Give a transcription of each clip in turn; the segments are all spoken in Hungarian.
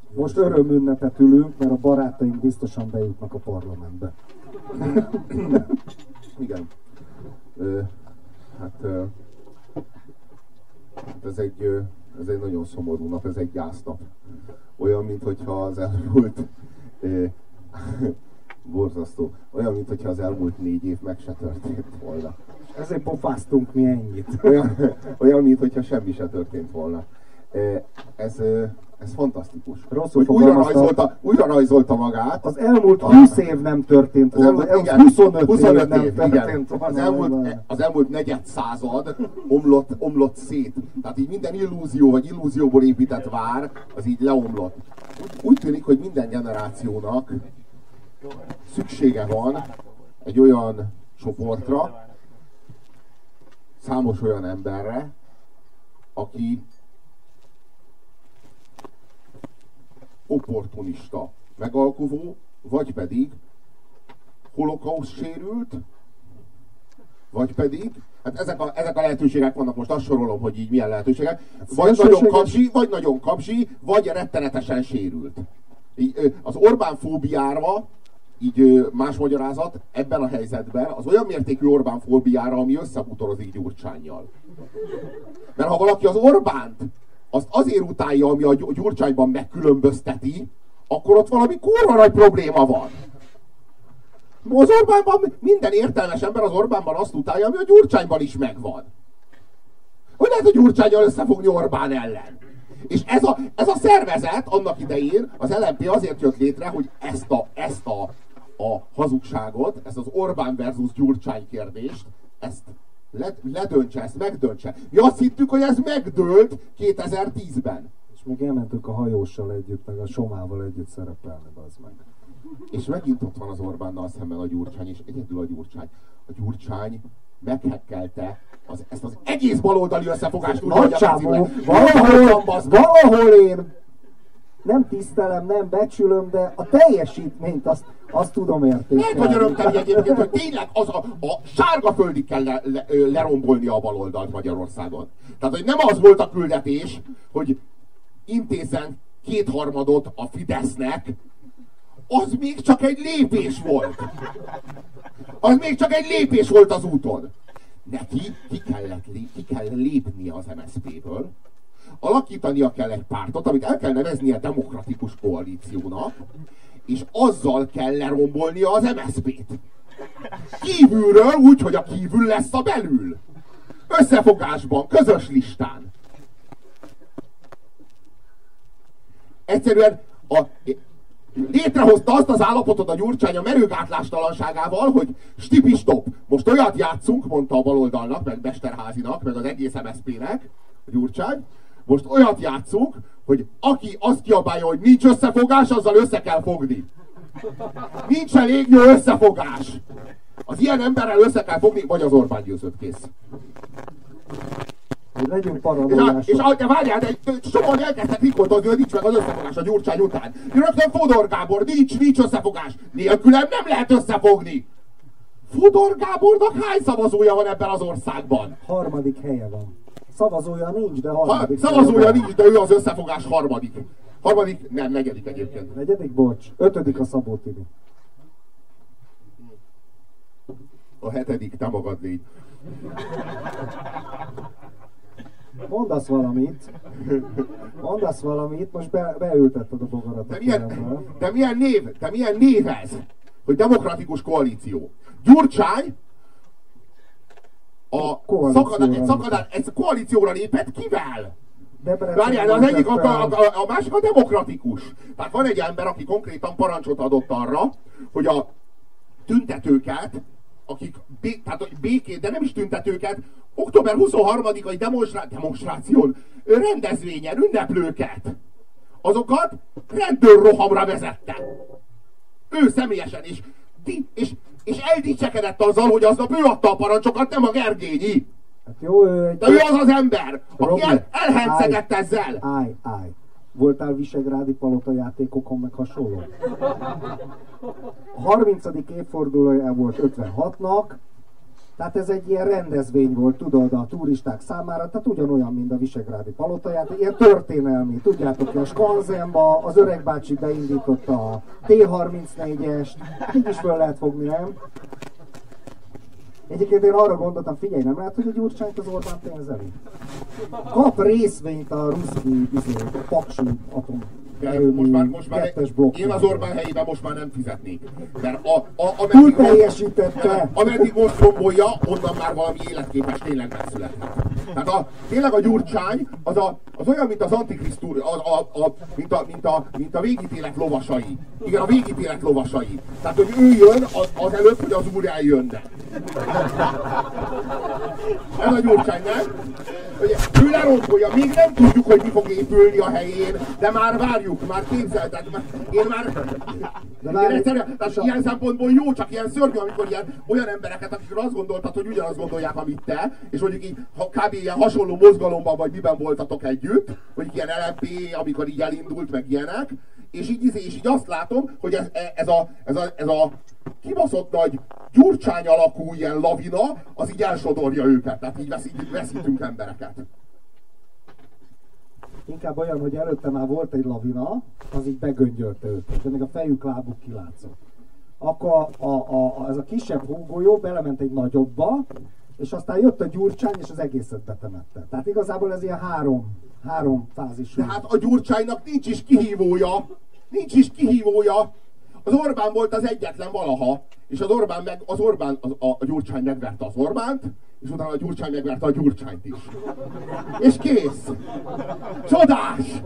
Most örömünnepet ülünk, mert a barátaink biztosan bejutnak a parlamentbe. Igen. Hát ez egy nagyon szomorú nap, ez egy gyásznap. Olyan, mintha az elmúlt... borzasztó. Olyan, mintha az elmúlt 4 év meg se történt volna. Ezért pofáztunk mi ennyit. Olyan mintha semmi se történt volna. Ez fantasztikus. Rosszul újra rajzolta magát. Az elmúlt 20 év nem történt volna. Az elmúlt 25 év nem történt volna. Az elmúlt negyed század omlott szét. Tehát így minden illúzió vagy illúzióból épített vár, az így leomlott. Úgy tűnik, hogy minden generációnak szüksége van egy olyan csoportra, számos olyan emberre, aki opportunista, megalkuvó, vagy pedig holokauszt sérült, vagy pedig, hát ezek a lehetőségek vannak, most azt sorolom, hogy így milyen lehetőségek, vagy nagyon kapzsi, vagy rettenetesen sérült. Az Orbán fóbiára, így más magyarázat, ebben a helyzetben az olyan mértékű Orbán fóbiára, ami összebutorozik Gyurcsánnyal. Mert ha valaki az Orbánt azt azért utálja, ami a Gyurcsányban megkülönbözteti, akkor ott valami kurva nagy probléma van. Az Orbánban, minden értelmes ember az Orbánban azt utálja, ami a Gyurcsányban is megvan. Hogy lehet a Gyurcsánnyal összefogni Orbán ellen? És ez a szervezet annak idején, az LMP azért jött létre, hogy ezt a hazugságot, ezt az Orbán versus Gyurcsány kérdést, ezt ledöntse, ezt megdöntse. Mi azt hittük, hogy ez megdőlt 2010-ben. És még elmentünk a hajóssal együtt, meg a Somával együtt szerepelni, bazd meg. És megint ott van az Orbánnal szemben a Gyurcsány, és egyedül a Gyurcsány. A Gyurcsány meghekkelte ezt az egész baloldali összefogást. Nagyjából, valahol én nem tisztelem, nem becsülöm, de a teljesítményt azt tudom értékelni. Lehet, hogy örömteli egyébként, hogy tényleg a sárga földig kell lerombolni a baloldalt Magyarországon. Tehát, hogy nem az volt a küldetés, hogy intézzen 2/3 a Fidesznek, az még csak egy lépés volt. Az még csak egy lépés volt az úton. Neki ki kell lépnie az MSZP-ből, alakítania kell egy pártot, amit el kell neveznie demokratikus koalíciónak, és azzal kell lerombolnia az MSZP-t. Kívülről úgy, hogy a kívül lesz a belül. Összefogásban, közös listán. Egyszerűen létrehozta azt az állapotot a Gyurcsány a merőgátlástalanságával, hogy stipi-stop. Most olyat játszunk, mondta a baloldalnak, meg Mesterházinak, meg az egész MSZP-nek, a Gyurcsány, most olyat játszunk, hogy aki azt kiabálja, hogy nincs összefogás, azzal össze kell fogni. Nincs elég jó összefogás. Az ilyen emberrel össze kell fogni, vagy az Orbán győzött, kész. Legyünk paranoiások. És várjál, de sokan elkezdtek rikoltozni, hogy nincs meg az összefogás a Gyurcsány után. Rögtön Fodor Gábor, nincs összefogás. Nélkülem nem lehet összefogni. Fodor Gábornak hány szavazója van ebben az országban? 3. helye van. Szavazója nincs, de 3. Szavazója nincs, de ő az összefogás 3. Nem, 4. egyébként. 4. bocs. 5. a Szabó Tibi. A 7. te magad légy. Mondasz valamit, most beültetted a bogarat. De milyen név ez? Hogy demokratikus koalíció. Gyurcsány egy koalícióra lépett kivel? Várjál, az egyik, a másik a demokratikus. Tehát van egy ember, aki konkrétan parancsot adott arra, hogy a tüntetőket, akik békét, de nem is tüntetőket, október 23-ai demonstráción, rendezvényen, ünneplőket, azokat rendőrrohamra vezette. Ő személyesen is. És eldicsekedett azzal, hogy aznap ő adta a parancsokat, nem a Gergényi. Hát jó, de ő az az ember, aki elhetszegett ezzel. Állj. Voltál visegrádi palota játékokon, meg hasonló? A 30. évfordulója volt 56-nak, Tehát ez egy ilyen rendezvény volt, tudod, a turisták számára, tehát ugyanolyan, mint a Visegrádi Palotaját, ilyen történelmi. Tudjátok, hogy a Skanzenba az öreg bácsi beindította a T-34-est, így is föl lehet fogni, nem? Egyébként én arra gondoltam, figyelj, nem lehet, hogy a Gyurcsányt az Orbán pénzeli? Kap részvényt a ruszki paksi atom. Most már én az Orbán helyében most már nem fizetnék. Mert túl teljesítette. Ameddig most rombolja, onnan már valami életképes tényleg megszületett. Tehát tényleg a Gyurcsány az olyan, mint az Antikrisztus, mint a végítélet lovasai. Igen, a végítélet lovasai. Tehát, hogy ő jön azelőtt, hogy az úr eljönne. Ez a Gyurcsány, nem? Ő lerombolja, még nem tudjuk, hogy mi fog épülni a helyén, de már várjuk, már képzeltek, én egyszerűen, tehát ilyen szempontból jó, csak ilyen szörnyű, amikor olyan embereket, akikről azt gondoltad, hogy ugyanazt gondolják, amit te, és mondjuk így, kb. Ilyen hasonló mozgalomban vagy miben voltatok együtt, mondjuk ilyen LMP, amikor így elindult, meg ilyenek, és így azt látom, hogy ez a kibaszott nagy Gyurcsány alakú ilyen lavina, az így elsodorja őket, tehát így veszítünk embereket. Inkább olyan, hogy előtte már volt egy lavina, az így begöngyölte őket, de még a fejük, lábuk kilátszott. Akkor ez a kisebb hógolyó belement egy nagyobba, és aztán jött a Gyurcsány, és az egészet betemette. Tehát igazából ez ilyen három fázisú. De hát a Gyurcsánynak nincs is kihívója. Nincs is kihívója. Az Orbán volt az egyetlen valaha, és a Gyurcsány megverte az Orbánt, és utána a Gyurcsány megverte a Gyurcsányt is. És kész! Csodás!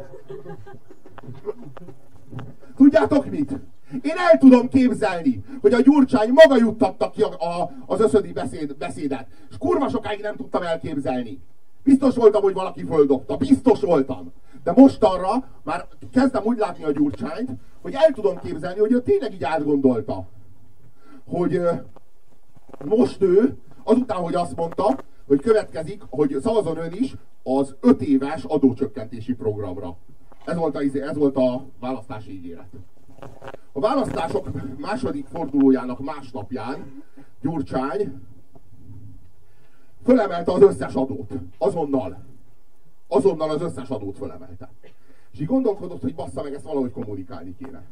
Tudjátok mit? Én el tudom képzelni, hogy a Gyurcsány maga juttatta ki az összödi beszédet. És kurva sokáig nem tudtam elképzelni. Biztos voltam, hogy valaki földobta. Biztos voltam. De mostanra már kezdem úgy látni a Gyurcsányt, hogy el tudom képzelni, hogy ő tényleg így átgondolta. Hogy most ő, azután, hogy azt mondta, hogy következik, hogy szavazzon ön is az 5 éves adócsökkentési programra. Ez volt a választási ígéret. A választások második fordulójának másnapján Gyurcsány fölemelte az összes adót. Azonnal az összes adót fölemelte. És így gondolkodott, hogy bassza meg, ezt valahogy kommunikálni kéne.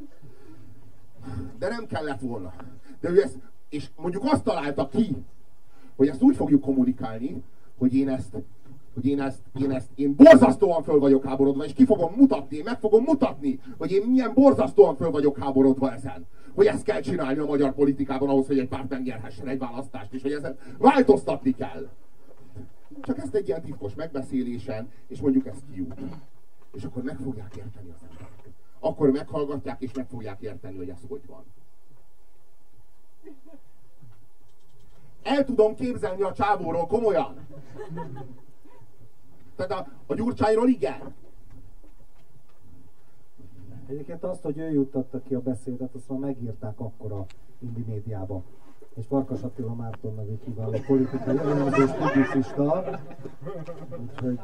De nem kellett volna. De ő ezt, és mondjuk azt találta ki, hogy ezt úgy fogjuk kommunikálni, hogy én borzasztóan föl vagyok háborodva, és ki fogom mutatni, én meg fogom mutatni, hogy én milyen borzasztóan föl vagyok háborodva ezen. Hogy ezt kell csinálni a magyar politikában ahhoz, hogy egy párt megnyerhessen egy választást, és hogy ezen változtatni kell. Csak ezt egy ilyen titkos megbeszélésen, és mondjuk ezt kijut. És akkor meg fogják érteni az emberek. Akkor meghallgatják, és meg fogják érteni, hogy ez hogy van. El tudom képzelni a csávóról komolyan. Tehát a Gyurcsányról igen. Egyébként azt, hogy ő juttatta ki a beszédet, azt már megírták akkor a Indi médiába. És Farkas Attila Márton nevű kiváló politikai elemző és publicista. Úgyhogy...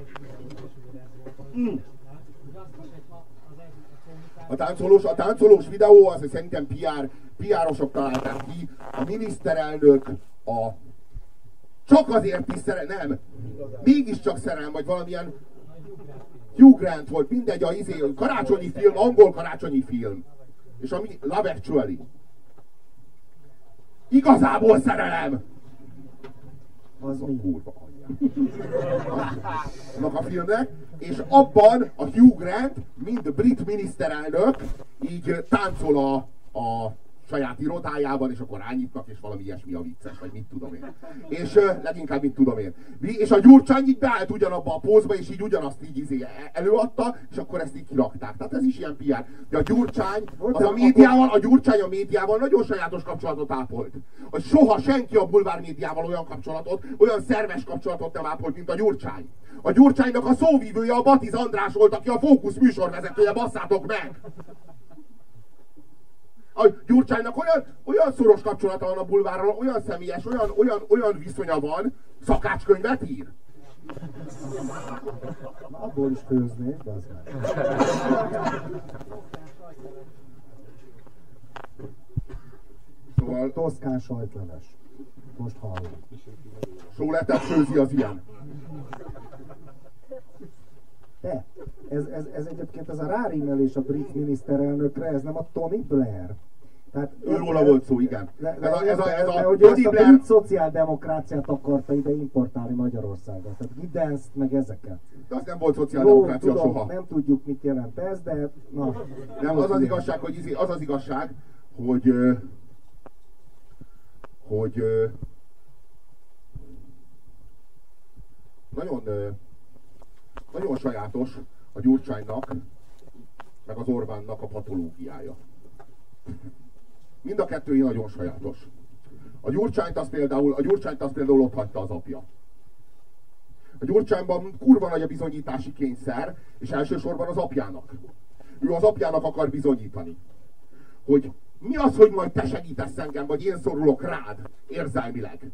A táncolós videó, az szerintem PR-osok találták ki. A miniszterelnök csak azért is nem, mégiscsak szerelem, vagy valamilyen Hugh Grant volt, mindegy, a karácsonyi film, angol karácsonyi film. És a Love Actually. Igazából szerelem! Az a kurva anyja. Annak a filmnek, és abban a Hugh Grant, mint brit miniszterelnök, így táncol a saját irodájában, és akkor rányitnak, és valami ilyesmi a vicces, vagy mit tudom én. És leginkább mit tudom én. És a Gyurcsány így beállt ugyanabba a pózba, és így ugyanazt így előadta, és akkor ezt így kirakták. Tehát ez is ilyen PR. De a Gyurcsány, a Gyurcsány a médiával nagyon sajátos kapcsolatot ápolt. Soha senki a bulvár médiával olyan szerves kapcsolatot nem ápolt, mint a Gyurcsány. A Gyurcsánynak a szóvívője a Batiz András volt, aki a Fókusz műsorvezetője, basszátok meg! A Gyurcsánynak olyan szoros kapcsolata van a bulvárral, olyan személyes, olyan viszonya van, szakácskönyvet ír. Na, abból is főznék, de az meg. Szóval... Toszkán sajtleves. most hallom. Sóletet főzi az ilyen. De, ez egyébként ez a rárímelés a brit miniszterelnökre, ez nem a Tony Blair. Tehát, Őróla volt szó, igen. Ez a hogy Tony ezt a brit szociáldemokráciát akarta ide importálni Magyarországra. Tehát Giddenszt, meg ezeket. De az nem volt szociáldemokrácia soha. Nem tudjuk, mit jelent ez, de... Na, nem, az igazság, hogy nagyon sajátos a Gyurcsánynak, meg az Orbánnak a patológiája. Mind a kettői nagyon sajátos. A Gyurcsányt az például ott hagyta az apja. A Gyurcsányban kurva nagy a bizonyítási kényszer, és elsősorban az apjának. Ő az apjának akar bizonyítani, hogy mi az, hogy majd te segítesz engem, vagy én szorulok rád érzelmileg.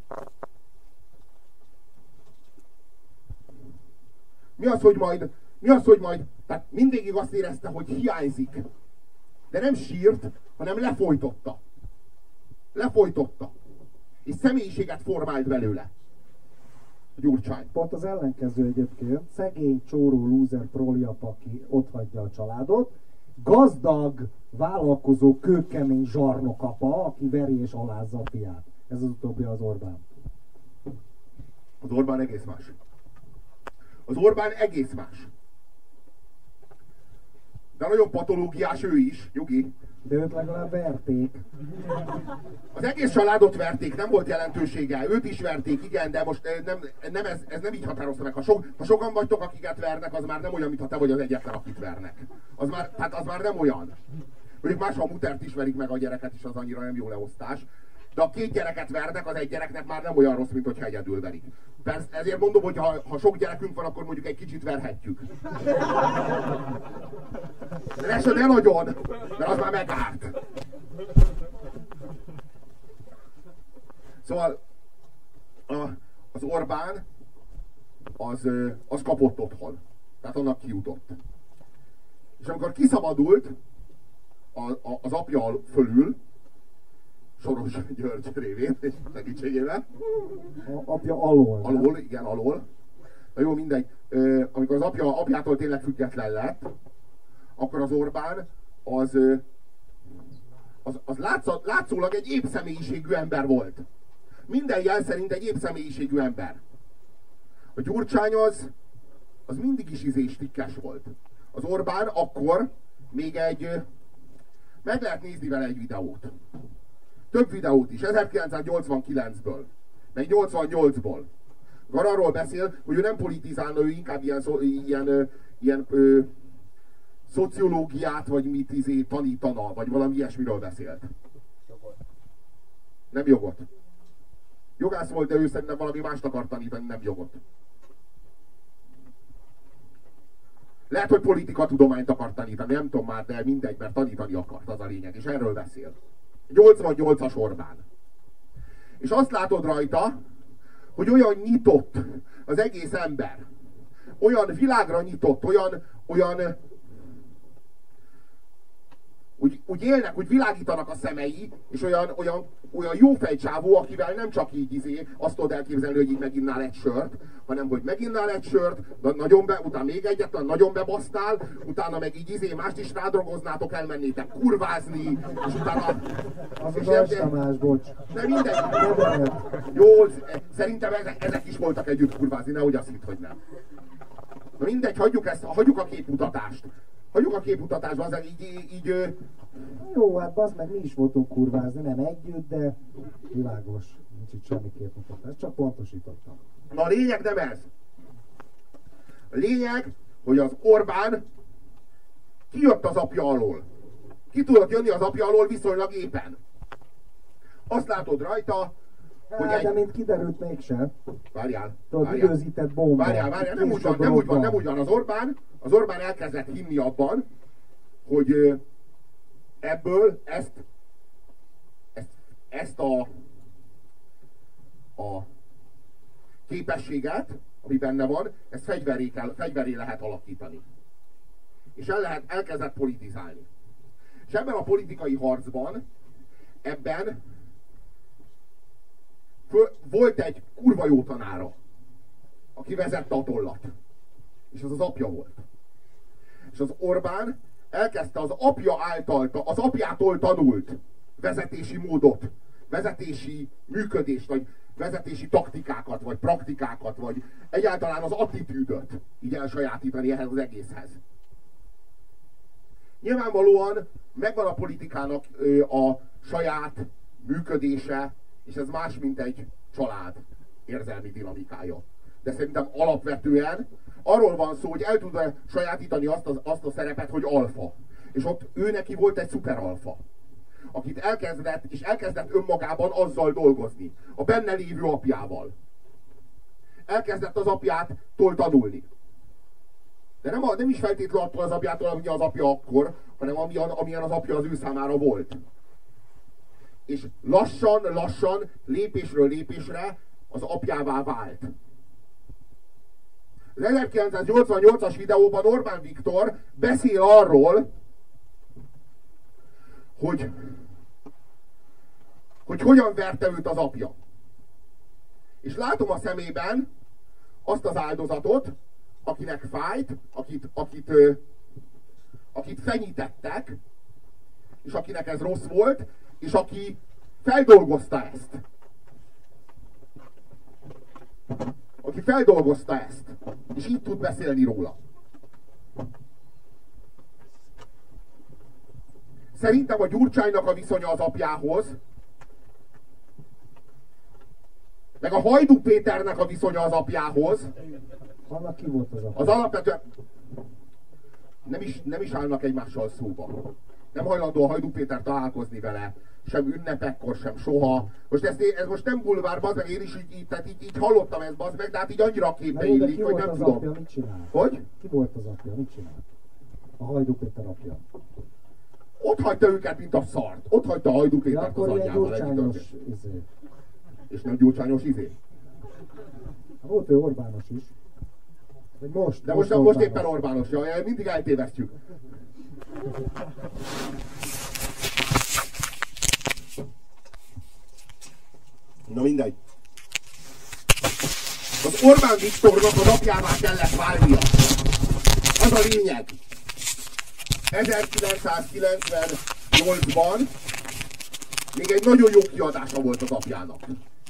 Mi az, hogy majd, tehát mindvégig azt érezte, hogy hiányzik. De nem sírt, hanem lefolytotta. Lefolytotta. És személyiséget formált belőle. A Gyurcsány. Pont az ellenkező egyébként. Szegény, csóró, lúzer, proliap, aki ott hagyja a családot. Gazdag, vállalkozó, kőkemény zsarnokapa, aki veri és alázza a fiát. Ez az utóbbi az Orbán. Az Orbán egész más. Az Orbán egész más. De nagyon patológiás ő is, Nyugi. De őt legalább verték. Az egész családot verték, nem volt jelentősége. Őt is verték, igen, de most ez nem így határozta meg. Ha sokan vagytok, akiket vernek, az már nem olyan, mintha te vagy az egyetlen, akit vernek. Az már nem olyan. Mondjuk máshol a mutert is verik meg a gyereket, és az annyira nem jó leosztás. De a két gyereket vernek, az egy gyereknek már nem olyan rossz, mint hogyha egyedül verik. Persze, ezért mondom, hogy ha sok gyerekünk van, akkor mondjuk egy kicsit verhetjük. De se ne nagyon, mert az már megárt. Szóval az Orbán az kapott otthon. Tehát annak kijutott. És amikor kiszabadult az apja fölül, Soros György révén és segítségével. Apja alól. Alól, igen, alól. Na jó, mindegy. Amikor az apjától tényleg független lett, akkor az Orbán az látszólag egy épp személyiségű ember volt. Minden jel szerint egy épp személyiségű ember. A Gyurcsány az mindig is tikkes volt. Az Orbán akkor még meg lehet nézni vele egy videót. Több videót is, 1989-ből, meg 88-ból. Arról beszél, hogy ő nem politizálna, ő inkább ilyen szociológiát, vagy mit tanítana, vagy valami ilyesmiről beszélt. Nem jogot. Jogász volt, de ő szerintem valami mást akar tanítani, nem jogot. Lehet, hogy politikatudományt akar tanítani, nem tudom már, de mindegy, mert tanítani akart, az a lényeg, és erről beszél. 88-as Orbán. És azt látod rajta, hogy olyan nyitott az egész ember. Olyan világra nyitott, olyan úgy élnek, úgy világítanak a szemei, és olyan jó fejcsávó, akivel nem csak így azt tudod elképzelni, hogy így meginnál egy sört, hanem hogy meginnál egy sört, utána még egyet, nagyon bebasztál, utána meg így mást is rádrogoznátok, elmennétek kurvázni, és utána... Az az Ajstamás, bocs. De mindegy. Jó, szerintem ezek is voltak együtt kurvázni, nehogy azt hitt, hogy nem. Na mindegy, hagyjuk a képmutatást. Hagyjuk a képmutatásban, az így... Jó, hát bazd meg, mi is voltunk kurvázni, nem együtt, de világos. Nincs itt semmi képmutatás, csak pontosítottam. Na a lényeg nem ez. A lényeg, hogy az Orbán kijött az apja alól. Ki tudott jönni az apja alól viszonylag éppen. Azt látod rajta, hogy de mint kiderült mégsem. Várjál. Tudod, időzített bomba. Várjál, nem úgy van. Az Orbán elkezdett hinni abban, hogy ebből ezt a képességet, ami benne van, ezt fegyverré lehet alakítani. És elkezdett politizálni. És ebben a politikai harcban, volt egy kurva jó tanára, aki vezette a tollat. És ez az apja volt. És az Orbán elkezdte az apjától tanult vezetési módot, vezetési működést, vagy vezetési taktikákat, vagy praktikákat, vagy egyáltalán az attitűdöt így elsajátítani ehhez az egészhez. Nyilvánvalóan megvan a politikának a saját működése, és ez más, mint egy család érzelmi dinamikája. De szerintem alapvetően arról van szó, hogy el tud sajátítani azt a szerepet, hogy alfa. És ott ő neki volt egy szuper alfa, akit elkezdett önmagában azzal dolgozni, a benne lévő apjával. Elkezdett az apjától tanulni. De nem is feltétlenül attól az apjától, ami az apja akkor, hanem amilyen az apja az ő számára volt. És lassan, lépésről lépésre az apjává vált. Az 1988-as videóban Orbán Viktor beszél arról, hogy hogyan verte őt az apja. És látom a szemében azt az áldozatot, akinek fájt, akit fenyítettek, és akinek ez rossz volt, és aki feldolgozta ezt. Aki feldolgozta ezt, és így tud beszélni róla. Szerintem a Gyurcsánynak a viszonya az apjához, meg a Hajdú Péternek a viszonya az apjához, annak ki volt az apja? az alapvetően nem is állnak egymással szóba. Nem hajlandó a Hajdú Péter találkozni vele, sem ünnepekkor, sem soha. Most ez most nem bulvár, bazd meg, én is így hallottam ezt, bazd meg, de hát így annyira a képbe illik, hogy nem tudom. Apja, mit csinál? Hogy? Ki volt az apja, mit csinál? A Hajdú Péter apja. Ott hagyta őket, mint a szart. Ott hagyta a Hajdú Pétert az anyjával. Izé. És nem gyurcsányos izé? Volt ő Orbános is. De most éppen Orbános. Ja, mindig eltévesztjük. Na mindegy. Az Orbán Viktornak az apjává kellett válnia. Az a lényeg. 1998-ban még egy nagyon jó kiadása volt az apjának.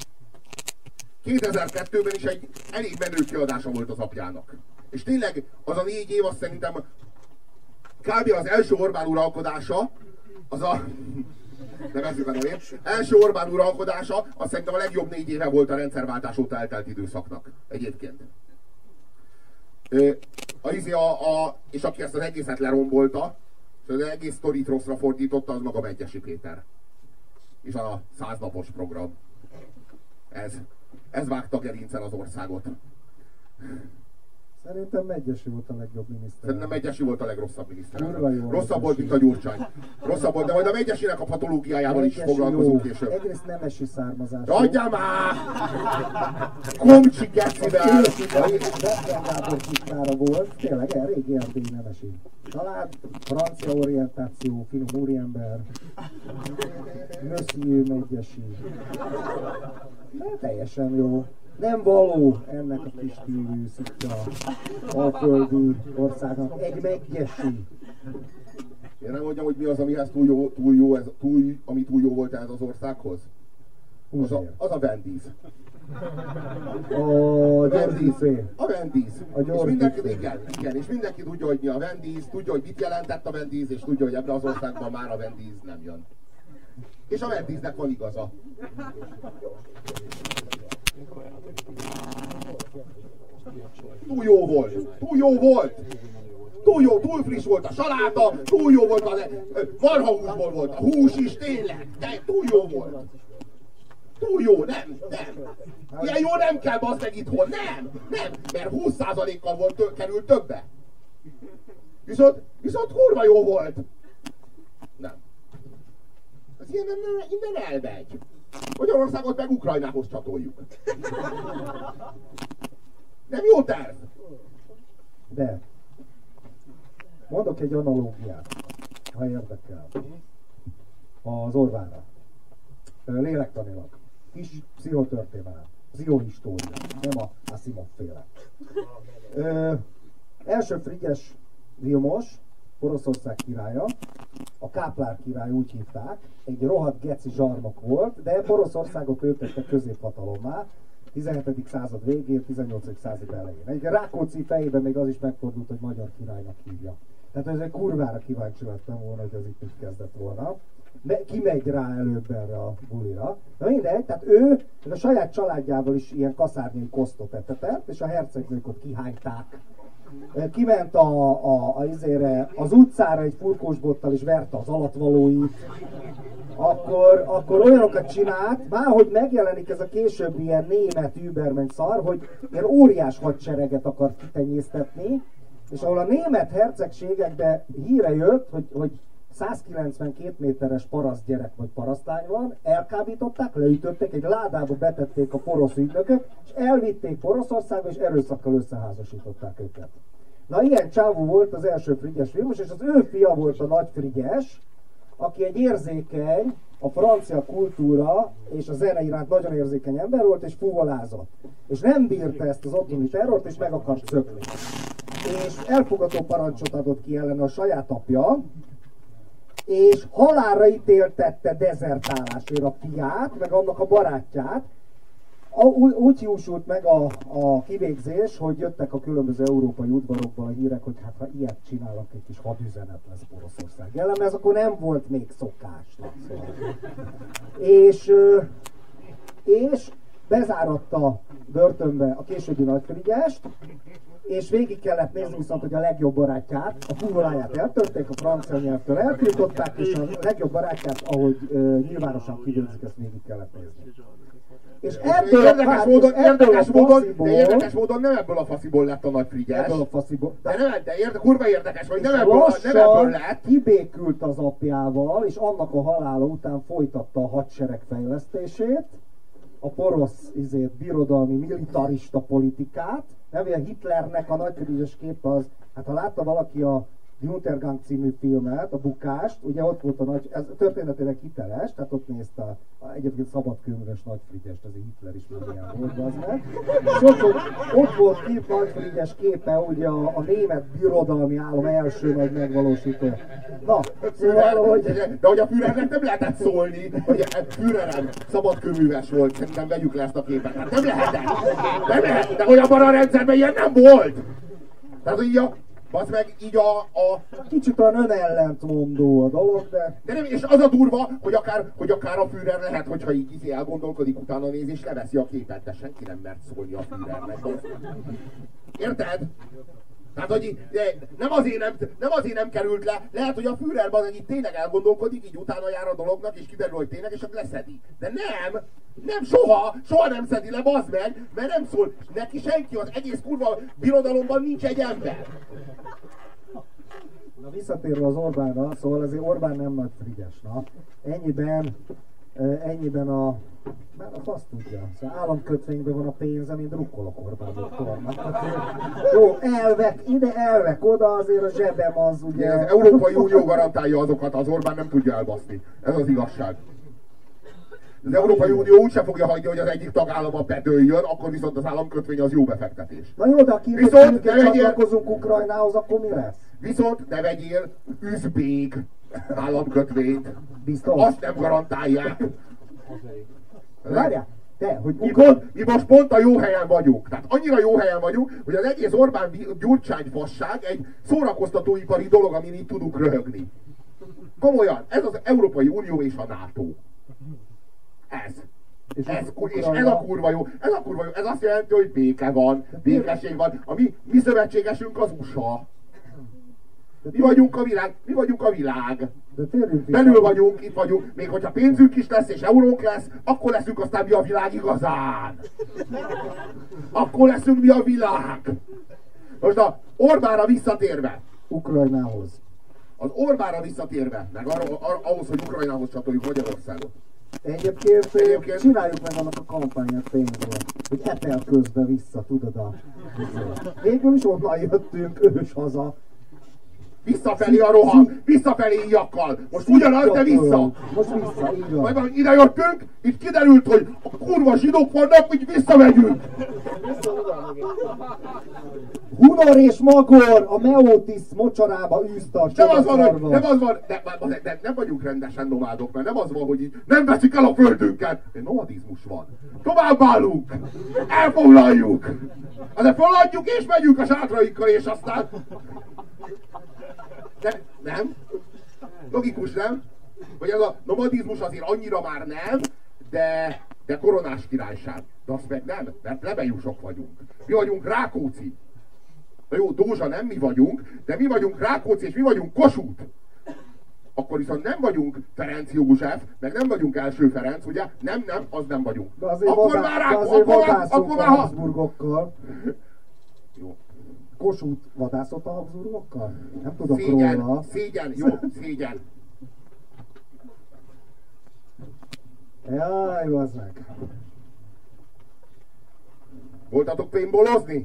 2002-ben is egy elég menő kiadása volt az apjának. És tényleg az a 4 év, azt szerintem kb. Az első Orbán uralkodása, nevezzük a nevét, első Orbán uralkodása, azt szerintem a legjobb 4 éve volt a rendszerváltás óta eltelt időszaknak. Egyébként. És aki ezt az egészet lerombolta, és az egész sztorit rosszra fordította, az maga Megyesi Péter. És a 100 napos program. Ez vágta gerincen az országot. Szerintem Megyesi volt a legjobb miniszter. Szerintem Megyesi volt a legrosszabb miniszter. Rosszabb volt, mint a Gyurcsány. Rosszabb volt, de majd a Megyesinek a patológiájával is foglalkozunk később. Egyrészt nemesi származás. Adjál már! Komcsi gecivel! Betlen Gábor Kisnára volt, tényleg régi erdélyi nemesi. Család, francia orientáció, finom úriember, Monsieur Megyesi. Teljesen jó. Nem való ennek a kis tívű, szitja, alföldi országnak egy Megyesi. Én nem mondjam, hogy mi az, amihez ami túl jó volt ehhez az országhoz? Az a Wendy's. A Wendy's. A Wendy's. És mindenki tudja, hogy mi a Wendy's, tudja, hogy mit jelentett a Wendy's, és tudja, hogy ebben az országban már a Wendy's nem jön. És a Wendy'snek van igaza. Túl jó volt! Túl friss volt a saláta, túl jó volt a marhahúsból volt a hús is, tényleg, túl jó volt. Túl jó, nem. Ilyen jó nem kell, bazd meg itthon, nem, mert 20%-kal került többe. Viszont kurva jó volt. Nem. Ez innen elmegy. Magyarországot meg Ukrajnához csatoljuk. Nem jó terv. De mondok egy analógiát, ha érdekel. Az Orbánra. Lélektanilag. Kis pszichotörténet. Pszichohistória. Nem a Asimov féle. Első Frigyes Vilmos, Oroszország királya, a Káplár király úgy hívták, egy rohadt geci zsarnok volt, de Oroszországot ő tette középhatalommá, 17. század végén, 18. század elején. Egy Rákóczi fejében még az is megfordult, hogy magyar királynak hívja. Tehát ez egy kurvára kíváncsi lettem volna, hogy ez itt kezdett volna. Ki megy rá előbb erre a bulira. Na mindegy, tehát ő a saját családjával is ilyen kaszárnyai kosztot etetett, és a hercegnők ott kihányták. Kiment az utcára egy furkósbottal és verte az alatvalóit. Akkor olyanokat csinált, már hogy megjelenik ez a későbbi ilyen német übermensch szar, hogy ilyen óriás hadsereget akart kitenyésztetni, és ahol a német hercegségekbe híre jött, hogy 192 méteres parasztgyerek vagy parasztlány van, elkábították, leütötték, egy ládába betették a porosz ügynökök, és elvitték Poroszországba, és erőszakkal összeházasították őket. Na, ilyen csávú volt az első Frigyes Vilmos, és az ő fia volt a Nagy Frigyes, aki egy érzékeny, a francia kultúra és a zene iránt nagyon érzékeny ember volt, és fuvolázott. És nem bírta ezt az otthoni terrort, és meg akart szökni. És elfogató parancsot adott ki ellene a saját apja, és halálra ítéltette dezertálásért a fiát, meg annak a barátját. Úgy hiúsult meg a kivégzés, hogy jöttek a különböző európai udvarokból a hírek, hogy hát ha ilyet csinálnak, egy kis hadüzenet lesz Oroszország ellen, mert ez akkor nem volt még szokás. Szóval. És bezáratta börtönbe a későbbi Nagy Frigyest, és végig kellett nézni viszont, hogy a legjobb barátját, a fuvoláját eltörték, a francia nyelvtől eltiltották, és a legjobb barátját, ahogy nyilvánosan kivégzik, ezt végig kellett nézni. És ebből érdekes módon nem ebből a fasziból lett a Nagy Frigyes. Ebből a fasziból. Kurva érdekes, hogy nem ebből lett. Kibékült az apjával, és annak a halála után folytatta a hadsereg fejlesztését, a porosz birodalmi militarista politikát. Nem, ilyen Hitlernek a Nagy Frigyes kép az, hát ha látta valaki a Die Untergang című filmet, a bukást, ugye ott volt a nagy, ez történetileg hiteles, tehát ott nézte egyébként szabadkőműves Nagy Frigyest, ez egy Hitler is ilyen volt, az meg. És ott volt kép Nagy Frigyes képe, ugye a német birodalmi állam első nagy megvalósító. Na, szóval, hogy... De hogy a Führernek nem lehetett szólni, hogy Führeren szabadkőműves volt, szerintem vegyük le ezt a képet. Hát nem lehetett! Nem lehetett, de hogy abban a rendszerben ilyen nem volt! Tehát, hogy az meg így kicsit olyan önellentmondó a dolog, de nem, és az a durva, hogy akár a Führer lehet, hogyha így elgondolkodik, utána néz és leveszi a képet, de senki nem mert szólni a Führernek. Érted? Tehát, hogy nem azért nem került le, lehet, hogy a Führerben így tényleg elgondolkodik, így utána jár a dolognak, és kiderül, hogy tényleg, és akkor leszedi. De nem, soha nem szedi le, bazd meg, mert nem szól neki senki, az egész kurva birodalomban nincs egy ember. Na, visszatérve az Orbánra, szóval azért Orbán nem Nagy Frigyes, na. Ennyiben már a fasz tudja. Szóval államkötvényben van a pénze, mint drukkolok Orbán Viktornak. Jó, elvek ide, elvek oda, azért a zsebem az ugye... Az Európai Unió garantálja azokat, az Orbán nem tudja elbaszni. Ez az igazság. Az Európai Unió úgyse fogja hagyni, hogy az egyik tagállama bedőljön, akkor viszont az államkötvény az jó befektetés. Na jó, de ha csatlakozunk Ukrajnához, akkor mi lesz? Viszont ne vegyél üzbég államkötvényt. Biztos? Azt nem garantálják. Várjál, te, hogy mi most pont a jó helyen vagyunk. Tehát annyira jó helyen vagyunk, hogy az egész Orbán-Gyurcsány fasság egy szórakoztatóipari dolog, amin így tudunk röhögni. Komolyan, ez az Európai Unió és a NATO. És ez a kurva jó. Ez azt jelenti, hogy béke van, békesség van. A mi szövetségesünk az USA. Mi vagyunk a világ. Belül vagyunk, itt vagyunk. Még hogyha pénzünk is lesz és eurónk lesz, akkor leszünk aztán mi a világ igazán. Akkor leszünk mi a világ. Most a Orbánra visszatérve. Ukrajnához. Az Orbánra visszatérve, meg ahhoz, hogy Ukrajnához csatoljuk Magyarországot. Egyébként csináljuk meg annak a kampányát pénzről, hogy etel közben vissza, tudod a... Végül is onnan jöttünk, ős haza. Visszafelé a roham, visszafelé ijakkal. Most ugyanaz, de vissza. Most vissza, így van. Majd valahogy ide jöttünk, itt kiderült, hogy a kurva zsidók vannak, úgy visszamegyünk. Hunor és Magor a Meotis mocsarába űzte a Nem az van, hogy csodakarvat. nem az van, de nem vagyunk rendesen nomádok, mert nem az van, hogy így nem veszik el a földünket. De nomadizmus van. Továbbállunk, elfoglaljuk. De feladjuk és megyünk a sátrainkkal, és aztán... Nem? Logikus, nem? Hogy ez a nomadizmus azért annyira már nem, de koronás királyság. De azt meg nem, mert plebejusok vagyunk. Mi vagyunk Rákóczi. Na jó, Dózsa nem mi vagyunk, de mi vagyunk Rákóczi, és mi vagyunk Kossuth. Akkor viszont nem vagyunk Ferenc József, meg nem vagyunk Első Ferenc, ugye? Nem, az nem vagyunk. De azért Akkor már vadászunk a Habsburgokkal. Jó. Kossuth vadászott a Habsburgokkal? Nem tudok Szégyen, róla. szégyen, jó, szégyen. Jaj, bazd meg. Voltatok paintballozni?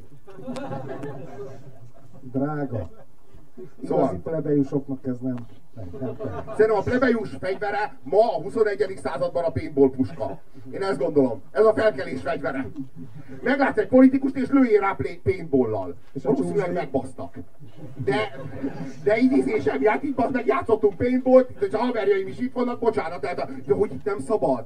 Drága. Szóval. Igazi plebejusoknak ez nem. Szerintem a plebejus fegyvere ma a 21. században a paintball puska. Én ezt gondolom. Ez a felkelés fegyvere. Meglátsz egy politikust és lőjél rá paintball-lal. És valószínűleg megbasztak. De így ízésem járt, így meg játszottunk paintballt, és a haverjaim is itt vannak, bocsánat, de hogy itt nem szabad.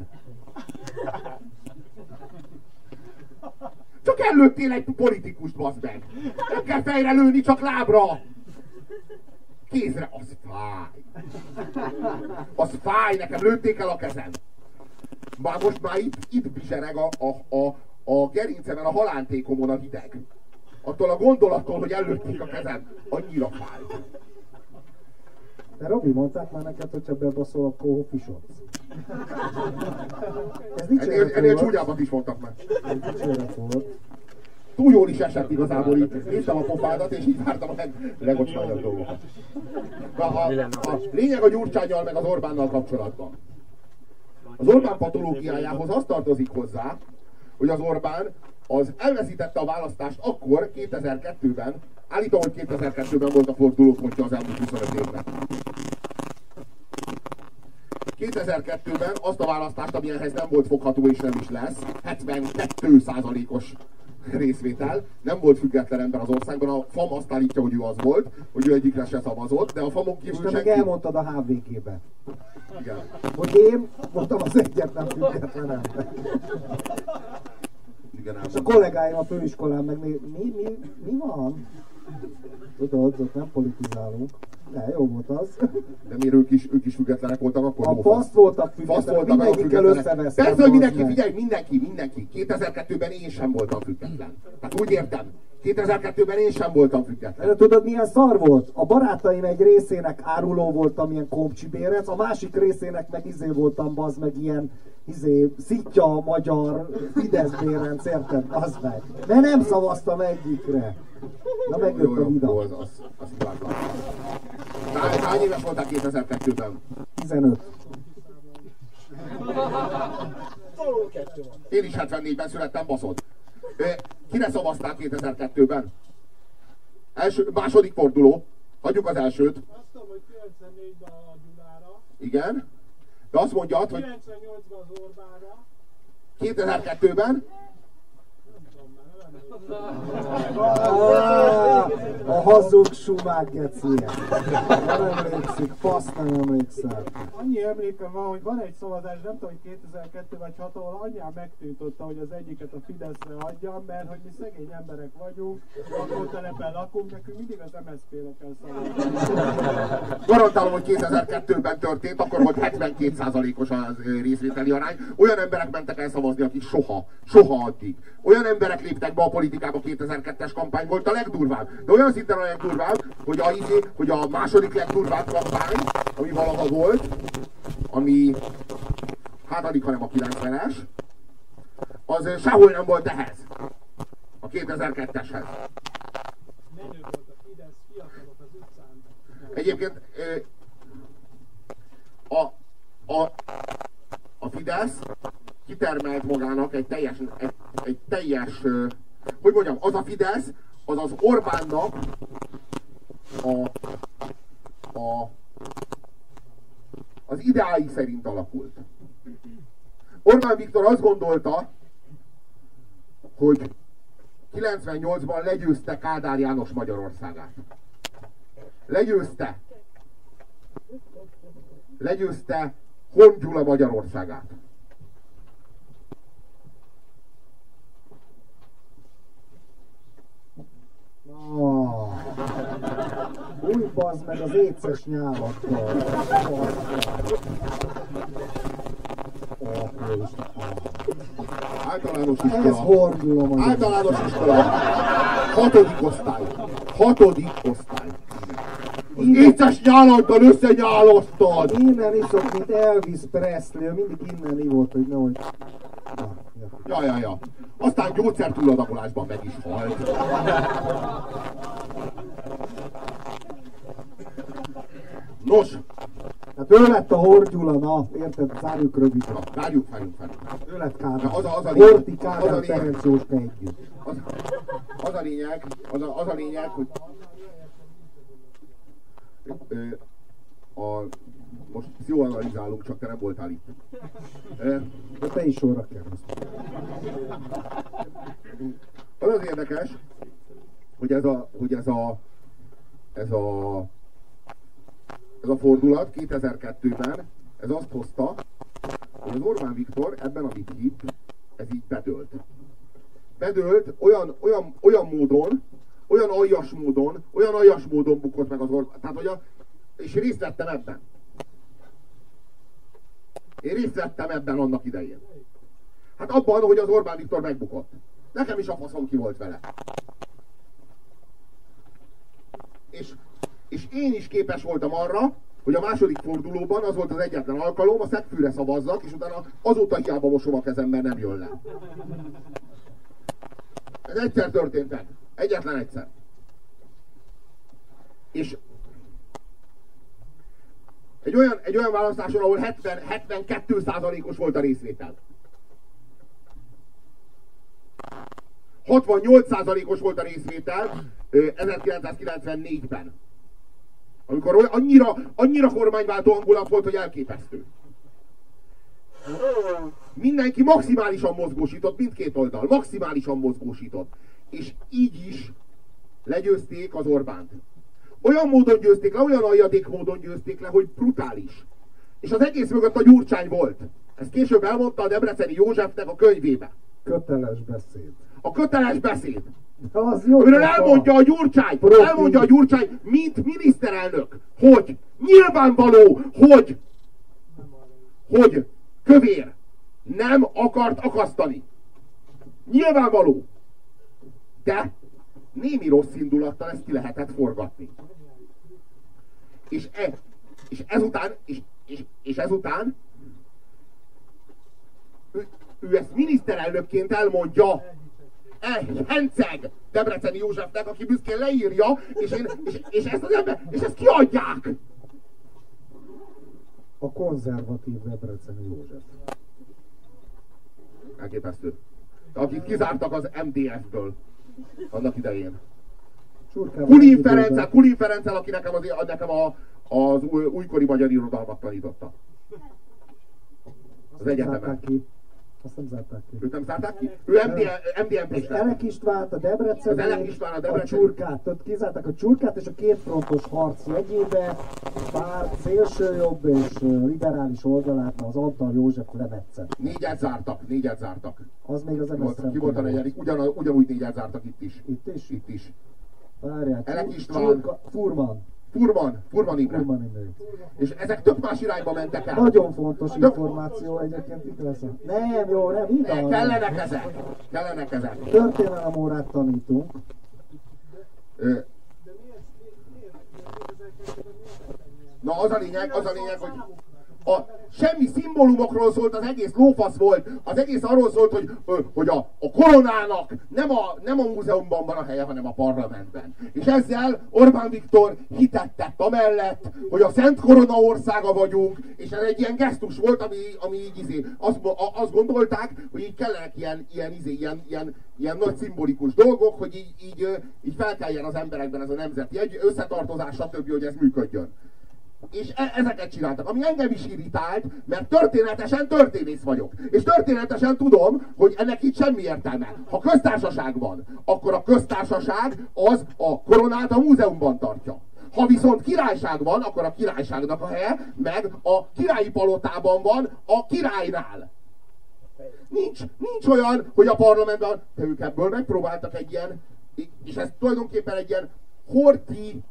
Csak ellőttél egy politikust, baszd meg. Nem kell fejre lőni, csak lábra. Kézre, az fáj. Az fáj, nekem lőtték el a kezem. Most már itt bizsereg a gerincemen, a halántékomon a hideg. Attól a gondolattól, hogy ellőtték a kezem, annyira fáj. De Robi, mondták már neked, hogyha bebaszol, akkor hofisodsz. Ennél csúnyábbat is mondtak meg. Ez dicséret volt. Túl jól is esett igazából, így néztem a pofádat, és így vártam a legocskányabb dolgokat. A lényeg a Gyurcsánnyal meg az Orbánnal kapcsolatban. Az Orbán patológiájához az tartozik hozzá, hogy az Orbán az elveszítette a választást akkor, 2002-ben, állítom, hogy 2002-ben volt a fordulópontja az elmúlt 25 évben. 2002-ben azt a választást, amilyenhez nem volt fogható és nem is lesz, 72%-os részvétel, nem volt független ember az országban, a FAM azt állítja, hogy ő az volt, hogy ő egyikre se szavazott, de a FAM-on kívül senki... És te meg elmondtad a HVG-be. Igen. Hogy én voltam az egyetlen független ember. Igen, és a kollégáim a főiskolán meg mi van? Tudod, ott nem politizálunk. De jó volt az. De miért ők is függetlenek voltak akkor? A faszt voltak függetlenek, mindenkikkel összevesztek. Persze, hogy mindenki, figyelj, mindenki. 2002-ben én sem voltam független. Hát úgy értem. 2002-ben én sem voltam független. De tudod, milyen szar volt? A barátaim egy részének áruló voltam, ilyen kompcsibérec, a másik részének meg voltam, bazd meg ilyen szitja magyar Fidesz bérenc, érted? Az meg. Mert nem szavaztam egyikre. Na megjött a vida. Az hibátlan. Hány éves voltál 2002-ben? 15. Én is 74-ben születtem, baszod. Kire szavaztál 2002-ben? Második forduló. Hagyjuk az elsőt. Azt tudom, hogy 94-ben a Gyulára. Igen. De azt mondjad, hogy 98-ban az Orbánra. 2002-ben? A hazug sumák gecie. Nem emlékszik, fasz nem emlékszel. Annyi emlékem van, hogy van egy szavazás, nem tudom, hogy 2002 vagy 6, ahol anyám megtiltotta, hogy az egyiket a Fideszre adjam, mert hogy mi szegény emberek vagyunk, lakótelepen lakunk, nekünk mindig az MSZP-re kell szavazni. Garantálom, hogy 2002-ben történt, akkor volt 72%-os a részvételi arány. Olyan emberek mentek el szavazni, akik soha addig. Olyan emberek léptek be a politikába, 2002-es kampány volt a legdurvább. De olyan szinten a legdurvább, hogy a második legdurvább kampány, ami valaha volt, ami hát alig, hanem a 90-es, az sehol nem volt ehhez. A 2002-eshez. Menő volt a Fidesz, fiatalok az utcán. Egyébként a Fidesz kitermelt magának egy teljes, hogy mondjam, az a Fidesz, az az Orbánnak ideái szerint alakult. Orbán Viktor azt gondolta, hogy 98-ban legyőzte Kádár János Magyarországát. Legyőzte Horn Gyula Magyarországát. Új bazd meg az éces nyálakkal. Általános Ez iskola. Horn Gyula Magyarország. Általános iskola. 6. osztály. Az éces nyálattal összenyáloztad! Innen iszok, mint Elvis Presley, mindig innen ivott, hogy nehogy... Ja. Aztán gyógyszertúladagolásban meg is halt. Nos, Hát ő lett a Horn Gyula, na, érted, zárjuk rövidre. várjuk. Ő lett Kádár. Az a Horthy lényeg, Kádár Ferenc Jóska együtt. az a lényeg, hogy most pszichoanalizálunk, csak te nem voltál itt. De te is sorra kerülsz. Az érdekes, hogy ez a fordulat 2002-ben, ez azt hozta, hogy az Orbán Viktor ebben, amit hitt, ez így bedőlt. Bedőlt olyan módon, olyan aljas módon bukott meg az Orbán. Tehát, és részt vettem ebben. Én részt vettem ebben annak idején. Hát abban, hogy az Orbán Viktor megbukott. Nekem is a faszom ki volt vele. És én is képes voltam arra, hogy a második fordulóban az volt az egyetlen alkalom, a szegfűre szavazzak, és utána azóta hiába mosom a kezem, mert nem jön le. Ez egyszer történt meg. Egyetlen egyszer. És egy olyan választáson, ahol 72%-os volt a részvétel. 68%-os volt a részvétel 1994-ben. Amikor annyira kormányváltó hangulat volt, hogy elképesztő. Mindenki maximálisan mozgósított, mindkét oldal. Maximálisan mozgósított. És így is legyőzték az Orbánt. Olyan módon győzték le, olyan aljadék módon győzték le, hogy brutális. És az egész mögött a Gyurcsány volt. Ezt később elmondta a Debreceni Józsefnek a könyvébe. Köteles beszéd. A köteles beszéd. Az jó. Amiről elmondja a Gyurcsány, mint miniszterelnök, hogy nyilvánvaló, hogy Kövér nem akart akasztani. Nyilvánvaló. De némi rossz indulattal ezt ki lehetett forgatni. És ezután ő ezt miniszterelnökként elmondja Henceg Debreceni Józsefnek, aki büszkén leírja, és ezt kiadják. A konzervatív Debreceni József. Elképesztő. Akit kizártak az MDF-ből annak idején. Kulin Ferenccel, aki nekem az újkori magyar irodalmat tanította. Az egyetemen. Azt nem zárták ki. Őt nem zárták ki? Ő MDMP-s lett. Elek Istvánt, a Debreceni, a Csurkát. Tehát kizárták a Csurkát, és a kétfrontos harc jegyébe pár szélsőjobb és liberális oldalát az Antal József lemetszett. Négyet zártak. Az még az MSZM. Ki volt a negyedik? Ugyanúgy négyet zártak itt is. Itt is? Várják. Elek István. Furman Imre. És ezek tök más irányba mentek el. Nagyon fontos információ egyébként itt lesz. Nem, jó, nem, minden. Kellenek ezek. Történelem órát tanítunk. Na az a lényeg, hogy semmi szimbólumokról szólt, az egész lófasz volt, az egész arról szólt, hogy a koronának nem a múzeumban van a helye, hanem a parlamentben. És ezzel Orbán Viktor hitet tett amellett, hogy a Szent Korona országa vagyunk, és ez egy ilyen gesztus volt, ami így azt gondolták, hogy így kellenek ilyen nagy szimbolikus dolgok, hogy így felkeljen az emberekben ez a nemzeti összetartozás, stb., hogy ez működjön. És ezeket csináltak, ami engem is irritált, mert történetesen történész vagyok. És történetesen tudom, hogy ennek itt semmi értelme. Ha köztársaság van, akkor a köztársaság az a koronát a múzeumban tartja. Ha viszont királyság van, akkor a királyságnak a helye, meg a királyi palotában van a királynál. Nincs olyan, hogy a parlamentben, de ők ebből megpróbáltak egy ilyen, és ez tulajdonképpen egy ilyen horti,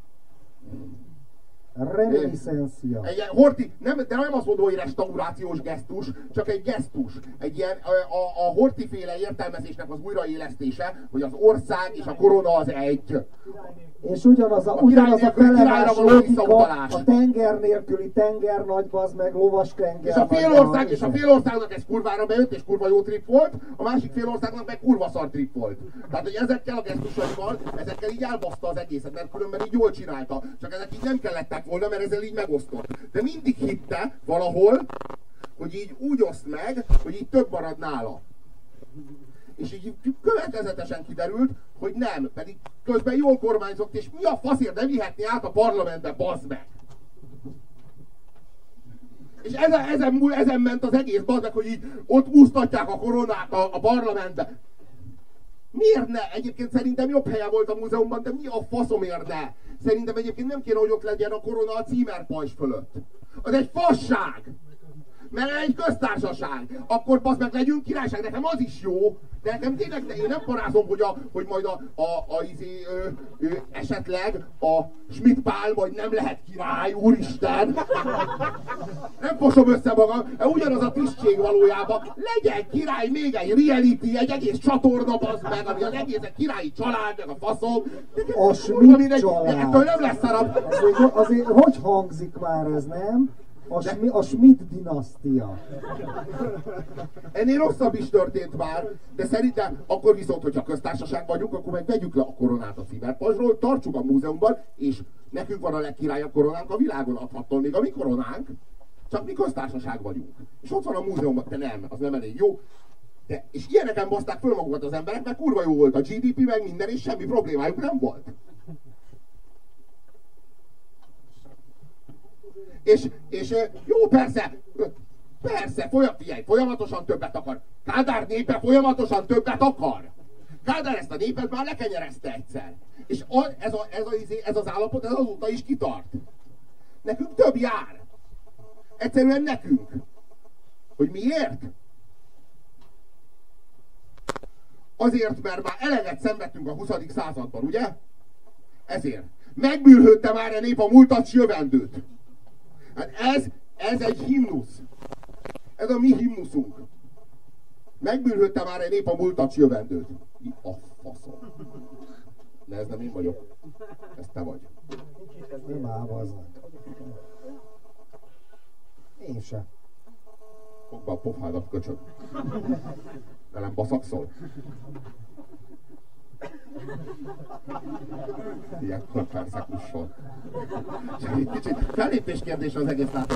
reminiscencia. Egy ilyen horti, de nem azt mondom, hogy restaurációs gesztus, csak egy gesztus. Egy ilyen, a hortiféle értelmezésnek az újraélesztése, hogy az ország és a korona az egy. És ugyanaz a felemás logika, a tenger nélküli tenger nagy, bazd meg, lovas tenger. És a félországnak ez kurvára bejött, és kurva jó trip volt, a másik félországnak meg kurva szar trip volt. Tehát, hogy ezekkel a gesztusaival, ezekkel így elbaszta az egészet, mert különben így jól csinálta. Csak ezek így nem kellettek volna, mert ezzel így megosztott. De mindig hitte valahol, hogy így úgy oszt meg, hogy így több marad nála. És így következetesen kiderült, hogy nem, pedig közben jól kormányzott, és mi a faszért nem vihetné át a parlamentbe, bazd meg! És ezen ment az egész, bazd meg, hogy így ott úsztatják a koronát a parlamentbe. Miért ne? Egyébként szerintem jobb helye volt a múzeumban, de mi a faszomért ne? Szerintem egyébként nem kéne, hogy ott legyen a korona a címerpajzs fölött. Az egy fasság! Mert egy köztársaság. Akkor basz meg, legyünk királyság. Nekem az is jó. De nekem tényleg, de én nem parázom, hogy majd esetleg a Schmidt Pál majd nem lehet király, úristen. Nem fosom össze magam. Ugyanaz a tisztség valójában. Legyen király még egy reality, egy egész csatorna, basz meg, ami az egész egy királyi család, meg a faszom. A Schmidt család. Ettől nem lesz szarab. Azért hogy hangzik már ez, nem? A Schmidt dinasztia. Ennél rosszabb is történt már, de szerintem akkor viszont, hogyha köztársaság vagyunk, akkor meg vegyük le a koronát a címerpajzsról, tartsuk a múzeumban, és nekünk van a legkirályabb koronánk a világon, adhattól még a mi koronánk, csak mi köztársaság vagyunk. És ott van a múzeumban, de nem, az nem elég jó. És ilyeneken baszták föl magukat az emberek, mert kurva jó volt a GDP, meg minden, és semmi problémájuk nem volt. És jó, persze, folyamatosan többet akar. Kádár népe folyamatosan többet akar. Kádár ezt a népet már lekenyerezte egyszer. És ez az állapot, ez azóta is kitart. Nekünk több jár. Egyszerűen nekünk. Hogy miért? Azért, mert már eleget szenvedtünk a 20. században, ugye? Ezért. Megbűrhődte már a nép a múltat s jövendőt. Hát ez egy himnusz. Ez a mi himnuszunk. Megbűrhődte már egy nép a múltat s jövendőt. Mi a faszom? De ez nem én vagyok. Ez te vagy. Nem állvaznak. Én sem. Fogd be a pofádat, köcsög. Velem baszakszol? Ilyenkor persze kussol. Csak egy kicsit fellépés kérdés az egész látod.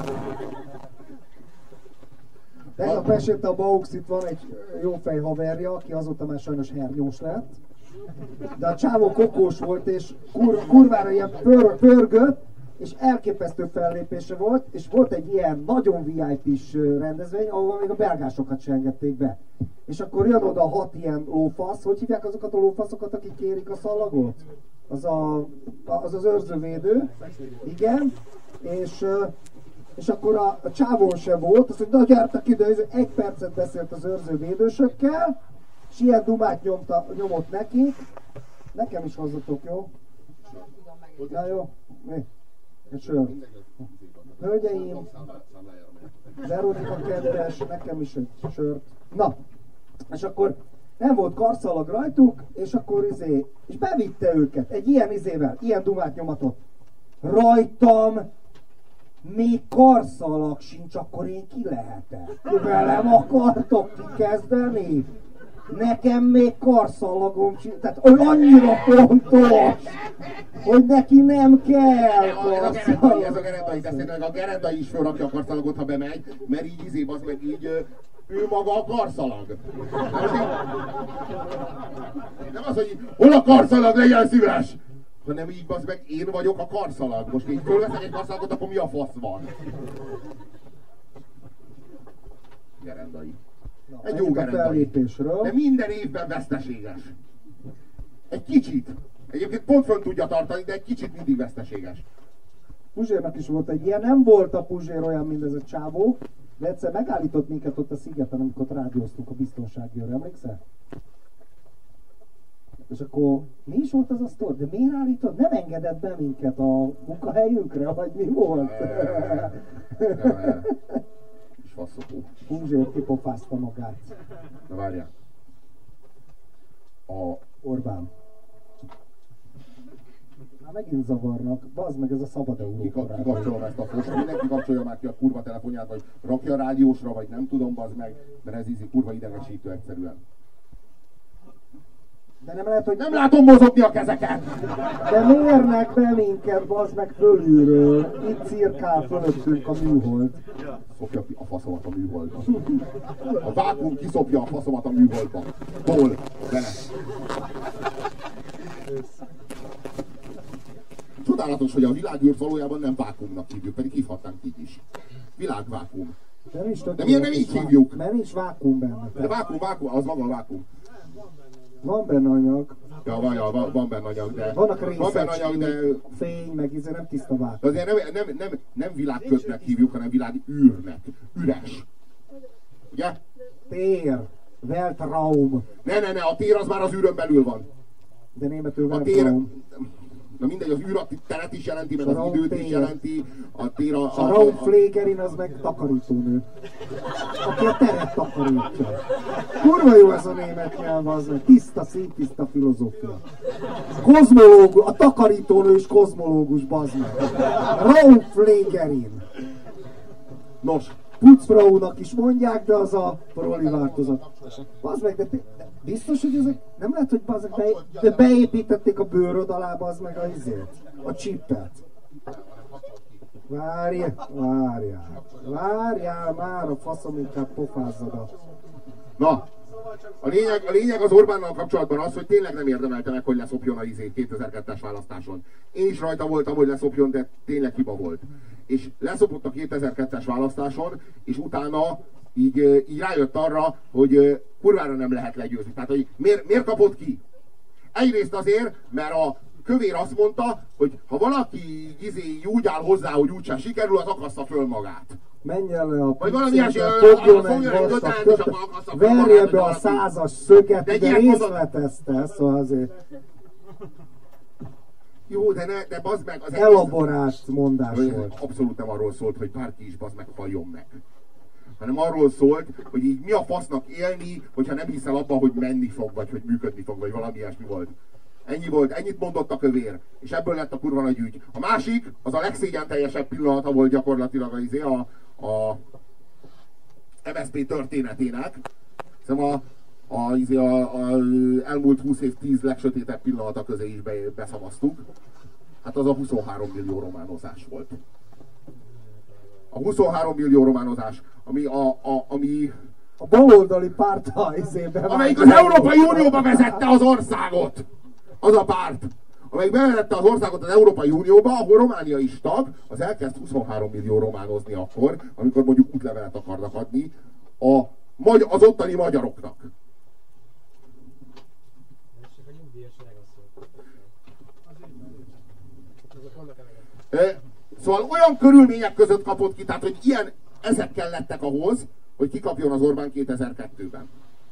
Tegnap esélyt a Bauxit, van egy jófej haverja, aki azóta már sajnos hernyós lett. De a csávó kokós volt, és kurvára ilyen pörgött, és elképesztő fellépése volt, és volt egy ilyen nagyon VIP-s rendezvény, ahol még a belgásokat se engedték be. És akkor jön oda 6 ilyen lófasz, hogy hívják azokat a lófaszokat, akik kérik a szalagot? Az őrzővédő, igen, és akkor a csávón se volt, azt mondja, na gyertek ide, 1 percet beszélt az őrzővédősökkel, és ilyen dumát nyomott nekik. Nekem is hozzatok, jó? Na jó, mi? Egy sör. Hölgyeim, Veronika kedves, nekem is egy sört. Na, és akkor nem volt karszalag rajtuk, és akkor és bevitte őket egy ilyen ilyen dumát nyomatott. Rajtam még karszalag sincs, akkor én ki lehetek? Velem akartok kikezdeni? Nekem még karszalagom sincs, tehát annyira pontos, hogy neki nem kell karszalag. Ez a gerendai, de a gerendai is fölrakja a karszalagot, ha bemegy, mert így az meg így ő maga a karszalag. Nem az, hogy hol a karszalag, legyen szíves! hanem így az meg én vagyok a karszalag. Most így fölveszek egy karszalagot, akkor mi a fasz van? Gerendai. Egy jó gerendai. De minden évben veszteséges. Egy kicsit. Egyébként pont fönn tudja tartani, de egy kicsit mindig veszteséges. Puzsérnak is volt egy ilyen, nem volt a Puzsér olyan, mint ez a csávó, de egyszer megállított minket ott a szigeten, amikor rádióztunk a biztonsági őr, emlékszel? És akkor mi is volt az a sztor? De miért állított? Nem engedett be minket a munkahelyünkre, vagy mi volt? És faszokó. Puzsér kipofázta magát. Na várjál. Orbán. Már megint zavarnak. Bazd meg, ez a Szabad Európa. Kikapcsolom ezt a fosra. Mindenki kapcsolja már ki a kurva telefonját, vagy rakja a rádiósra, vagy nem tudom, bazd meg, mert ez ízi kurva idegesítő egyszerűen. De nem lehet, hogy... Nem látom mozogni a kezeket! De mérnek be minket, bazd meg fölülről. Itt cirkál fölöttünk a műhold. Szopja ki a faszomat a műholdba. A vákuum kiszopja a faszomat a műholdba. Hol? Bele. Csodálatos, hogy a világűrt valójában nem vákuumnak hívjuk, pedig hívhatnánk így is. Világvákuum. De miért nem így hívjuk? Mert nincs vákuum benne. De vákuum, az maga a vákuum. Van benne anyag. Ja, van benne anyag, de... Vannak részecskén, de... fény, meg íze, nem tiszta vákuum. Azért nem világködnek hívjuk, hanem világűrnek. Üres. Ugye? Tér. Weltraum. Ne, a tér az már az űrön belül van. De németül a tér... Na mindegy, az űr a teret is jelenti, meg az időt is jelenti. A tér a Raumflégerin az meg takarítónő. Aki a teret takarítja. Kurva jó ez a német nyelv, az meg tiszta, színtiszta filozófia. Kozmológus, a takarítónő is kozmológus, bazd meg. Raumflégerin. Nos. Putzfraunak is mondják, de az a proli változat. Bazd meg, de biztos, hogy ezek nem lehet, hogy bazd meg, de beépítették a bőröd alá, bazd meg a izét, a csippet. Várjál már, a faszom inkább pofázzad a... Na, a lényeg az Orbánnal kapcsolatban az, hogy tényleg nem érdemelte meg, hogy leszopjon a 2002-es választáson. Én is rajta voltam, hogy leszopjon, de tényleg hiba volt. És leszopott a 2002-es választáson, és utána így rájött arra, hogy kurvára nem lehet legyőzni. Tehát, hogy miért kapott ki? Egyrészt azért, mert a kövér azt mondta, hogy ha valaki úgy áll hozzá, hogy úgysem sikerül, az akassza föl magát. Menj el le a pincébe, fogjon egy vastag kötet, verje be a 100-as szöget, de részletezte, szóval azért... Jó, de bazd meg... Az elaborált mondás volt. Abszolút nem arról szólt, hogy bárki is bazd meg halljon meg. Hanem arról szólt, hogy így mi a fasznak élni, hogyha nem hiszel abban, hogy menni fog, vagy hogy működni fog, vagy valami ilyesmi volt. Ennyi volt, ennyit mondott a kövér. És ebből lett a kurva nagy ügy. A másik, az a legszégyenteljesebb pillanata volt gyakorlatilag a MSZP történetének. Szóval az elmúlt 20 év 10 legsötétebb pillanata közé is beszavaztuk. Hát az a 23 millió románozás volt. A 23 millió románozás, ami a baloldali párt amelyik az Európai Unióba vezette az országot. Az a párt, amelyik bevezette az országot az Európai Unióba, ahol Románia is tag, az elkezd 23 millió románozni akkor, amikor mondjuk útlevelet akarnak adni az ottani magyaroknak. Szóval olyan körülmények között kapott ki, tehát hogy ezekkel lettek ahhoz, hogy kikapjon az Orbán 2002-ben.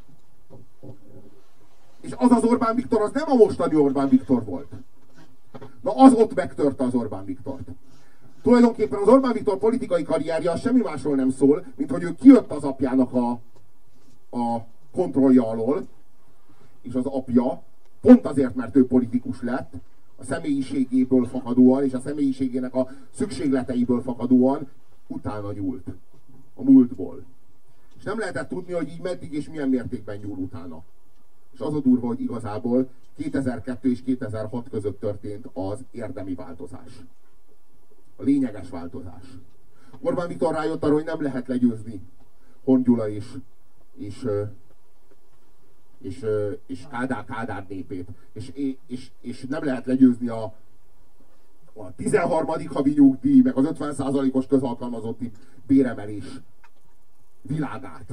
És az Orbán Viktor, az nem a mostani Orbán Viktor volt. Na az ott megtörte az Orbán Viktort. Tulajdonképpen az Orbán Viktor politikai karrierje semmi másról nem szól, mint hogy ő kijött az apjának a kontrollja alól, és az apja pont azért, mert ő politikus lett, a személyiségéből fakadóan, és a személyiségének a szükségleteiből fakadóan utána nyúlt. A múltból. És nem lehetett tudni, hogy így meddig és milyen mértékben nyúl utána. És az a durva, hogy igazából 2002 és 2006 között történt az érdemi változás. A lényeges változás. Orbán Viktor rájött arra, hogy nem lehet legyőzni Horn Gyula és és Kádár népét. És nem lehet legyőzni a 13. havi nyugdíj, meg az 50%-os közalkalmazotti béremelés világát.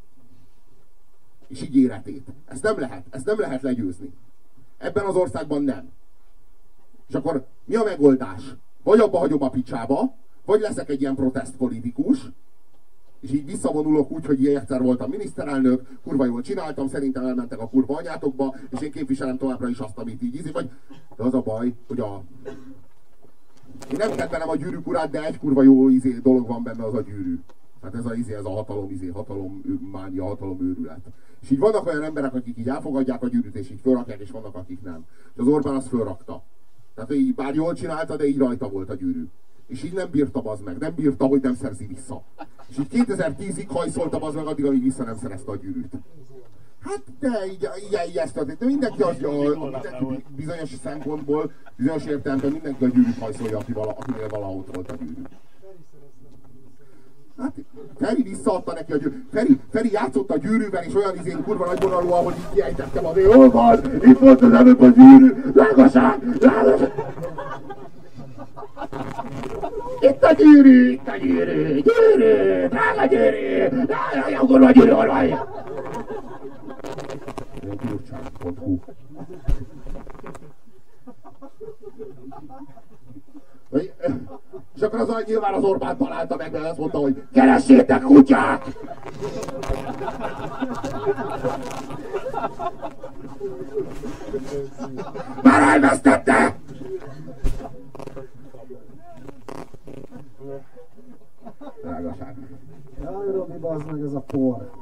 És ígéretét. Ezt nem lehet legyőzni. Ebben az országban nem. És akkor mi a megoldás? Vagy abba hagyom a picsába, vagy leszek egy ilyen protestpolitikus, és így visszavonulok úgy, hogy egyszer voltam miniszterelnök, kurva jól csináltam, szerintem elmentek a kurva anyátokba, és én képviselem továbbra is azt, amit így ízik, vagy... De az a baj, hogy én nem kedvelem a gyűrűk urát, de egy kurva jó dolog van benne, az a gyűrű. Hát ez a hatalommánia, hatalomőrület. És így vannak olyan emberek, akik így elfogadják a gyűrűt, és így fölrakják, és vannak, akik nem. És az Orbán azt fölrakta. Tehát így bár jól csinálta, de így rajta volt a gyűrű. És így nem bírta az meg, nem bírta, hogy nem szerzi vissza. És így 2010-ig hajszolta az meg addig, amíg vissza nem szerezte a gyűrűt. Hát de így ez történt. De mindenki bizonyos szempontból, bizonyos értelemben mindenki a gyűrűt hajszolja, akinél valahogy volt a gyűrű. Hát Feri visszaadta neki a gyűrűt. Feri játszott a gyűrűvel, és olyan izén kurva nagyvonalúan, hogy így kiejtettem az hol van, itt volt az előbb a gyűrű, lágasság! Itt a gyűrű, drága gyűrű, kurva a gyűrű, hol van? Gyurcsány.hu. És akkor nyilván az Orbán találta meg, mert azt mondta, hogy keressétek kutyát! Már elvesztette! Drágaság. Jaj, Robi, bazd meg, ez a por.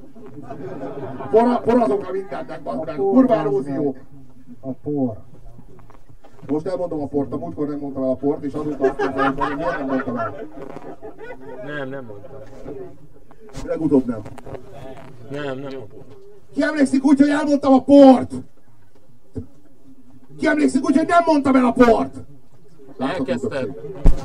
Por azokra mindennek, bazd meg. Kurva erózió. A por. Most elmondom a port, a múltkor nem mondtam el a port, és azóta azt mondtam, hogy miért nem mondtam el. Nem mondtam. Legutóbb nem. Nem mondtam. Ki emlékszik úgy, hogy elmondtam a port? Ki emlékszik úgy, hogy nem mondtam el a port? Elkezdted.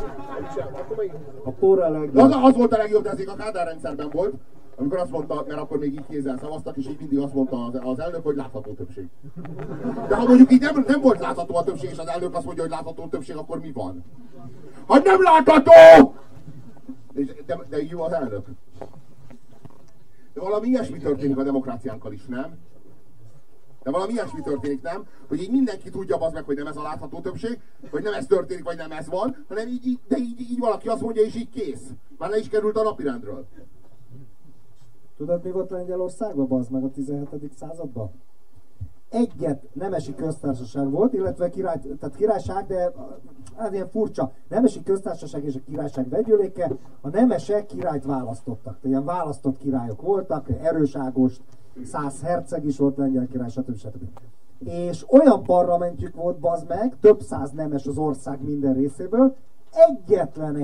A por a legjobb. Az volt a legjobb, de ezek a Kádár rendszerben volt, amikor azt mondta, mert akkor még így kézzel szavaztak, és így mindig azt mondta az elnök, hogy látható többség. De ha mondjuk így nem volt látható a többség, és az elnök azt mondja, hogy látható többség, akkor mi van? Ha nem látható! De így jó az elnök. De valami ilyesmi történik a demokráciánkkal is, nem? De valami ilyesmi történik, nem? Hogy így mindenki tudja az meg, hogy nem ez a látható többség, hogy nem ez történik, vagy nem ez van, hanem így valaki azt mondja, és így kész. Már le is került a napirendről. Tudod, mi volt Lengyelországban, bazd meg, a 17. században? Egyet nemesi köztársaság volt, illetve királyság, de hát ilyen furcsa. Nemesi köztársaság és a királyság vegyüléke, a nemesek királyt választottak. Tehát ilyen választott királyok voltak, Erős Ágost, 100 herceg is volt, lengyel király, stb. És olyan parlamentjük volt, bazd meg, több száz nemes az ország minden részéből, egyetlen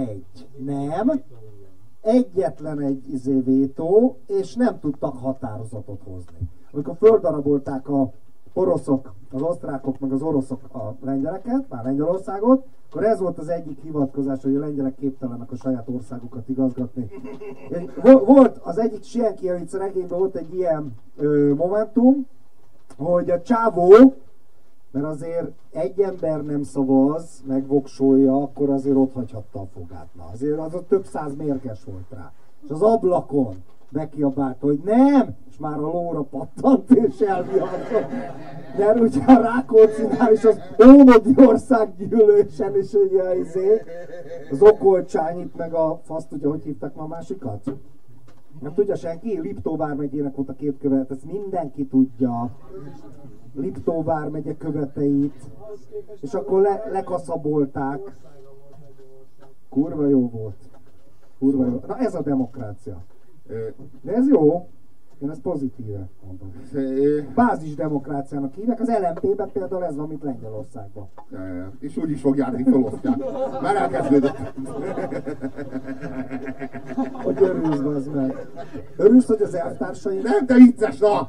egy vétó, és nem tudtak határozatot hozni. Amikor földarabolták a oroszok, az osztrákok, meg az oroszok a lengyeleket, már Lengyelországot, akkor ez volt az egyik hivatkozás, hogy a lengyelek képtelenek a saját országukat igazgatni. Volt az egyik Sienkiewicz regényben volt egy ilyen momentum, hogy a csávó, mert azért egy ember nem szavaz, megvoksolja, akkor azért ott hagyhatta a fogát. Na, azért az több száz mérges volt rá. És az ablakon bekiabálta, hogy nem, és már a lóra pattant és elviharzott. Mert ugye a Rákóczinál is az Ómodi országgyűlésen is ugye az Okolcsányit meg a fasz, tudja, hogy hívták ma a másikat? Nem tudja senki? Liptó vármegyének volt a két követ, ezt mindenki tudja. Liptó vármegye követeit. És akkor lekaszabolták. Kurva jó volt. Kurva jó. Na ez a demokrácia. De ez jó. Én ezt pozitíve mondom. Bázis demokráciának hívják. Az LMP-ben például ez van, mint Lengyelországban. És úgy is fog járni, felosztják. Már elkezdődött. Hogy örülsz, bazd meg. Örülsz, hogy az elvtársaim... Nem, te vicces, na!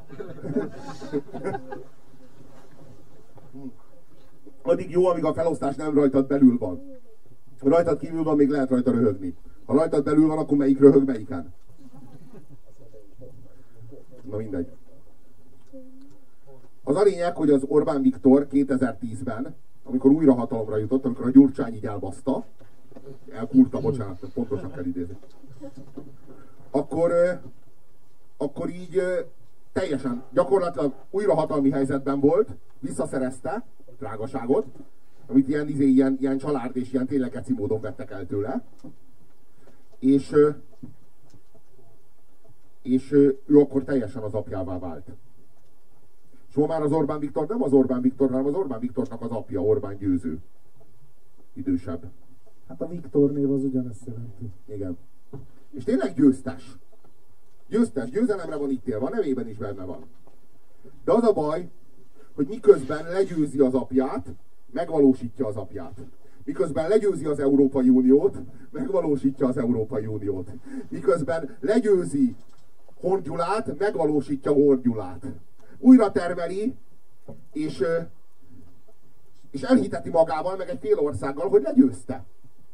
Addig jó, amíg a felosztás nem rajtad belül van. Ha rajtad kívül van, még lehet rajta röhögni. Ha rajtad belül van, akkor melyik röhög melyiken? Na mindegy. Az a lényeg, hogy az Orbán Viktor 2010-ben, amikor újra hatalomra jutott, amikor a Gyurcsány így elbaszta, elkúrta, bocsánat, pontosan kell idézni, akkor így teljesen, gyakorlatilag újra hatalmi helyzetben volt, visszaszerezte drágaságot, amit ilyen család és ilyen tényleg eci módon vettek el tőle, és ő akkor teljesen az apjává vált. És ma már az Orbán Viktor nem az Orbán Viktor, hanem az Orbán Viktornak az apja, Orbán Győző. Idősebb. Hát a Viktor név az ugyanezt jelenti. Igen. És tényleg győztes. Győztes, győzelemre van ítélve, a nevében is benne van. De az a baj, hogy miközben legyőzi az apját, megvalósítja az apját. Miközben legyőzi az Európai Uniót, megvalósítja az Európai Uniót. Miközben legyőzi Horn Gyulát, megvalósítja Horn Gyulát. Újra termeli, és elhiteti magával, meg egy fél országgal, hogy legyőzte.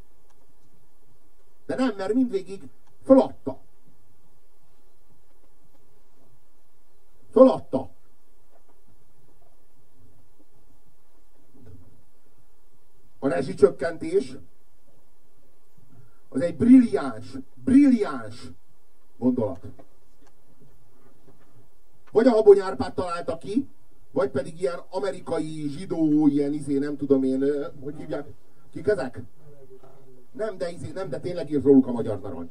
De nem, mert mindvégig föladta. Föladta. A rezsicsökkentés az egy brilliáns gondolat. Vagy a Habony Árpád találta ki, vagy pedig ilyen amerikai zsidó, ilyen nem tudom én, hogy hívják? Kik ezek? Nem, de tényleg írt róluk a Magyar Narancs.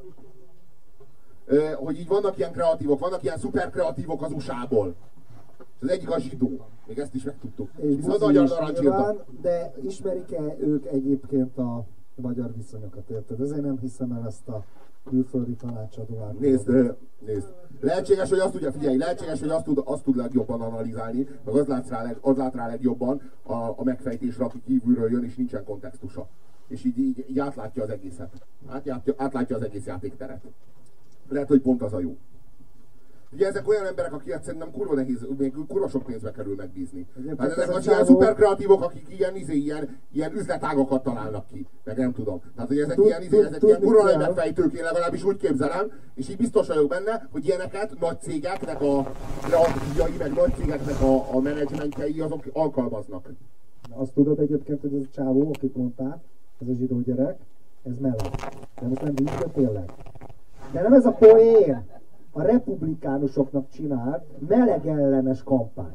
Hogy így vannak ilyen kreatívok, vannak ilyen szuperkreatívok az USA-ból. Az egyik a zsidó. Még ezt is megtudtuk. És az a Magyar Narancs írta. De ismerik-e ők egyébként a magyar viszonyokat, érted? Ezért nem hiszem el ezt a külföldi tanácsadóát. Nézd. Lehetséges, hogy azt tudja, figyelj, lehetséges, hogy azt tud legjobban analizálni, meg az lát rá legjobban a megfejtésre, aki kívülről jön, és nincsen kontextusa. És így átlátja az egészet. Átlátja az egész játékteret. Lehet, hogy pont az a jó. Ugye ezek olyan emberek, akiket szerintem kurva nehéz, még kurva sok pénzbe kerül megbízni. Hát ezek az ilyen szuperkreatívok, akik ilyen üzletágokat találnak ki. Meg nem tudom. Tehát, hogy ezek ilyen kurva nagy megfejtők, én legalábbis úgy képzelem, és így biztos vagyok benne, hogy ilyeneket nagy cégeknek a kreatívjai, meg nagy cégeknek a menedzsmentjei azok alkalmaznak. Azt tudod egyébként, hogy ez a csávó, akit mondtál, ez a zsidó gyerek, ez meleg. De most nem vicc, de tényleg. De nem ez a poén! A republikánusoknak csinált melegellenes kampányt.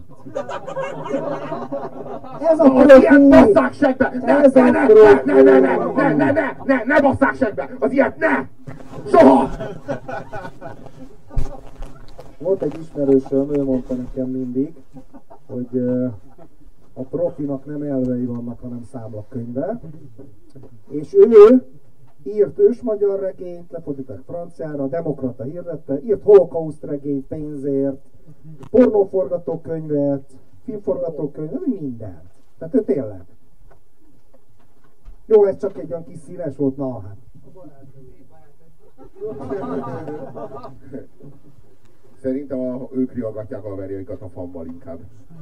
Ez a ilyet basszák segbe! Ne basszák segbe! Az ilyet ne! Soha! Volt egy ismerősöm, ő mondta nekem mindig, hogy a profinak nem elvei vannak, hanem számlakönyve. És ő írt ősmagyar regényt, lefordították franciára, demokrata hirdette, írt holokauszt regényt pénzért, pornóforgatókönyvet, filmforgatókönyvet, mindent. Tehát ő tényleg. Jó, ez csak egy olyan kis színes volt, na hát. Szerintem ők riogatják a verjaikat a fammal inkább.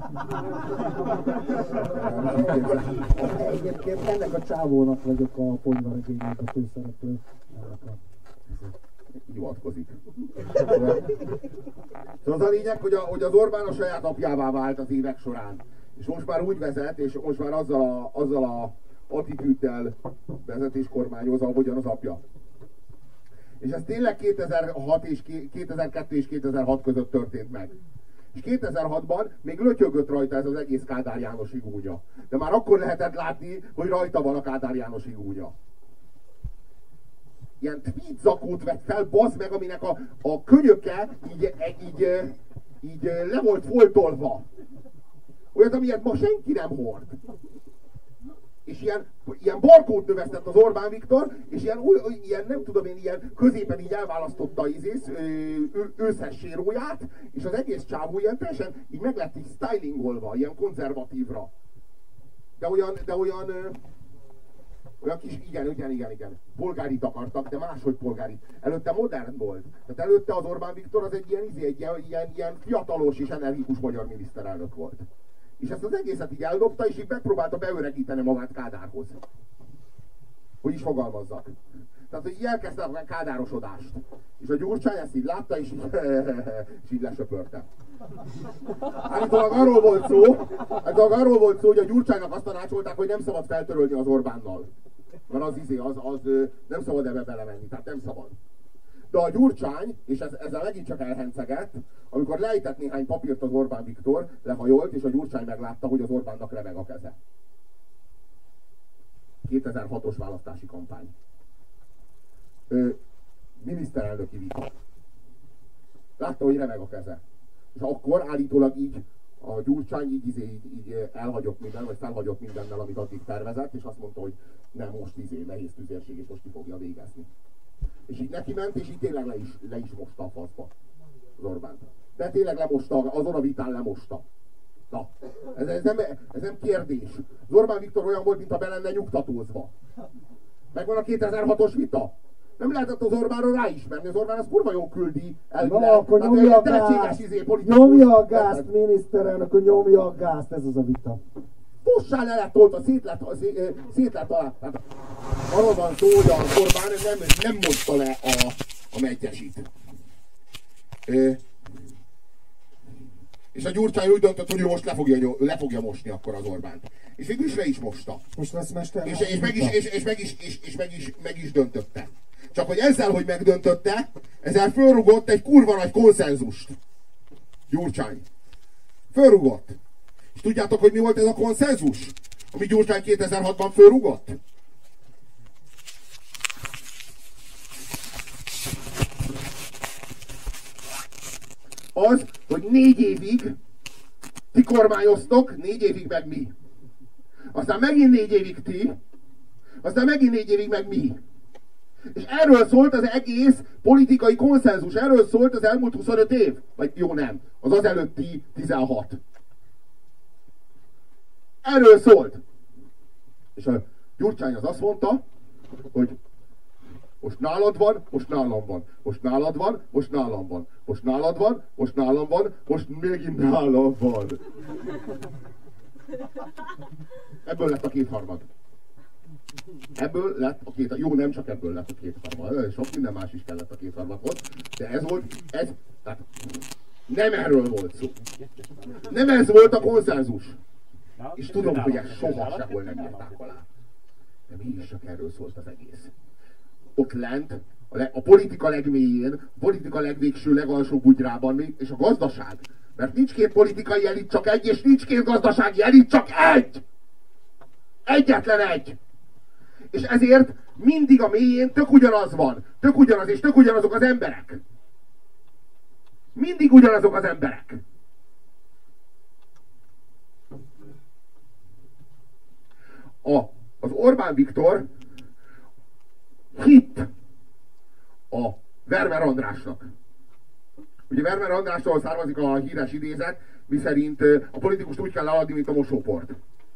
Egyébként ennek a csávónak vagyok a ponyvaregénynek a főszereplő. Hivatkozik. Szóval az a lényeg, hogy az Orbán a saját apjává vált az évek során. És most már úgy vezet, és most már azzal a attitűddel vezet és kormányoz, ahogyan az apja. És ez tényleg 2002 és 2006 között történt meg. És 2006-ban még lötyögött rajta ez az egész Kádár Jánosi gúnya. De már akkor lehetett látni, hogy rajta van a Kádár Jánosi gúnya. Ilyen tweet zakót vett fel, bazd meg, aminek a könyöke így le volt foltolva. Olyat, amilyet ma senki nem hord. És ilyen barkót növesztett az Orbán Viktor, és ilyen nem tudom én, ilyen középen így elválasztotta őszes séróját, és az egész csávó ilyen teljesen így meg lett így stylingolva, ilyen konzervatívra. De olyan kis, igen. Polgárit akartak, de máshogy polgárit. Előtte modern volt. Tehát előtte az Orbán Viktor az egy ilyen fiatalos és energikus magyar miniszterelnök volt. És ezt az egészet így eldobta, és így megpróbálta beöregíteni magát Kádárhoz. Hogy is fogalmazzak. Tehát, hogy így elkezdte a kádárosodást. És a Gyurcsány ezt így látta, és így lesöpörte. Állítólag arról volt szó, hogy a Gyurcsánynak azt tanácsolták, hogy nem szabad feltörölni az Orbánnal. Mert az nem szabad ebbe belemenni, tehát nem szabad. De a Gyurcsány, és ezzel megint csak elhencegett, amikor lejtett néhány papírt az Orbán Viktor, lehajolt, és a Gyurcsány meglátta, hogy az Orbánnak remeg a keze. 2006-os választási kampány. Miniszterelnöki vita. Látta, hogy remeg a keze. És akkor állítólag így a Gyurcsány így elhagyott minden, vagy felhagyott mindennel, amit addig tervezett, és azt mondta, hogy nem, most nehéz tüzérség, és most ki fogja végezni. És így neki ment, és így tényleg le is mosta a faszba az Orbánt. De tényleg lemosta, azon a vitán lemosta. Na, ez nem kérdés. Az Orbán Viktor olyan volt, mint a be lenne nyugtatózva. Megvan a 2006-os vita. Nem lehetett az Orbánra ráismerni, az Orbán az kurva jól küldi elvileg. Na, akkor nyomja a gázt, nyomja a gázt, miniszterelnök, akkor nyomja a gázt, ez az a vita. Pussán le lett tolta, szét lett alá. Arról van szó, hogy az Orbán nem mosta le a megyyesit. És a Gyurcsány úgy döntött, hogy ő most le fogja mosni akkor az Orbánt. És végül is le is mosta. Most lesz mester. És meg is döntötte. Csak hogy ezzel, hogy megdöntötte, ezzel fölrugott egy kurva nagy konszenzust. Gyurcsány. Fölrugott. És tudjátok, hogy mi volt ez a konszenzus, ami Gyurcsány 2006-ban fölrugott? Az, hogy 4 évig ti kormányoztok, 4 évig meg mi. Aztán megint 4 évig ti, aztán megint 4 évig meg mi. És erről szólt az egész politikai konszenzus, erről szólt az elmúlt 25 év. Vagy jó, nem, az előtti 16. Erről szólt. És a Gyurcsány az azt mondta, hogy most nálad van, most nálam van. Most nálad van, most nálam van. Most nálad van, most nálam van, most megint nálam van. Ebből lett a kétharmad. Ebből lett a kétharmad. Jó, nem csak ebből lett a kétharmad. Sok minden más is kellett a kétharmadhoz. De ez volt, tehát nem erről volt szó. Nem ez volt a konszenzus. És tudom, hogy ez soha sehol nem írták alá. De mégis csak erről szólt az egész. Ott lent, a politika legmélyén, a politika legvégső, legalsó bugyrában, és a gazdaság. Mert nincs két politikai elit, csak egy, és nincs két gazdasági elit, csak egy! Egyetlen egy! És ezért mindig a mélyén tök ugyanaz van. Tök ugyanaz, és tök ugyanazok az emberek. Mindig ugyanazok az emberek. Az Orbán Viktor hitt a Vermer Andrásnak. Ugye Vermer Andrásról származik a híres idézet, miszerint a politikust úgy kell eladni, mint a mosóport.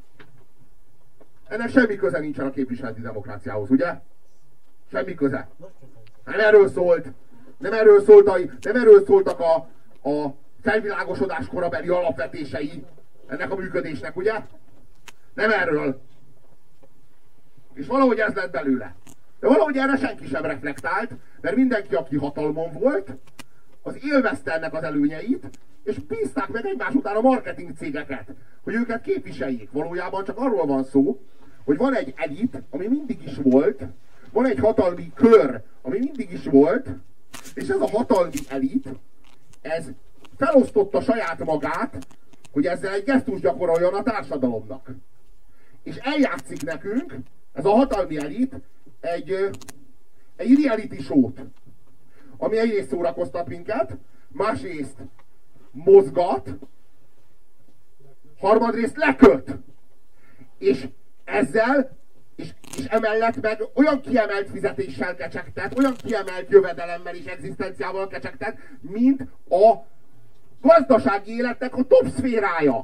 Ennek semmi köze nincsen a képviseleti demokráciához, ugye? Semmi köze. Nem erről szólt. Nem erről szóltak a felvilágosodás korabeli alapvetései ennek a működésnek, ugye? Nem erről. És valahogy ez lett belőle. De valahogy erre senki sem reflektált, mert mindenki, aki hatalmon volt, az élvezte ennek az előnyeit, és bízták meg egymás után a marketing cégeket, hogy őket képviseljék. Valójában csak arról van szó, hogy van egy elit, ami mindig is volt, van egy hatalmi kör, ami mindig is volt, és ez a hatalmi elit, ez felosztotta saját magát, hogy ezzel egy gesztus gyakoroljon a társadalomnak. És eljátszik nekünk, ez a hatalmi elit, egy reality show-t, ami egyrészt szórakoztat minket, másrészt mozgat, harmadrészt leköt. És ezzel, és emellett meg olyan kiemelt fizetéssel kecsegtet, olyan kiemelt jövedelemmel és egzisztenciával kecsegtet, mint a gazdasági életnek a top szférája.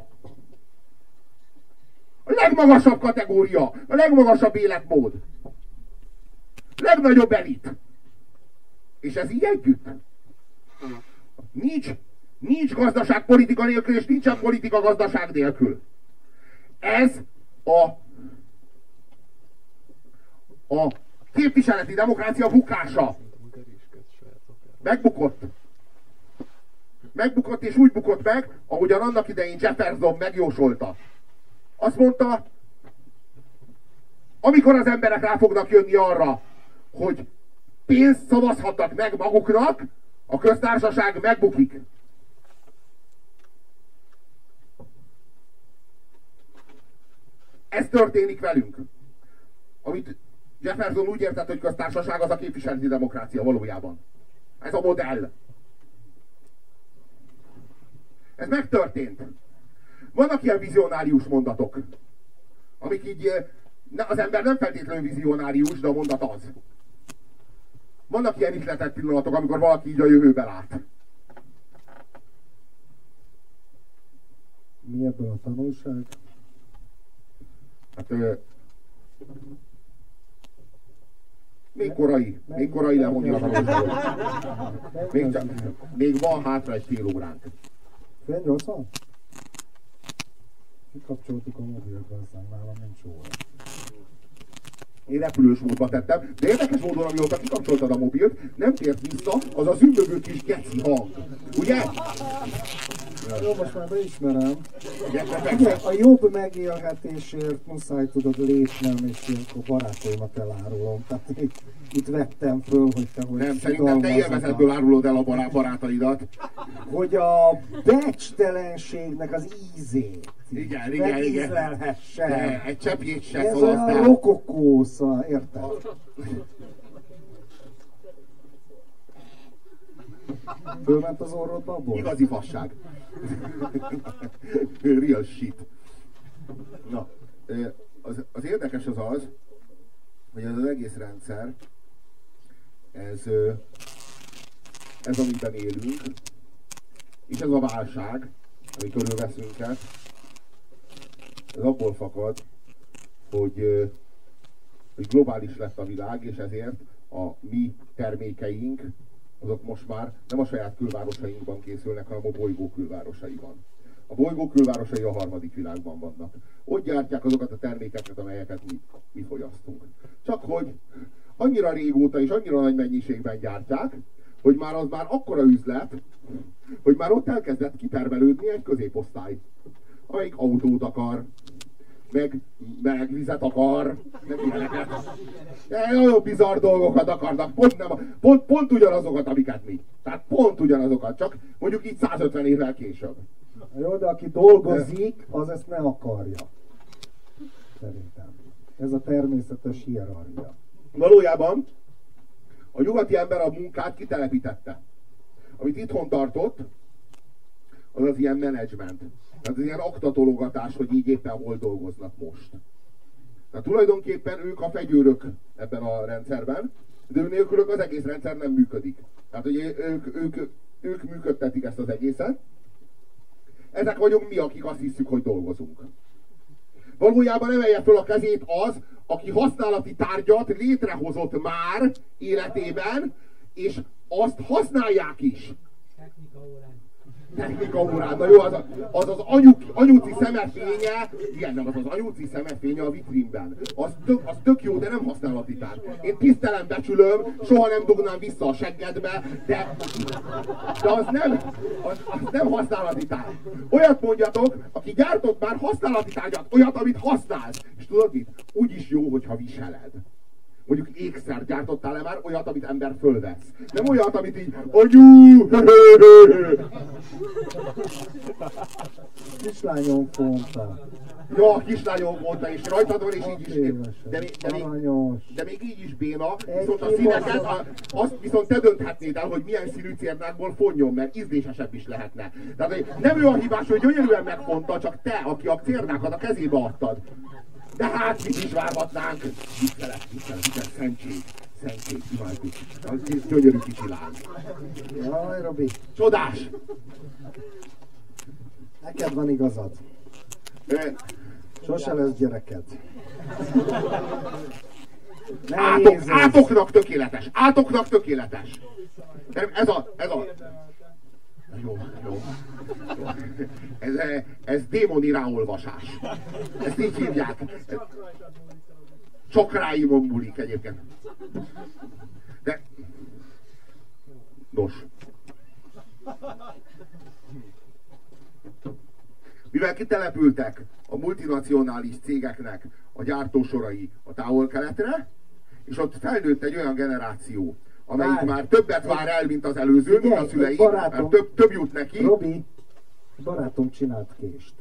A legmagasabb kategória, a legmagasabb életmód. Legnagyobb elit. És ez így együtt. Nincs gazdaság politika nélkül, és nincsen politika gazdaság nélkül. Ez a képviseleti demokrácia bukása. megbukott, és úgy bukott meg, ahogyan annak idején Jefferson megjósolta. Azt mondta, amikor az emberek rá fognak jönni arra, hogy pénzt szavazhatnak meg maguknak, a köztársaság megbukik. Ez történik velünk. Amit Jefferson úgy értett, hogy köztársaság, az a képviseleti demokrácia valójában. Ez a modell. Ez megtörtént. Vannak ilyen vizionárius mondatok, amik így, az ember nem feltétlenül vizionárius, de a mondat az. Vannak ilyen ihletett pillanatok, amikor valaki így a jövőbe lát. Mi ebből a tanulság? Hát még korai lemondni a tanulságot. Még van hátra egy fél óránk. Fél 80? Kikapcsoltuk a mobilba, aztán nálam nincs óra. Én repülős módba tettem, de érdekes módon, amióta kikapcsoltad a mobilt, nem tért vissza az a zümbögő kis geci hang. Ugye? Jó, most már beismerem. Ugye, A jobb megélhetésért muszáj tudod lépnem, és ilyenkor barátaimat elárulom. Tehát itt vettem föl, hogy te hogy nem, szerintem te élvezetből árulod el a barátaidat. Hogy a becstelenségnek az ízét igen. megízlelhessen. Egy cseppjét se ez szaladsz olyan rokokó, szóval, érted? Fölment az orrodba abból? Igazi fasság. Real shit. Na, az érdekes az, hogy ez az egész rendszer, ez amiben élünk, és ez a válság, ami körülvesz minket, ez abból fakad, hogy globális lett a világ, és ezért a mi termékeink, azok most már nem a saját külvárosainkban készülnek, hanem a bolygó külvárosaiban. A bolygó külvárosai a harmadik világban vannak. Ott gyártják azokat a termékeket, amelyeket mi fogyasztunk. Csak hogy annyira régóta és annyira nagy mennyiségben gyártják, hogy már az már akkora üzlet, hogy már ott elkezdett kitermelődni egy középosztály, amelyik autót akar, meg melegvizet akar, meg ilyeneket. Nagyon bizarr dolgokat akarnak, pont ugyanazokat, amiket mi. Tehát pont ugyanazokat, csak mondjuk így 150 évvel később. Jó, de aki dolgozik, az ezt ne akarja. Szerintem. Ez a természetes hierarchia. Valójában a nyugati ember a munkát kitelepítette. Amit itthon tartott, az az ilyen menedzsment. Tehát az ilyen aktatologatás, hogy így éppen hol dolgoznak most. Tehát tulajdonképpen ők a fegyőrök ebben a rendszerben, de ő nélkülük az egész rendszer nem működik. Tehát hogy ők működtetik ezt az egészet. Ezek vagyunk mi, akik azt hiszük, hogy dolgozunk. Valójában emelje föl a kezét az, aki használati tárgyat létrehozott már életében, és azt használják is. Technika órán. Na jó, az anyuci szemefénye, igen, nem, az anyuci szemefénye a vitrínben. Az tök jó, de nem használati tárgy. Én tisztelem, becsülöm, soha nem dugnám vissza a seggedbe, de az nem használati tárgy. Olyat mondjatok, aki gyártott már használati tárgyat, olyat, amit használsz. És tudod mit? Úgy is jó, hogyha viseled. Mondjuk ékszert gyártottál-e már olyat, amit ember fölvesz? Nem olyat, amit így anyu! Kislányom fonta. Ja, kislányom mondta, és rajtad van, és így is. De még így is béna, viszont a színeket, azt viszont te dönthetnéd el, hogy milyen színű cérnákból fonjon, mert ízlésesebb is lehetne. Tehát nem ő a hibás, hogy gyönyörűen megfonta, csak te, aki a cérnákat a kezébe adtad. De hát mit is várhatnánk? Viccelek, szentség, imádjuk. Az gyönyörű kicsi lány. Jaj, Robi. Csodás! Neked van igazad. Sose lesz gyereked. Átoknak tökéletes! Átoknak tökéletes! Ez a... Jó. Ez démoni ráolvasás. Ezt így hívják. Csak ráimon múlik egyébként. De... Nos. mivel kitelepültek a multinacionális cégeknek a gyártósorai a Távol-Keletre, és ott felnőtt egy olyan generáció, amelyik már többet vár el, mint az előző, mint a szülei, mert több jut neki. Robi, barátom csinált kést.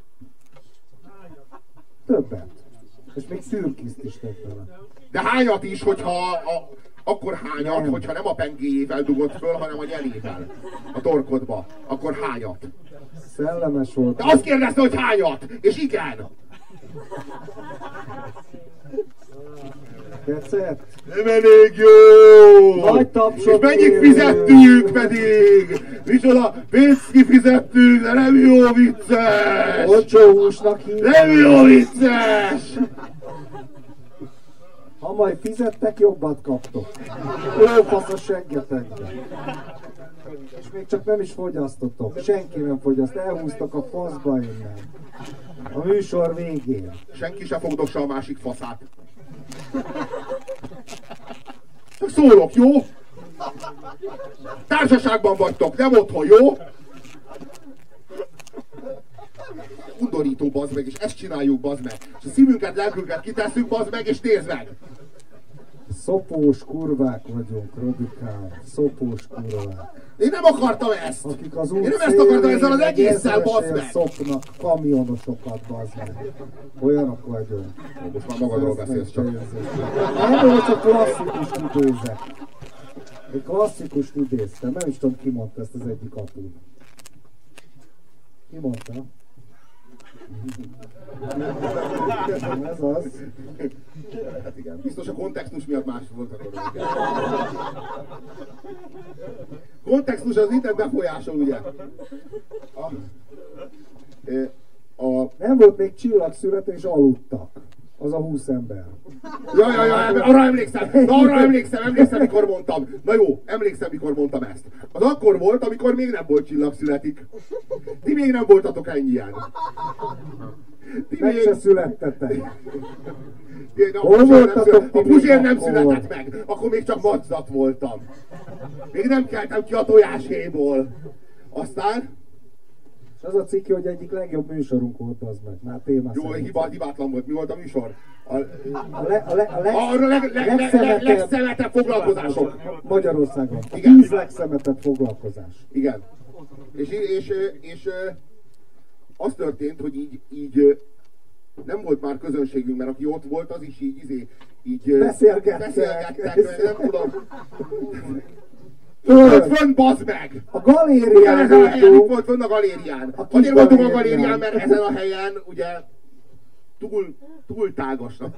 Többet. És még szürkiszt is tett vele. De hányat is, akkor hányat, hogyha nem a pengéjével dugott föl, hanem a nyelével a torkodba. Akkor hányat? Szellemes volt. De azt kérdezte, hogy hányat! És igen! Tetszett? Nem elég jó! Nagy tapsot! És mennyit fizettünk pedig! Micsoda pénzt kifizettünk, de nem jó vicces! Olcsó húsnak hívják. Nem jó vicces! Ha majd fizettek, jobbat kaptok. Jó fasz a seggetekbe. És még csak nem is fogyasztotok. Senki nem fogyaszt. Elhúztak a faszba innen. A műsor végén. Senki se fogdossa a másik faszát. Csak szólok, jó? Társaságban vagytok, nem otthon, jó? Undorító, bazd meg, és ezt csináljuk, bazd meg. És a szívünket, lelkünket kitesszük, bazd meg, és nézd meg! Szopós kurvák vagyunk, Robikám. Szopós kurvák. Én nem akartam ezt! Akik az Én nem ezt akartam ezzel az egésszel, bazd meg! Szopnak kamionosokat, bazd meg. Olyanok vagyunk. Most már magadról beszélsz csak. Nem, csak klasszikust idézek. Egy klasszikust idéztem. Nem is tudom, ki mondta ezt az egyik apud. Ki mondta? Ez az. Hát igen. Biztos a kontextus miatt más volt akkor. Kontextus az internet befolyásol, ugye? Nem volt még csillagszület és aludtak. Az a 20 ember. Ja, arra emlékszem, mikor mondtam. Na jó, emlékszem, mikor mondtam ezt. Az akkor volt, amikor még nem volt csillagszületik. Ti még nem voltatok ennyien. Meg se születtetek. A Puzsér nem született meg. Akkor még csak madzat voltam. Még nem keltem ki a tojáshéjból. Aztán... És az a cikk, hogy egyik legjobb műsorunk volt, az meg. Már téma jó, hibátlan volt. Mi volt a műsor? A legszemetebb foglalkozások. Magyarországon. A Igen. 10 legszemetebb foglalkozás. Igen. És az történt, hogy így nem volt már közönségünk, mert aki ott volt, az is így beszélgettek, nem tudom. Volt fönn, bazd meg! A galérián ezen a helyen, itt volt fönn a galérián. Azért voltunk a galérián, mert ezen a helyen ugye túl tágasnak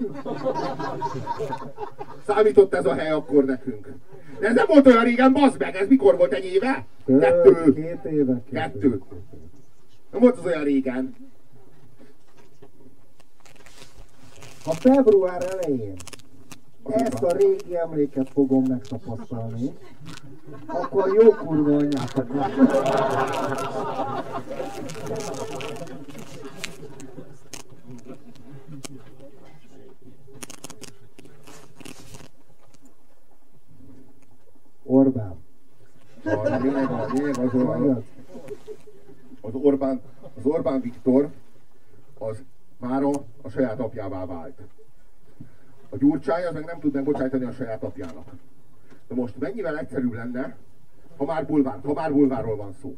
számított ez a hely akkor nekünk. De ez nem volt olyan régen, bazd meg! Ez mikor volt, egy éve? 2. 2 éve. 2. Nem volt az olyan régen. Ha február elején ezt a régi emléket fogom megtapasztalni, akkor jó kurva anyátok. Orbán. A lényeg az Orbán Viktor az mára a saját apjává vált. A Gyurcsány az meg nem tud megbocsájtani a saját apjának. De most mennyivel egyszerűbb lenne, ha már bulvárról van szó.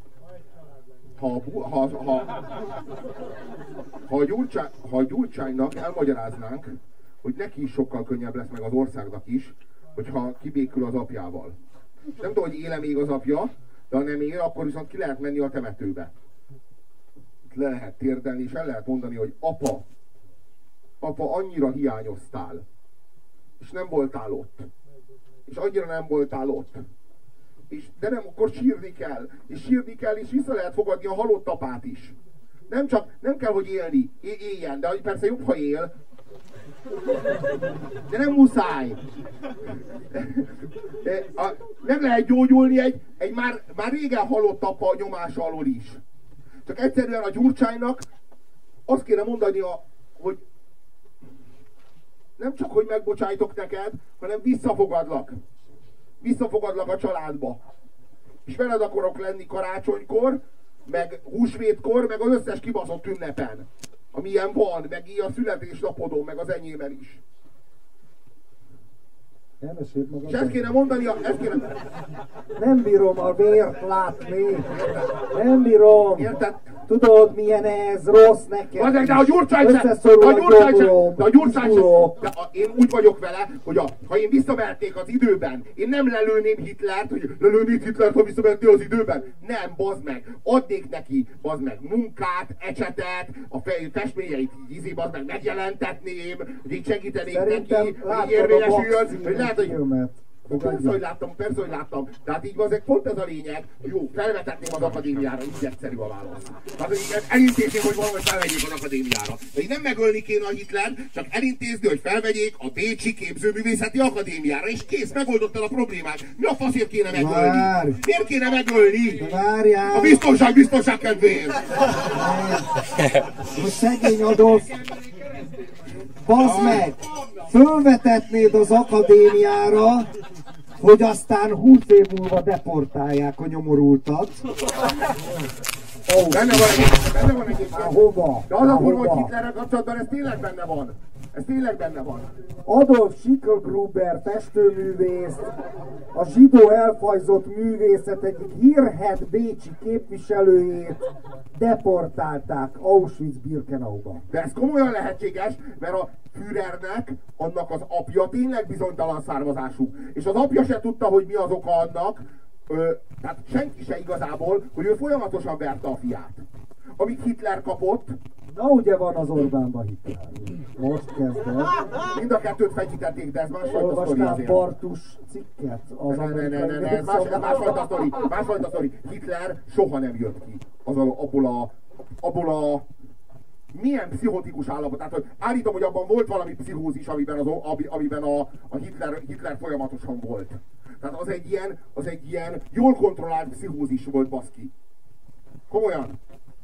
Ha a Gyurcsánynak elmagyaráznánk, hogy neki is sokkal könnyebb lesz, meg az országnak is, hogyha kibékül az apjával. És nem tudom, hogy éle még az apja, de ha nem él, akkor viszont ki lehet menni a temetőbe. Le lehet térdelni, és el lehet mondani, hogy apa, annyira hiányoztál, és nem voltál ott. És annyira nem voltál ott. De nem, akkor sírni kell, és vissza lehet fogadni a halott apát is. Nem kell, hogy éljen, de persze jobb, ha él. De nem muszáj. Nem lehet gyógyulni egy már régen halott apa nyomása alól is. Csak egyszerűen a Gyurcsánynak azt kéne mondani, hogy nem csak, hogy megbocsájtok neked, hanem visszafogadlak. Visszafogadlak a családba. És veled akarok lenni karácsonykor, meg húsvétkor, meg az összes kibaszott ünnepen. Amilyen van, meg így a születésnapodon, meg az enyémen is. És ezt kéne mondani, ezt kéne... Nem bírom a vért látni. Nem bírom. Érted? Tudod, milyen ez, rossz nekem. De a Gyurcsány én úgy vagyok vele, hogy ha én visszaverték az időben, én nem lelőném Hitlert, hogy lelőnék Hitlert, ha visszaverték az időben. Nem, bazd meg. Adnék neki, bazd meg, munkát, ecsetet, a festményeit így bazd meg, megjelentetném, hogy így segítenék szerintem neki, hogy érvényesüljön, hogy lehet, hogy... filmet. Persze, hogy láttam. Tehát így azért pont ez a lényeg, jó, felvetetném az akadémiára, így egyszerű a válasz. Tehát így elintézném, hogy valahogy felvegyék az akadémiára. De így nem megölni kéne a Hitlert, csak elintézni, hogy felvegyék a Bécsi Képzőművészeti Akadémiára, és kész, megoldottad a problémát. Mi a faszért kéne megölni? Miért kéne megölni? Várjál! A biztonság kedvéért! Hogy szegény Adolf, bazd meg! Fölvetetnéd az akadémiára, hogy aztán 20 év múlva deportálják a nyomorultat. Benne van egyébként. Hova? De az a furcsa, hogy Hitlerrel kapcsolatban ez tényleg benne van. Ez tényleg benne van. Adolf Schicklgruber festőművész, a zsidó elfajzott művészet egyik hírhedt bécsi képviselőjét deportálták Auschwitz-Birkenauba. De ez komolyan lehetséges, mert a Führernek, annak az apja tényleg bizonytalan származású. És az apja se tudta, hogy mi az oka annak, tehát senki se igazából, hogy ő folyamatosan verte a fiát. Amit Hitler kapott, na ugye van az Orbánban Hitler. Most kezdve. mind a kettőt fegyítették, de ez másfajta sztori azért. Bartus cikket? Az ez másfajta sztori. Hitler soha nem jött ki abból a milyen pszichotikus állapot. Tehát, hogy állítom, hogy abban volt valami pszichózis, amiben a Hitler folyamatosan volt. Tehát az egy ilyen jól kontrollált pszichózis volt, baszki. Komolyan.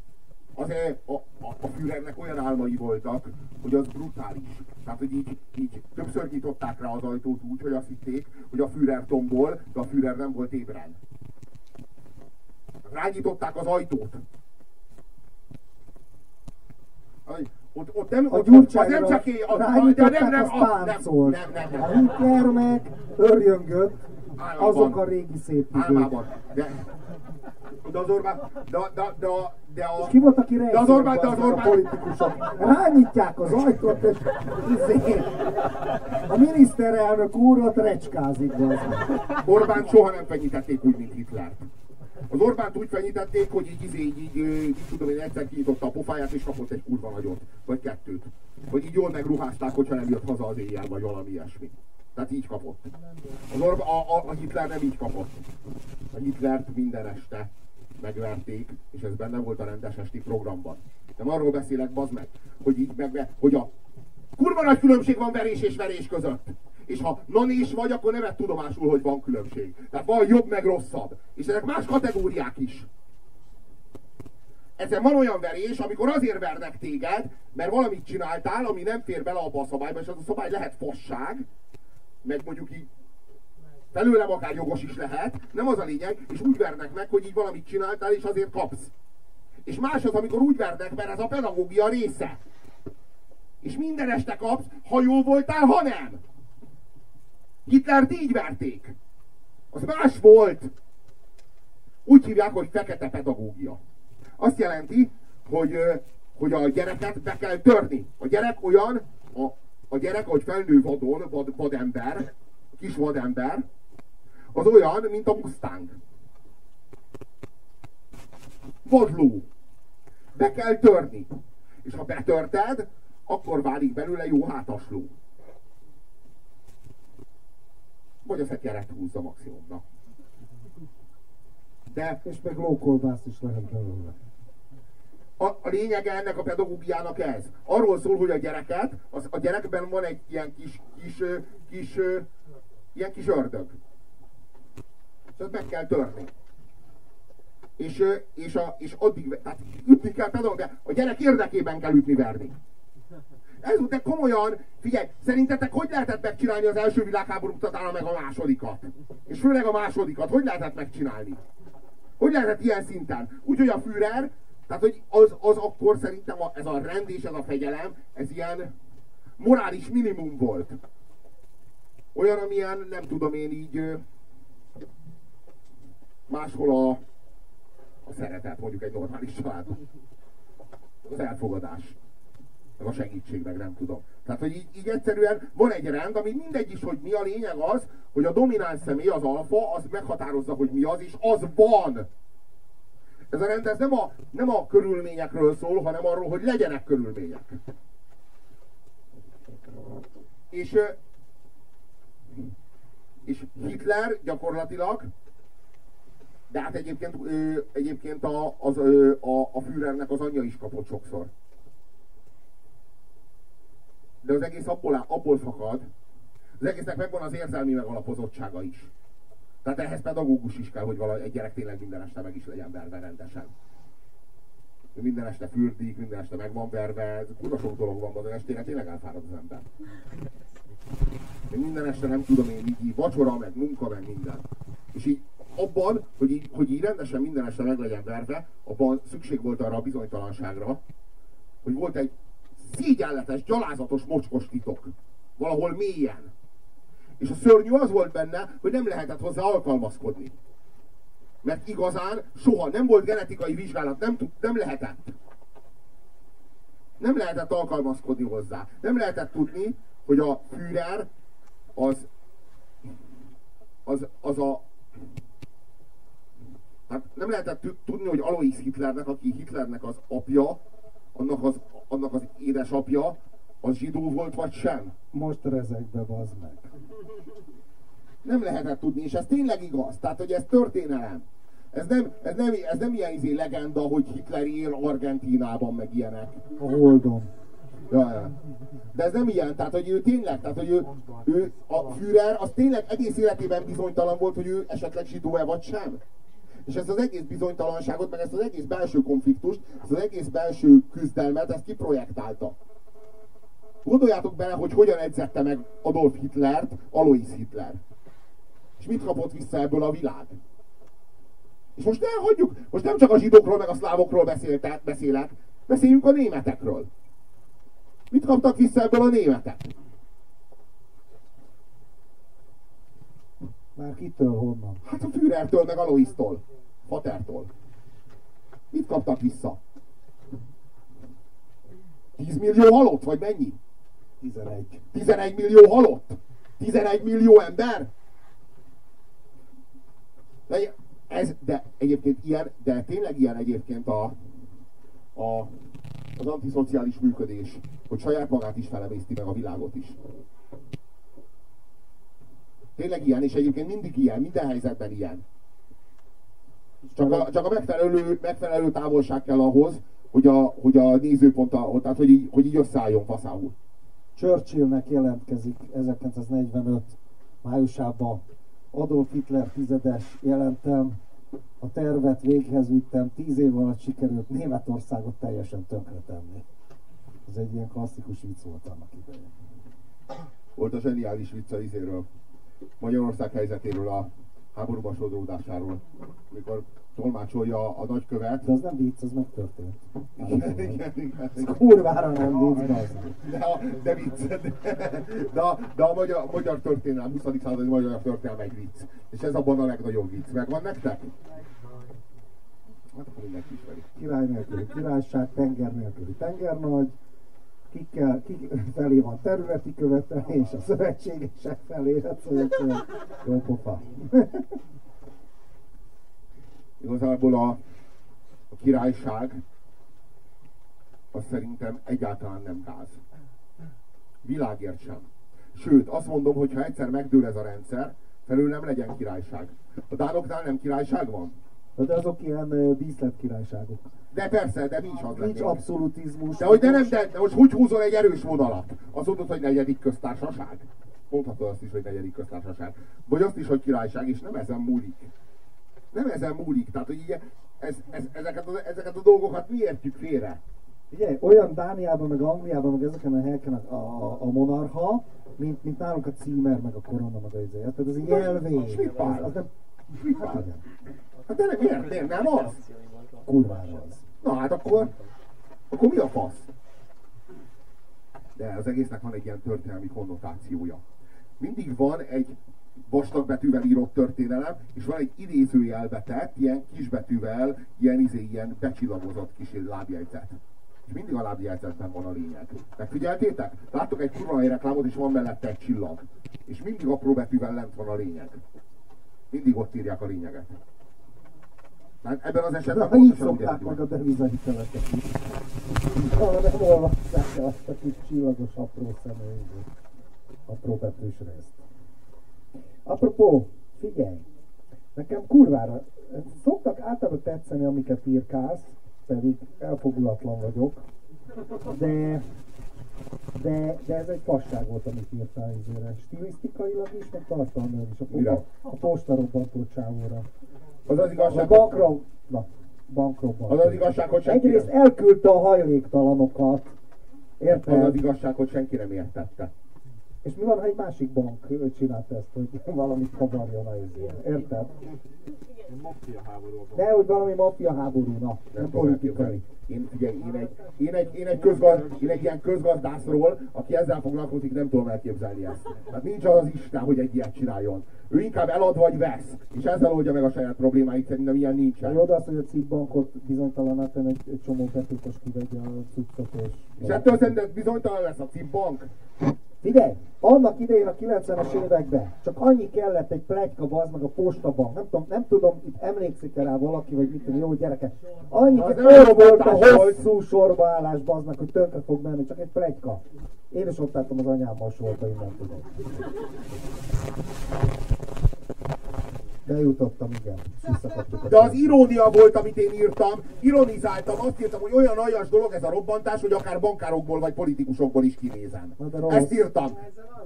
A Führernek olyan álmai voltak, hogy az brutális. Tehát, hogy így többször nyitották rá az ajtót úgy, hogy azt hitték, hogy a Führer tombol, de a Führer nem volt ébren. Rányitották az ajtót. Ott nem, a Gyurcsányra nem csak rányitották, az táncolt. A Hitler meg örjöngött, azok a régi szép idők. Álmában. De az Orbán... És ki volt, aki rejszőbb a politikusok? Rányitják az ajtót, és a miniszterelnök úr ott recskázik. Orbánt soha nem fenyítették úgy, mint Hitlert. Az Orbánt úgy fenyítették, hogy így tudom én, egyszer kinyitotta a pofáját, és kapott egy kurva nagyot. Vagy kettőt. Hogy így jól megruházták, hogyha nem jött haza az éjjel, vagy valami ilyesmi. Tehát így kapott. A Hitler nem így kapott. A Hitlert minden este megverték, és ez benne volt a rendes esti programban. Nem arról beszélek, bazd meg, hogy a kurva nagy különbség van verés és verés között. És ha nanés vagy, akkor nem vedd tudomásul, hogy van különbség. Tehát van jobb meg rosszabb. És ezek más kategóriák is. Ezen van olyan verés, amikor azért vernek téged, mert valamit csináltál, ami nem fér bele abba a szabályba, és az a szabály lehet fasság, meg mondjuk így felőlem akár jogos is lehet, nem az a lényeg, és úgy vernek meg, hogy így valamit csináltál, és azért kapsz. És más az, amikor úgy vernek, mert ez a pedagógia része. És minden este kapsz, ha jó voltál, ha nem. Hitlert így verték. Az más volt. Úgy hívják, hogy fekete pedagógia. Azt jelenti, hogy a gyereket be kell törni. A gyerek olyan, a gyerek, ahogy felnő vadon, vadember, kis vadember, az olyan, mint a Mustang. Vadló. Be kell törni. És ha betörted, akkor válik belőle jó hátasló. Vagy a szetyeret húzza maximumnak. De... És meg lókolbászt is lehet belőle. A lényege ennek a pedagógiának ez. Arról szól, hogy a gyerekben van egy ilyen kis ördög. És ezt meg kell törni. És addig, tehát ütni kell pedagógiát. A gyerek érdekében kell ütni-verni. De komolyan, figyelj, szerintetek hogy lehetett megcsinálni az első világháború után meg a másodikat? És főleg a másodikat, hogy lehetett megcsinálni? Hogy lehetett ilyen szinten? Úgyhogy a Führer, tehát hogy az akkor szerintem ez a rend és ez a fegyelem, ez ilyen morális minimum volt. Olyan, amilyen, nem tudom én így, máshol a szeretet, mondjuk egy normális családban. Az elfogadás. Meg a segítség, meg nem tudom. Tehát, hogy így egyszerűen van egy rend, ami mindegy is, hogy mi a lényeg az, hogy a domináns személy, az alfa, az meghatározza, hogy mi az, és az van. Ez a rend, ez nem a körülményekről szól, hanem arról, hogy legyenek körülmények. És Hitler gyakorlatilag, de hát egyébként a Führernek az anyja is kapott sokszor. De az egész abból fakad, az egésznek megvan az érzelmi megalapozottsága is. Tehát ehhez pedagógus is kell, hogy egy gyerek tényleg minden este meg is legyen verve rendesen. Minden este fürdik, minden este meg van verve, kurva sok dolog van, az estére tényleg elfárad az ember. Minden este nem tudom én így vacsora, meg munka, meg minden. És így abban, hogy így rendesen minden este meg legyen verve, abban szükség volt arra a bizonytalanságra, hogy volt egy szégyenletes, gyalázatos, mocskos titok. Valahol mélyen. És a szörnyű az volt benne, hogy nem lehetett hozzá alkalmazkodni. Mert igazán soha nem volt genetikai vizsgálat, nem lehetett. Nem lehetett alkalmazkodni hozzá. Nem lehetett tudni, hogy a Führer hát nem lehetett tudni, hogy Alois Hitlernek, aki Hitlernek az apja, annak az édesapja, az zsidó volt, vagy sem? Most rezegbe, bazd meg. Nem lehetett tudni, és ez tényleg igaz. Tehát, hogy ez történelem. Ez nem ilyen legenda, hogy Hitler él Argentínában, meg ilyenek. A Holdon. Ja. De ez nem ilyen, tehát, hogy ő tényleg, tehát, hogy ő a Führer, az tényleg egész életében bizonytalan volt, hogy ő esetleg zsidó-e, vagy sem. És ezt az egész bizonytalanságot, meg ezt az egész belső konfliktust, ezt az egész belső küzdelmet, ezt kiprojektálta. Gondoljátok bele, hogy hogyan edzette meg Adolf Hitlert Alois Hitler. És mit kapott vissza ebből a világ. És most elhagyjuk, most nem csak a zsidókról, meg a szlávokról beszélek, beszéljünk a németekről. Mit kaptak vissza ebből a németek? Már kitől, honnan? Hát a Führertől, meg Aloistól. Fatertól. Mit kaptak vissza? 10 millió halott, vagy mennyi? 11. 11 millió halott? 11 millió ember? De egyébként ilyen, de tényleg ilyen egyébként az antiszociális működés, hogy saját magát is felemészti, meg a világot is. Tényleg ilyen, és egyébként mindig ilyen, minden helyzetben ilyen. Csak a megfelelő távolság kell ahhoz, hogy a nézőpont, tehát hogy így összeálljon faszául. Churchillnek jelentkezik 1945 májusában. Adolf Hitler tizedes jelentem, a tervet véghez vittem, 10 év alatt sikerült Németországot teljesen tönkretenni. Ez egy ilyen klasszikus vicc volt annak idején. Volt a zseniális vicc a izéről, Magyarország helyzetéről, a háborúba sodródásáról, amikor tolmácsolja a nagykövet. De az nem vicc, az megtörtént. Igen. Ez kurvára nem vicc, De vicc. De a magyar történelem, 20. századi magyar történelem egy vicc. És ez abban a legnagyobb vicc. Megvan nektek? Hát akkor mindenki ismeri. Király nélküli királyság, tenger nélküli tengernagy, kik felé van területi követelés, a szövetségesek felé, hát szóval jó pofa. Igazából a királyság az szerintem egyáltalán nem gáz. Világért sem. Sőt, azt mondom, hogy ha egyszer megdől ez a rendszer, felül nem legyen királyság. A dánoknál nem királyság van? De azok ilyen díszletkirályságok. De persze, de mi is az Nincs lennénk. abszolutizmus. De most hogy húzol egy erős vonalat? Azt mondod, hogy 4. köztársaság? Mondhatod azt is, hogy 4. köztársaság. Vagy azt is, hogy királyság, és nem ezen múlik. Nem ezen múlik. Tehát, hogy így, ezeket a dolgokat mi értjük félre? Ugye, olyan Dániában, meg Angliában, meg ezeken a helyeken a monarcha, mint nálunk a címer, meg a korona, meg az izé. Tehát ez egy jelvény. Schmidt-Pál. Az nem... Hát igen. Hát de miért? Nem az? Kurvára az. Na hát akkor mi a fasz? De az egésznek van egy ilyen történelmi konnotációja. Mindig van egy vastagbetűvel írott történelem, és van egy idézőjelbe tett, ilyen kisbetűvel, ilyen becsillagozott kis lábjegyzet. És mindig a lábjegyzetben van a lényeg. Megfigyeltétek? Láttok egy kurva nagy reklámot, és van mellette egy csillag. És mindig apró betűvel lent van a lényeg. Mindig ott írják a lényeget. Hát ebben az esetben de így szokták meg a devizahiteleket is. Arra nem olvasszák el azt a kis csillagos apró szemű, apró betűs részt. Apropó, figyelj! Nekem kurvára szoktak általában tetszeni, amiket írkálsz, pedig elfogulatlan vagyok, de ez egy fasság volt, amit írtál izére. Stilisztikailag is, meg tartalmilag is. A postarobbantó csávóra. Az az igazság, bankrobbantó. Az az igazság, hogy senki egyrészt elküldte a hajléktalanokat. Érted? Az az igazság, hogy senki nem értette. És mi van, ha egy másik bank csinált ezt, hogy valamit kavarjon a izén? Érted? De, hogy valami maffia háborúna, nem politikai. Én egy ilyen közgazdászról, aki ezzel foglalkozik, nem tudom elképzelni ezt. Hát nincs az az Isten, hogy egy ilyet csináljon. Ő inkább elad vagy vesz, és ezzel oldja meg a saját problémáit, szerintem ilyen nincsen. Jó, de azt, hogy a CIP bankot bizonytalan egy csomó betétes kivegye a cuccot és ettől szerintem bizonytalan lesz a CIP bank? Figyelj, annak idején a 90-es években csak annyi kellett egy pletyka, bazd meg a postabank. Nem tudom, itt emlékszik rá valaki, vagy mit tudom, jó gyerekek. Annyi volt a hosszú sorbaállás, bazd meg, hogy tönkre fog menni, csak egy pletyka. Én is ott álltam az anyámmal sorba, innen tudom. De jutottam, igen. De az irónia volt, amit én írtam. Ironizáltam, azt írtam, hogy olyan aljas dolog ez a robbantás, hogy akár bankárokból vagy politikusokból is kinézem. Ezt írtam.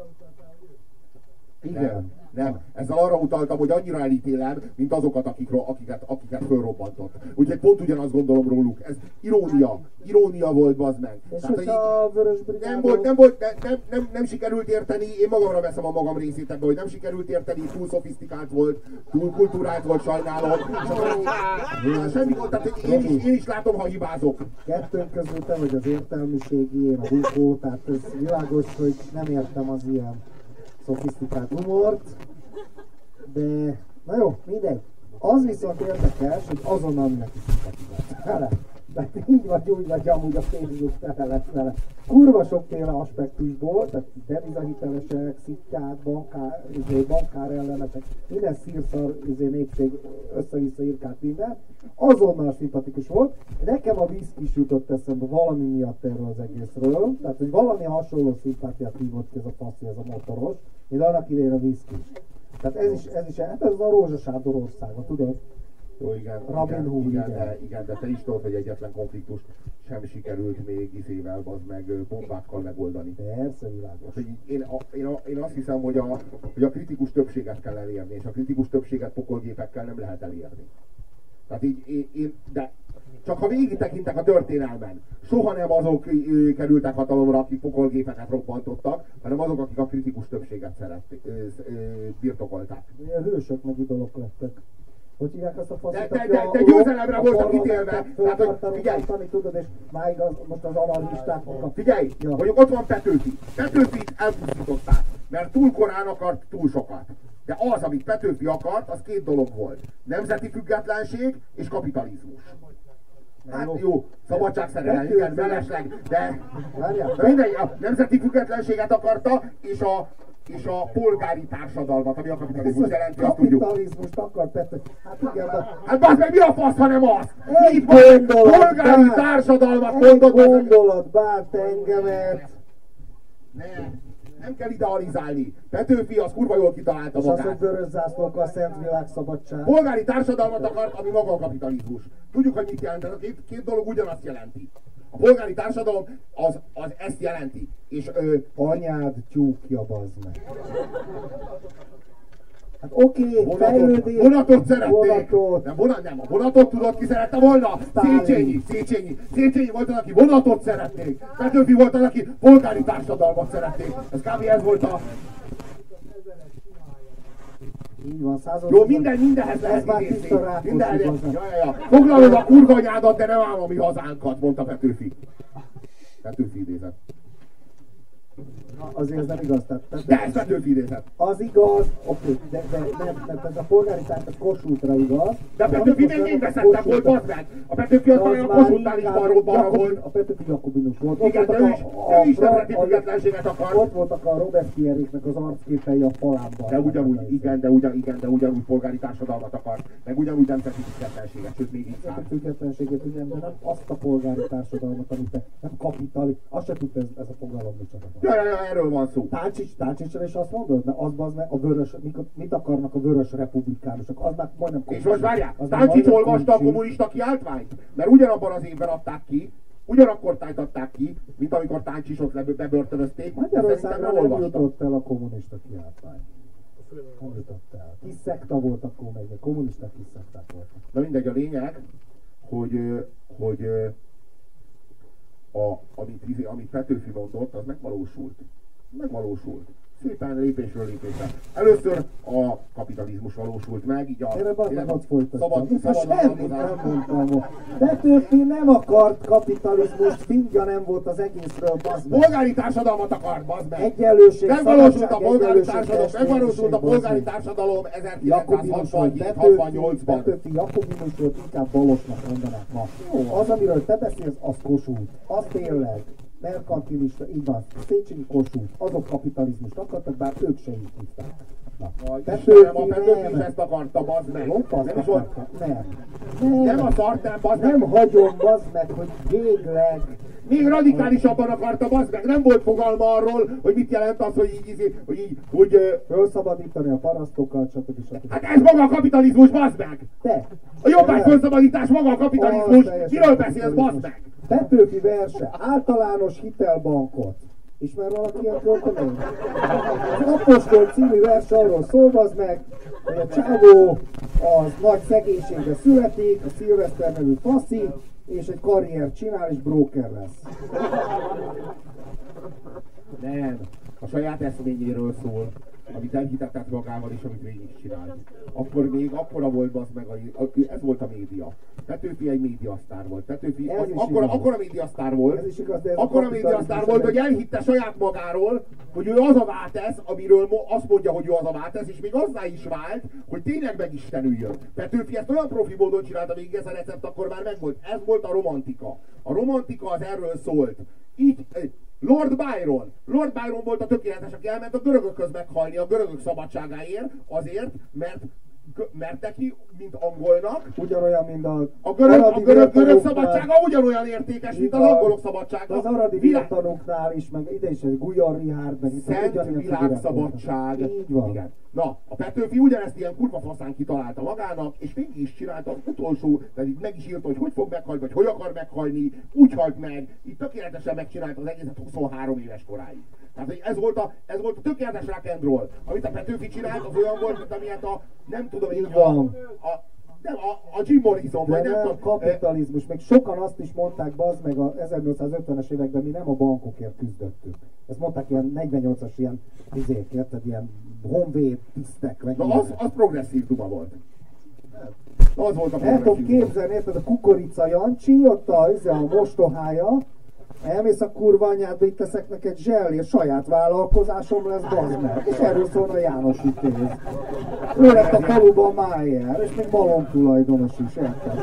Igen. Nem. Ezzel arra utaltam, hogy annyira elítélem, mint azokat, akiket fölrobbantott. Úgyhogy pont ugyanazt gondolom róluk. Ez irónia volt, bazd meg. És tehát, a nem sikerült érteni, én magamra veszem a magam részét ebbe, hogy nem sikerült érteni, túl szofisztikált volt, túl kultúrált volt, sajnálom. Semmi volt, tehát én is látom, ha hibázok. Kettőnk közül te vagy az értelmiségi, én a húkó, tehát ez világos, hogy nem értem az ilyen szofisztikált humort, de na jó, mindegy. Az viszont érdekes, hogy azonnal mindenki szimpatizál. Tehát így vagy úgy vagy amúgy a Facebook tele lett vele. Kurva sokféle aspektusból, tehát devizahitelesek, szittyák, bankár ellenesek, minden szírszar népség össze-vissza írkált minden. Azonnal szimpatikus volt. Nekem a Viszkis jutott eszembe valami miatt erről az egészről. Tehát, hogy valami hasonló szimpátiát hívott ki ez a faszi, ez a motoros, mint annak idején a Viszkis. Tehát ez is hát ez a rózsasádor országa, tudod? Jó, igen, Robin Hood, igen, de te is tudod, hogy egyetlen konfliktust sem sikerült még izével, az meg bombákkal megoldani. Persze, világos. Én azt hiszem, hogy a kritikus többséget kell elérni, és a kritikus többséget pokolgépekkel nem lehet elérni. Tehát de csak ha végig tekintek a történelmen, soha nem azok kerültek hatalomra, akik pokolgépeket robbantottak, hanem azok, akik a kritikus többséget birtokolták. Ilyen hősök meg idolok lettek. Hogy hívják azt a faszit, de győzelemre voltak ítélve. Tehát, hogy figyelj! Tudod, és máig most az anarchistáknak. Figyelj! Mondjuk ott van Petőfi. Petőfit elpusztították, mert túl korán akart túl sokat. De az, amit Petőfi akart, az két dolog volt. Nemzeti függetlenség és kapitalizmus. Hát jó, szabadságszerelem, igen, mellesleg, de mindegy, a nemzeti függetlenséget akarta, és a polgári társadalmat, ami a kapitalizmus jelenti, azt tudjuk. Kapitalizmust akar Petőfi. Hát igen, de... Hát bazd meg, mi a fasz, ha nem az? Egy gondolat, polgári társadalmat mondod. Egy gondolat bánt engemet. Nem kell idealizálni. Petőfi az kurva jól kitalálta és magát. És az, hogy vörös zászlókkal szent világszabadság. Polgári társadalmat akart, ami maga a kapitalizmus. Tudjuk, hogy mit jelent, ez a két dolog ugyanazt jelenti. A polgári társadalom az ezt jelenti. És anyád tyúkja, bazd meg. Hát oké, fejlődés. Vonatot szerették. Nem, a vonatot tudod, ki szerette volna? Széchenyi volt az, aki vonatot szerették. Petőfi volt az, aki polgári társadalmat szerették. Ez kb. Ez volt a... Így van, Jó, mindenhez lehet ez már idézni. tiszta Rákóczi Mindenhez. igazán. Ja. Foglalod a kurva anyádat, de nem állom a mi hazánkat, mondta Petőfi. Petőfi idézet. Azért ez nem igaz. De ez Petőfi idézet. Az igaz, oké, de nem, mert ez a polgári társ a Kossuthra igaz. De a Petőfi még veszettebb volt, bazd meg! A Petőfi az talán a Kossuth-nál is balra volt. A Petőfi jakobinus volt. Igen, de ő is nemzeti függetlenséget akar. Ott voltak a Robespierre-éknek az arcképei a falában. De ugyanúgy, igen, de ugyanúgy polgári társadalmat akar. Meg ugyanúgy nemzeti függetlenséget, sőt még így A száll. függetlenséget igen, de nem azt a polgári társadalmat, amit nem kapitali. Azt se tudta ez a fogalom micsoda. Ja, erről van szó. Táncsicsra is azt mondod? Mert az meg a vörös, mit akarnak a vörös republikánusok? Az már majdnem És most várjál, Táncsics olvasta a kommunista kiáltványt? Mert ugyanabban az évben adták ki, ugyanakkor tájtatták ki, mint amikor Táncsicsot bebörtönözték. Magyarországra nem jutott el a kommunista kiáltvány. Nem jutott el. Kis szekta volt akkor még, a kommunisták kis szekták voltak. Na mindegy, a lényeg, hogy amit Petőfi mondott, az megvalósult. Megvalósult. Szépen lépésről lépésre. Először a kapitalizmus valósult meg, így a semmit nem mondtam. Petőfi nem akart kapitalizmust, fingja nem volt az egészről, bazd meg. Polgári társadalmat akart, bazd meg. Egyenlőség, megvalósult a polgári társadalom 1967-68-ban. Petőfi jakobinus volt, inkább balosnak mondanák ma. Az, amiről te beszélsz, az Kossuth. Az tényleg. Merkantilista, így van, Széchenyi, Kossuth, azok kapitalizmust akartak, bár ők se így hívták. A Petőfi is ezt akarta, bazd meg. Nem a szart, nem, bazd meg. Nem hagyom, bazd meg, hogy végleg. Még radikálisabban akarta, bazd meg. Nem volt fogalma arról, hogy mit jelent az, hogy felszabadítani a parasztokat, stb. Hát ez maga a kapitalizmus, bazd meg! Te! A jobbágy felszabadítás maga a kapitalizmus! Miről beszélsz, bazd meg? Petőfi verse, általános hitelbankot. Ismer valaki ilyen költemény? Az Apostol című verse arról szól, bazd meg, hogy a csávó az nagy szegénységbe születik, a Szilveszter nevű faszi, és egy karriert csinál, és broker lesz. Nem, a saját eszményéről szól, amit elhitetett magával, és amit végig csinált. Akkor még akkora volt, bazd meg, ez volt a média. Petőfi egy médiasztár volt. Petőfi akkora médiasztár volt, akkora médiasztár volt, hogy elhitte saját magáról, hogy ő az a váltesz, amiről azt mondja, hogy ő az a váltesz, és még azzá is vált, hogy tényleg megistenüljön. Petőfi ezt olyan profi módon csinálta, végig ez a recept akkor már megvolt. Ez volt a romantika. A romantika az erről szólt. Így, Lord Byron volt a tökéletes, aki elment a görögökhöz meghalni a görögök szabadságáért, azért, mert neki, mint angolnak, ugyanolyan, mint a görög szabadsága ugyanolyan értékes, mint az angolok szabadsága. Az aradi világtanoknál is, meg ide is, Gulyar Richárd, meg Szent világszabadság. Így van. Igen. Na, a Petőfi ugyanezt ilyen kurva faszán kitalálta magának, és végig is csinálta az utolsó, tehát itt meg is írta, hogy hogy fog meghalni, vagy hogy akar meghalni, úgy halt meg, itt tökéletesen megcsinálta az egészet 23 éves koráig. Tehát, hogy ez volt a tökéletes rock and roll. Amit a Petőfi csinált, az olyan volt, mint amilyet nem tudom én, a Jim Morrison, vagy nem tudom. Kapitalizmus, meg sokan azt is mondták, bazd meg a 1850-es években, mi nem a bankokért küzdöttük. Ezt mondták ilyen 48-as ilyen érted, ilyen honvéd tisztek. Na az progresszív duma volt. Az volt a progresszív. El tudom képzelni, érted, a Kukorica Jancsi, ott a mostohája, elmész a kurva anyádba, itt teszek neked zsellér, saját vállalkozásom lesz, bazd meg. És erről szólna János Vitéz. Ő lett a faluban Májer, és még malom tulajdonos is, érted?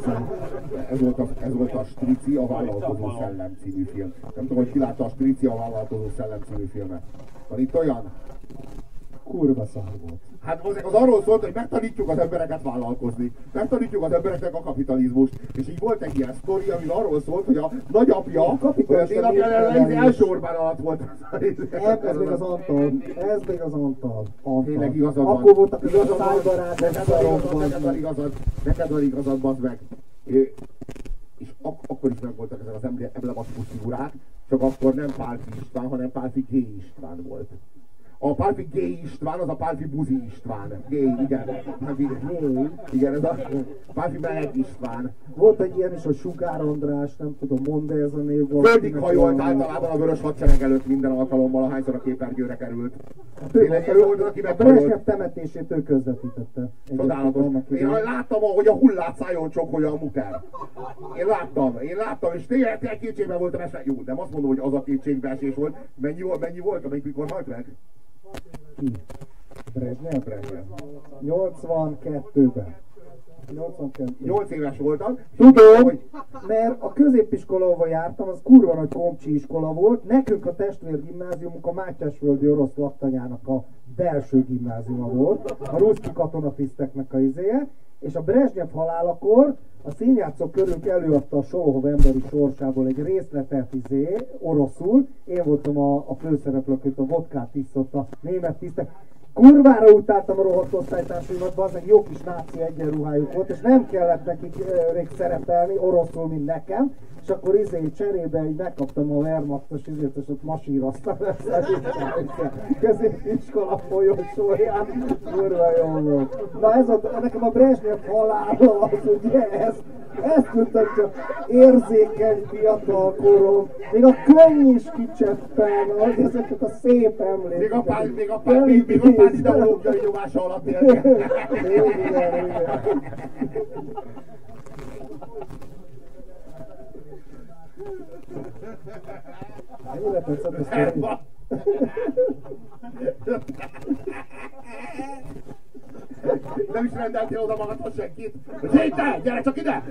Ez volt a Strici, a Vállalkozó Szellem című film. Nem tudom, hogy ki látta a Strici, a Vállalkozó Szellem című filmet. Van itt olyan? Kurva szar volt. Hát az arról szólt, hogy megtanítjuk az embereket vállalkozni. Megtanítjuk az embereknek a kapitalizmust. És így volt egy ilyen sztori, ami arról szólt, hogy a nagyapja, az dénapja első Orbán alatt volt. Ez még az Antal. Ez még az Antal. Tényleg igazad van. Akkor voltak az a szájbarát, neked van igazad, bazd meg. És akkor is megvoltak ezek az emblematikus figurák, csak akkor nem Pálffy István, hanem Pálffy G. István volt. A Pálfi Gay István, az a Pálfi Buzi István. Gay, igen. Pálfi Gay. Igen, ez a Pálfi Meleg István. Volt egy ilyen is, a Sugár András, nem tudom, mondd ez a név. Földig hajolt általában a Vörös Hadsereg előtt minden alkalommal, ahányszor a képernyőre került. Tényleg ő volt, aki a Brezsnyev temetését ő közvetítette. Csodálatos. Én láttam, hogy a hullát szájon csokkolja a muker. Én láttam, és tényleg kétségben voltam esve. Jó, nem azt mondom, hogy az a kétségbeesés volt. Mennyi volt, amelyik mikor halt meg? Ki? Brezsnyev? 82-ben. 8 éves voltam. Tudom, mert a középiskola, ahol jártam, az kurva nagy komcsi iskola volt. Nekünk a testvérgimnáziumunk a Mátyásföldi orosz laktanyának a belső gimnáziuma volt. A ruszki katonapiszteknek a izéje. És a Brezsnyev halálakor a színjátszó körünk előadta a Solohov emberi sorsából egy részletet oroszul. Én voltam a főszereplő, akit a vodkát iszott a német tisztek. Kurvára utáltam a rohadt osztálytársaimat, bazdmeg jó kis náci egyenruhájuk volt, és nem kellett nekik rég szerepelni, oroszul, mint nekem, és akkor cserébe így megkaptam a Wehrmachtos izét, és ott masíroztam ezt középiskola folyosóján. Kurva jó volt. Na ez nekem a Brezsnyev halála az ugye ezt mutatja érzékeny fiatal korom, még a könny is kicseppen, ezeket a szép emlékeket. Még a pár ideológiai nyomása alatt élnek. Igen. Ennyire tetszett a sztori? Nem is rendeltél oda magadhoz senkit? Zéte, gyere csak ide!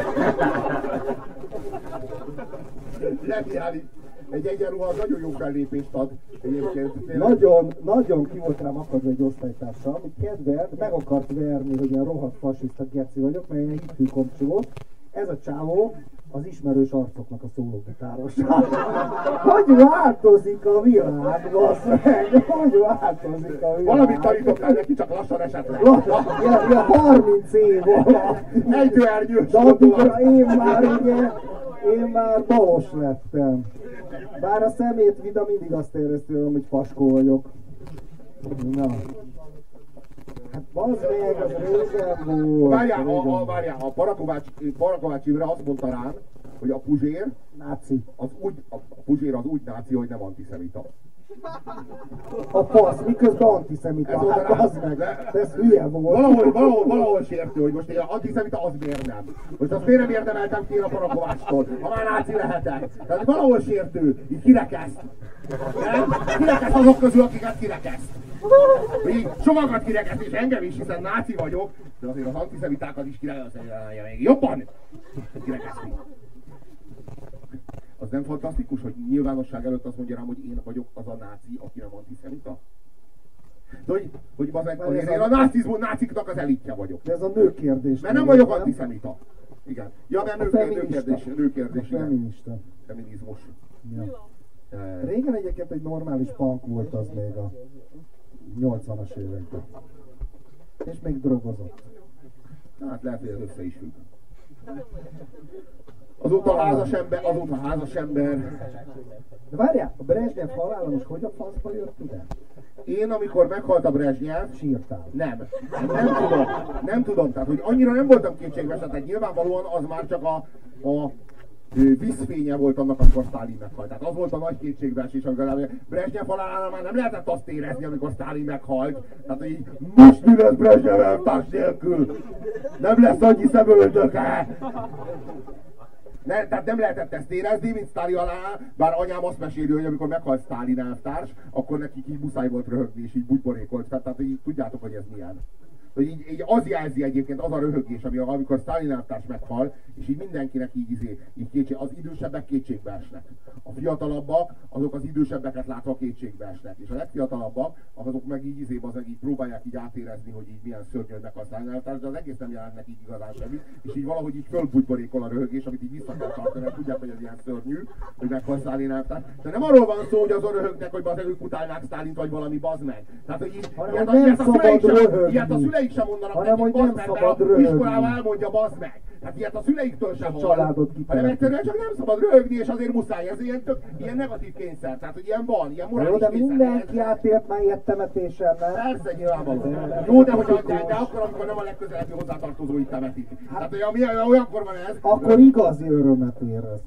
Zseniális. Egy egyenruha az nagyon jó fellépést ad egyébként. Nagyon ki volt rám akadva egy osztálytársa, amit kedvelt, meg akart verni, hogy ilyen rohadt fasiszta geci vagyok, mert ilyen hitű komcsi volt. Ez a csávó az ismerős arcoknak a szólógitáros. Hogy változik a világ, basszeg? Hogy változik a világ? Valamit tanítottál neki, csak lassan esetleg. Ja, 30 év alatt. Ejtőernyős. De addigra én már balos lettem. Bár a szemét vida mindig azt éreztem, hogy faskó vagyok. Na. Hát bazd meg, az régen volt. Várjál, a Parakovács Imre azt mondta rám, hogy a Puzsér náci. A Puzsér az úgy náci, hogy nem antiszemita. A fasz, miközben antiszemita. Hát bazd meg, ez hülye volt. Valahol sértő, hogy most antiszemita az miért nem. Most azt miért nem érdemeltem ki a Parakovácstól, ha már náci lehetek. Tehát valahol sértő, így kirekeszt. Kirekeszt azok közül, akiket kirekeszt. Így sokakat kirekeszt, és engem is, hiszen náci vagyok, de azért az antiszemitákat is kirekeszt, még jobban kirekeszni. Az nem fantasztikus, hogy nyilvánosság előtt azt mondja rám, hogy én vagyok az a náci, aki nem antiszemita? De hogy én a náciknak az elitje vagyok. De ez a nő kérdés. Mert nem vagyok antiszemita. Igen. Ja, mert nő kérdés. Feminista. Feminizmus. Ja. Régen egyébként egy normális punk volt az még a 80-as években. És még drogozott. Hát lehet, hogy ez össze is függ. Azóta házas ember. De várjál, a Brezsnyev halála most hogy a faszba jött ide? Én, amikor meghalt a Brezsnyev... Sírtál? Nem tudom. Tehát, hogy annyira nem voltam kétségbeesett, tehát nyilvánvalóan az már csak a vízfénye volt annak, amikor Sztálin meghalt. Tehát az volt a nagy kétségbeesés, amikor Brezsnyev halálánál már nem lehetett azt érezni, amikor Sztálin meghalt. Tehát, hogy most mi lesz Brezsnyev elvtárs nélkül? Nem lesz annyi szemöldöke! Tehát nem lehetett ezt érezni, mint Sztálin alá, bár anyám azt meséli, hogy amikor meghalt Sztálin elvtárs, akkor nekik így muszáj volt röhögni, és így bugyborékolt. Tehát így tudjátok, hogy ez milyen. Hogy így az jelzi egyébként, az a röhögés, amikor Sztálin elvtárs meghal, és így mindenkinek így az idősebbek kétségbe esnek. A fiatalabbak, azok az idősebbeket látva kétségbe esnek. És a legfiatalabbak, azok meg így így próbálják így átérezni, hogy így milyen szörnyű, hogy meghal Sztálin elvtárs, de az egész nem jelent nekik igazán semmit, és így valahogy így fölbugyborékol a röhögés, amit így vissza kell tartani, mert tudják, hogy ez ilyen szörnyű, hogy meghal Sztálin elvtárs. De nem arról van szó, hogy azon röhögnek, hogy ők utálnák Sztálint, vagy valami bazd meg. Tehát, hogy így, ilyet a szüleik sem mondanak nekik, bazd meg, mert a iskolában elmondja, bazd meg. Hát ilyet a szüleiktől sem hall. Családot hanem egyszerűen csak nem szabad röhögni, és azért muszáj. Ez ilyen negatív kényszer. Tehát, hogy ilyen van, ilyen Jó, morális de kényszer. mindenki átélt már ilyet temetésen, nem? Persze, nyilvánvaló. Jó, de akkor, amikor nem a legközelebbi hozzátartozói temetik. Tehát olyankor van ez. Akkor igazi örömet érez.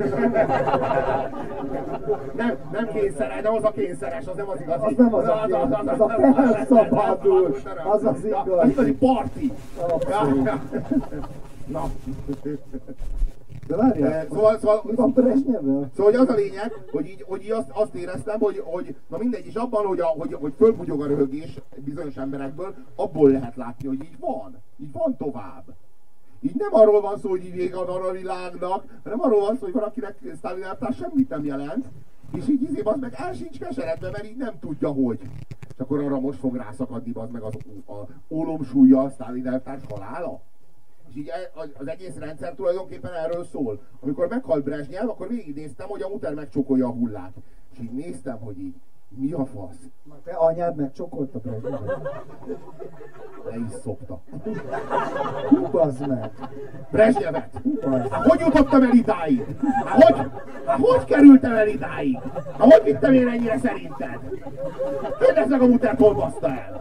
Nem kényszeres, nem az a kényszeres, az nem az igazi. Az nem az a kényszeres, az a felszabadul, az az igaz. Az igazi parti. Abszolút. Na. De várjál, mi van Brezsnyevvel? Szóval hogy az a lényeg, hogy így azt éreztem, hogy na mindegy, és abban, hogy fölbugyog a röhögés bizonyos emberekből, abból lehet látni, hogy így van tovább. Így nem arról van szó, hogy így vége van a világnak, hanem arról van szó, hogy valakinek Sztálin elvtárs semmit nem jelent, és így az meg el sincs keseredve, mert így nem tudja, hogy. És akkor arra most fog rászakadni az meg az ólomsúlya a Sztálin elvtárs halála. És így az egész rendszer tulajdonképpen erről szól. Amikor meghalt Brezsnyev, akkor végignéztem, hogy a muter megcsókolja a hullát. És így néztem, hogy így, mi a fasz? Te anyád megcsokolta Brezsnyevet? Le is szopta. Hú, bazd meg! Brezsnyevet! Hogy jutottam el idáig? Hogy kerültem el idáig? Hogy vittem én ennyire szerinted? Kérdezd meg a muter, hol baszta el?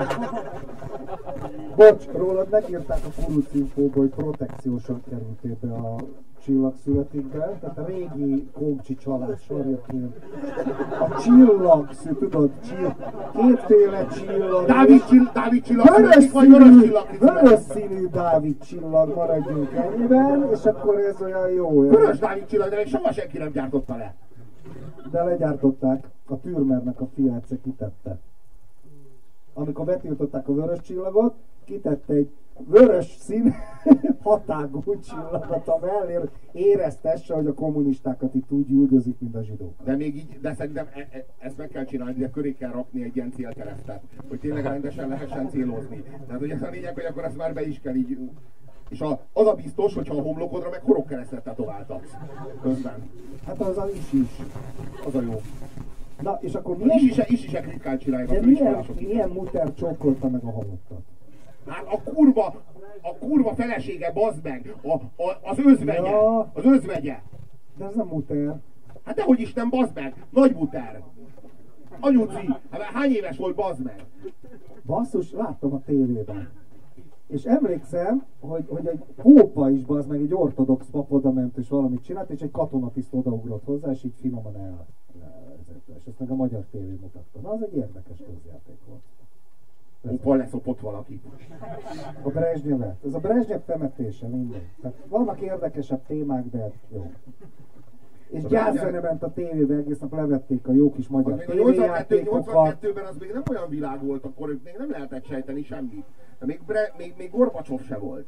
Bocs, rólad megírták a Kurucinfóba, hogy protekciósan kerültél be a Csillagszületikbe, tehát a régi Komcsi család sarjaként. A csillagszű, tudod, kétféle csillag. Dávid csillagszületik, vagy vörös csillagszületik? Vörös színű Dávid csillag, maradjunk ennyiben, és akkor ez olyan jó. Vörös Dávid csillag, de még soha senki nem gyártotta le. De legyártották, a Türmernek a fia egyszer kitette. Amikor betiltották a vörös csillagot, kitette egy vörös szín hatágú csillagot a mellé, éreztesse, hogy a kommunistákat itt úgy üldözik, mint a zsidókat. De szerintem ezt meg kell csinálni, de köré kell rakni egy ilyen célkeresztet, hogy tényleg rendesen lehessen célozni. Tehát hogy ez a lényeg, hogy akkor ezt már be is kell így. És az a biztos, hogyha a homlokodra meg horogkeresztet tetováltatsz. Közben. Hát az a is. Az a jó. Na, és akkor milyen... Isisek ritkán csinálják. De milyen muter csókolta meg a halottat? Hát a kurva felesége, bazd meg! Az özvegye! Ja. Az özvegye! De ez nem muter. Hát dehogy is nem, bazd meg! Nagy muter! Anyuci! Hát hány éves volt, bazd meg? Basszus, láttam a tévében. És emlékszem, hogy egy pópa is, bazd meg, egy ortodox pap oda ment és valamit csinált, és egy katonatiszt odaugrott hozzá, és így finoman elvezette. És ezt meg a magyar tévé mutatta. Na, az egy érdekes közjáték volt. Hol leszopott valaki? A Brezsnyevet. Ez a Brezsnyev temetése, minden. Tehát vannak érdekesebb témák, de jó. És gyászene ment a tévébe, egész nap levették a jó kis magyar tévéjátékokat. 82-ben az még nem olyan világ volt, akkor még nem lehetett sejteni semmit. Még Gorbacsov se volt.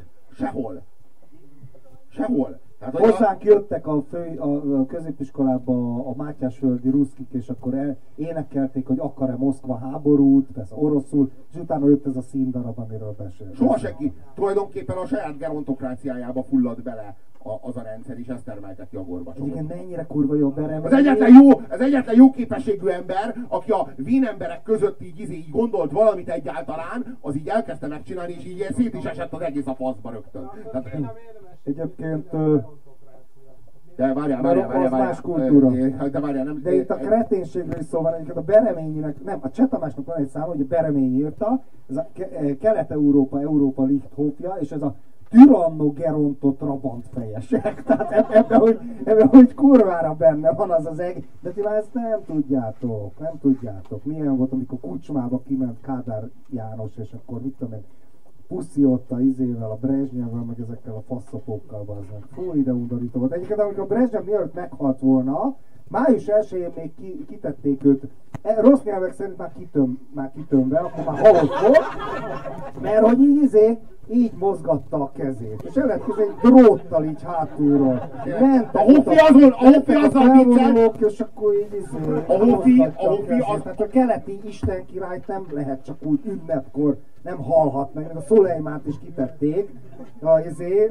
Sehol. Hozzánk jöttek a középiskolába a Mátyásföldi ruszkik, és akkor énekelték, hogy akar-e Moszkva háborút, persze oroszul, és utána jött ez a színdarab, amiről beszélt. Soha senki. Tulajdonképpen a saját gerontokráciájába fullad bele az a rendszer, és ezt termelteti a Gorbacsovot. Igen, mennyire kurva jó beremény. Az egyetlen jó képességű ember, aki a vén emberek között így gondolt valamit egyáltalán, az így elkezdte megcsinálni, és így szét is esett az egész a faszba rögtön. Egyébként... De várjál. Más kultúra. Nem. De itt a kreténségről is szó van, egyébként a Bereményinek, nem, a Cseh Tamásnak van egy száma, hogy a Beremény írta, ez a Kelet-Európa Lichthofja, és ez a Tyranno Geronto Trabant fejesek. Tehát ebben, hogy kurvára benne van az egész. De ti már ezt nem tudjátok. Milyen volt, amikor Kucsmába kiment Kádár János, és akkor mit tudom én, puszi ott a izével, a Brezsnyevvel, meg ezekkel a faszapókkal, bazzak. Fú, ide undorító volt. Egyébként, amikor a Brezsnyev mielőtt meghalt volna, május 1-én még kitették őt, rossz nyelvek szerint már kitömve, akkor már halott volt, mert hogy így mozgatta a kezét. És el lehet képzelni, egy dróttal így hátulról. Ment a Hofi azon viccel, és akkor így a Hofi az... Tehát a keleti istenkirályt nem lehet csak úgy ünnepkor nem halhat meg. A Szulejmánt is kitették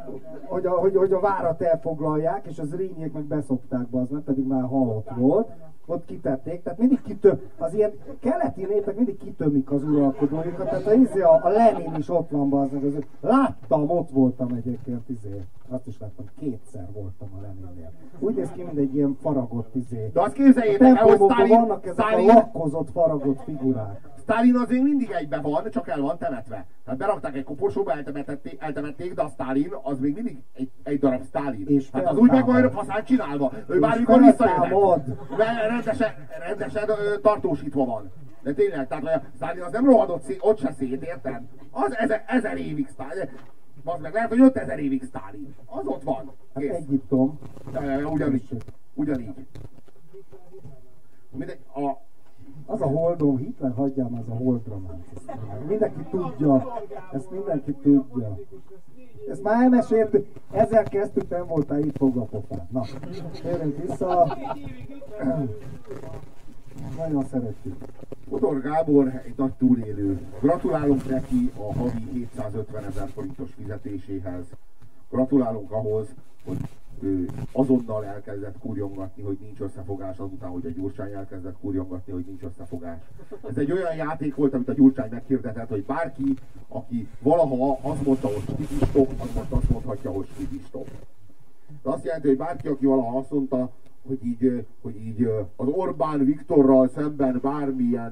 hogy a várat elfoglalják, és az Zrínyiek meg beszopták be, az meg pedig már halott volt. Ott kitették, tehát mindig az ilyen keleti népek mindig kitömik az uralkodóikat, tehát a Lenin is ott van, az láttam, ott voltam egyébként, azt is láttam, kétszer voltam a Leninnél. Úgy néz ki, mint egy ilyen faragott De azt képzeljétek el, hogy vannak ezek a lakkozott, faragott figurák. Stalin azért mindig egyben van, csak el van temetve. Tehát berakták egy koporsóba, eltemették, de a Stalin az még mindig egy darab Stalin. És hát az úgy meg van faszán csinálva. Ő bármikor visszajönnek. Rendesen tartósítva van. De tényleg, tehát a Stalin az nem rohadott ott se szét, érted? Az 1000 évig Stalin. Az meg lehet, hogy 5000 évig Stalin. Az ott van. Hát Egyiptom. Ugyanígy. Az a holdom, Hitler hagyjám, az a holdrománc. Mindenki tudja. Ezt mindenki tudja. Ezt már elmeséltük. Ezzel kezdtük, nem voltál itt, fogva a pofát. Na, térjünk vissza. Nagyon szeretjük. Fodor Gábor egy nagy túlélő. Gratulálunk neki a havi 750 000 forintos fizetéséhez. Gratulálunk ahhoz, hogy ő azonnal elkezdett kurjongatni, hogy nincs összefogás, azután, hogy a Gyurcsány elkezdett kurjongatni, hogy nincs összefogás. Ez egy olyan játék volt, amit a Gyurcsány meghirdetett, hogy bárki, aki valaha azt mondta, hogy stop, az most azt mondhatja, hogy stop. De azt jelenti, hogy bárki, aki valaha azt mondta, hogy így az Orbán Viktorral szemben bármilyen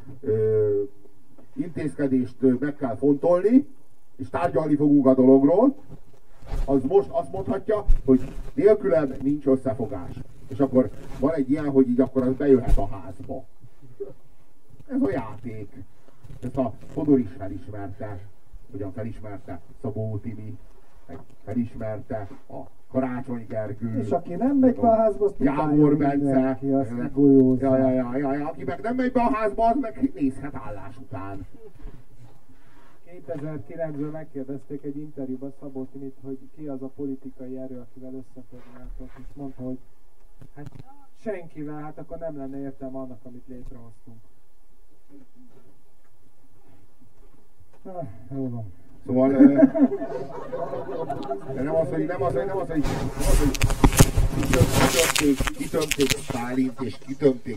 intézkedést meg kell fontolni, és tárgyalni fogunk a dologról, az most azt mondhatja, hogy nélkülem nincs összefogás. És akkor van egy ilyen, hogy így akkor az bejöhet a házba. Ez a játék. Ezt a Fodor is felismerte, hogyan felismerte Szabó Timi, felismerte a Karácsony Gergő. És aki nem megy be a házba, azt Jámbor Bence. Aki meg nem megy be a házba, az meg nézhet állás után. 2009-ben megkérdezték egy interjúban Szabó Timit, hogy ki az a politikai erő, akivel összefognátok, és mondta, hogy hát senkivel, hát akkor nem lenne értelme annak, amit létrehoztunk. Jó van. Szóval nem az, hogy kitömték Sztálint, és kitömték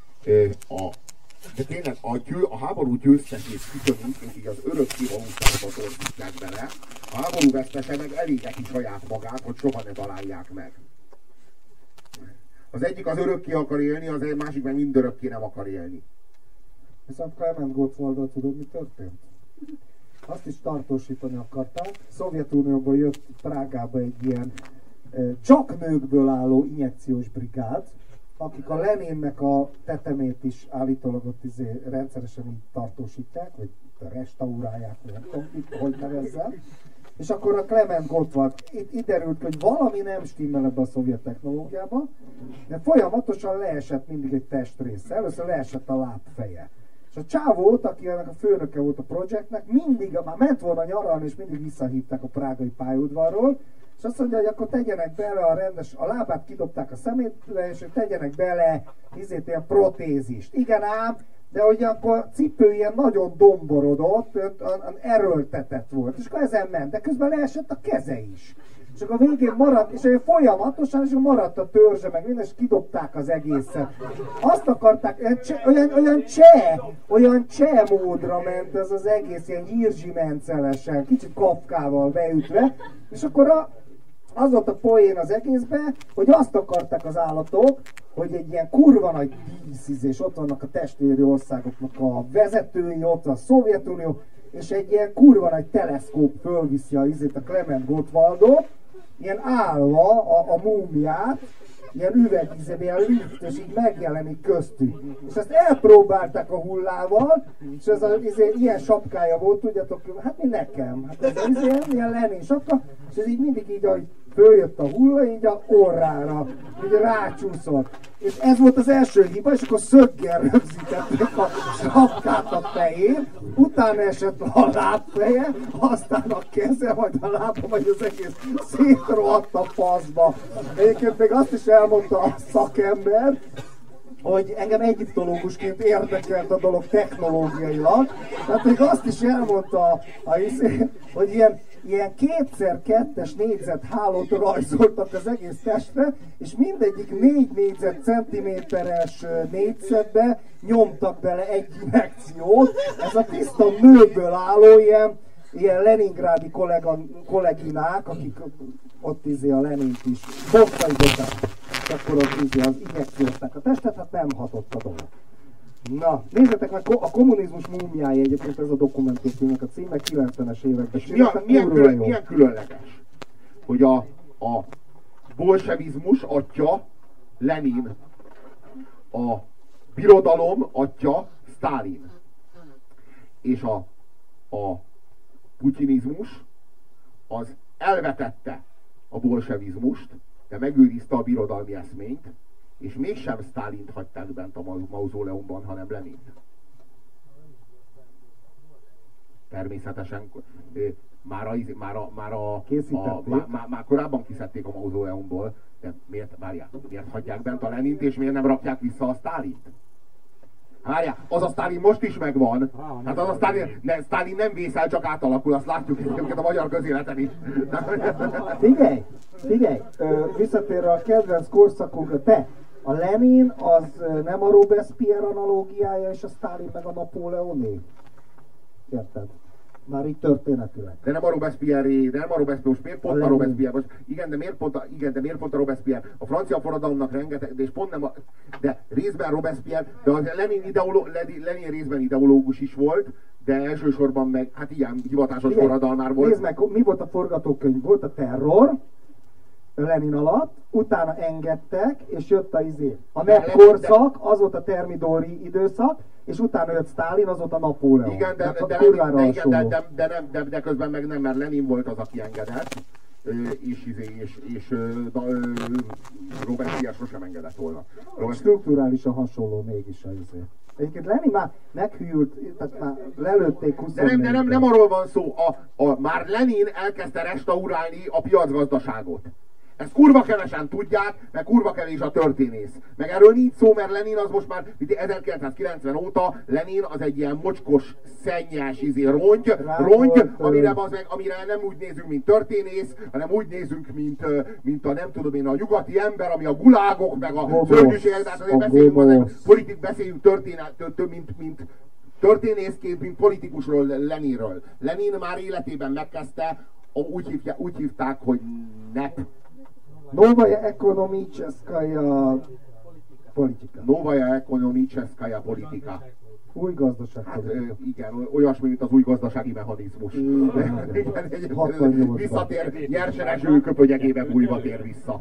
de tényleg a háború győztesét kitömik, és így az örökké valóságba torzítják bele. A háború vesztese meg elégeti saját magát, hogy soha ne találják meg. Az egyik az örökké akar élni, az egy másik meg mindörökké nem akar élni. Viszont Klement Gottwaldal tudod, mi történt? Azt is tartósítani akarták. Szovjetunióból jött Prágába egy ilyen csak nőkből álló injekciós brigád, akik a Leninnek a tetemét is állítólag ott rendszeresen így tartósítják, vagy restaurálják, vagy nem tudom, hogy nevezzel. És akkor a Klement Gottwald, itt derült, hogy valami nem stimmel ebbe a szovjet technológiába, de folyamatosan leesett mindig egy testrésze, először leesett a lábfeje. És a csávót, aki ennek a főnöke volt a projektnek, mindig, már ment volna nyaralni, és mindig visszahívták a prágai pályaudvarról, és azt mondja, hogy akkor tegyenek bele a lábát kidobták a szemétre, és hogy tegyenek bele ilyen protézist. Igen ám, de hogy akkor a cipő ilyen nagyon domborodott, erőltetett volt, és akkor ezen ment, de közben leesett a keze is. És akkor a végén maradt, és folyamatosan, és maradt a törzse, meg minden, és kidobták az egészet. Azt akarták, olyan cseh módra ment ez az egész, ilyen hírzsimencelesen, kicsit Kafkával beütve, és akkor az volt a poén az egészben, hogy azt akarták az állatok, hogy egy ilyen kurva nagy dísz, és ott vannak a testvéri országoknak a vezetői, ott van a Szovjetunió, és egy ilyen kurva nagy teleszkóp fölviszi a Klement Gottwaldot, ilyen állva a múmiát, ilyen üvegízében, ilyen lift, és így megjelenik köztük. És ezt elpróbálták a hullával, és ez ilyen sapkája volt, tudjátok, hát mi nekem, hát ez ilyen Lenin sapka, és ez így mindig így, ahogy följött a hulla, így a orrára, így rácsúszott. És ez volt az első hiba, és akkor szöggel rögzítették a sapkát a fején, utána esett a lábfeje, aztán a keze, majd a lába, vagy az egész szétrohadt a faszba. Egyébként még azt is elmondta a szakember, hogy engem egyiptológusként érdekelt a dolog technológiailag. Tehát még azt is elmondta, hogy ilyen 2x2-es négyzethálót rajzoltak az egész testre, és mindegyik 4 négyzetcentiméteres négyzetbe nyomtak bele egy injekciót. Ez a tiszta nőből álló ilyen leningrádi kolleginák, akik ott a Lenint is fogtaidották, és akkor ott az injekciózták a testet, hát nem hatott a dolog. Na, nézzetek meg, a kommunizmus múmiái egyébként ez a dokumentumfilmnek a címe, 90-es években. Milyen különleges, hogy a bolsevizmus atya Lenin, a birodalom atya Sztálin, és a putinizmus az elvetette a bolsevizmust, de megőrizte a birodalmi eszményt, és mégsem Sztálint hagyták bent a mauzóleumban, hanem Lenint. Természetesen már korábban kiszedték a mauzóleumból, de miért hagyják bent a Lenint, és miért nem rakják vissza a Sztálint? Várjál, az a Sztálin most is megvan. Hát az a Sztálin nem vészel, csak átalakul, azt látjuk egyébként a magyar közéleten is. Figyelj, visszatérve a kedvenc korszakunkra, a Lenin az nem a Robespierre analógiája, és a Sztálin meg a Napóleoné. Érted? Már így történetileg. De nem a Robespierre, most miért pont a Robespierre? Igen, de miért pont a Robespierre? A francia forradalomnak rengeteg, de és pont nem de részben Robespierre, de a Lenin részben ideológus is volt, de elsősorban meg, hát ilyen hivatásos forradalmár volt. Nézd meg, mi volt a forgatókönyv? Volt a terror, Lenin alatt, utána engedtek, és jött a korszak, az volt a termidori időszak, és utána jött Sztálin, az volt a Napóleon. Igen, de közben meg nem, mert Lenin volt az, aki engedett, és Robespierre sosem engedett volna. Strukturálisan hasonló mégis a izé. Egyébként Lenin már meghűlt, tehát már lelőtték 24. De nem arról van szó, már Lenin elkezdte restaurálni a piacgazdaságot. Ezt kurva kevesen tudják, meg kurva kevés a történész. Meg erről nincs szó, mert Lenin az most már 1990 óta, Lenin az egy ilyen mocskos, szennyes rongy, amire nem úgy nézünk, mint történész, hanem úgy nézünk, mint a nem tudom én, a nyugati ember, ami a gulágok, meg a szörnyűségek, tehát azért beszéljünk mint történészként, mint politikusról, Leninről. Lenin már életében megkezdte, úgy hívták, hogy NEP. Novaya ekonomiczeskaya politika. Novaya ekonomiczeskaya politika. Új gazdaság. Hát, igen, olyasmi, mint az új gazdasági mechanizmus. Visszatér, nyersen eső köpönyegébe bújva tér vissza.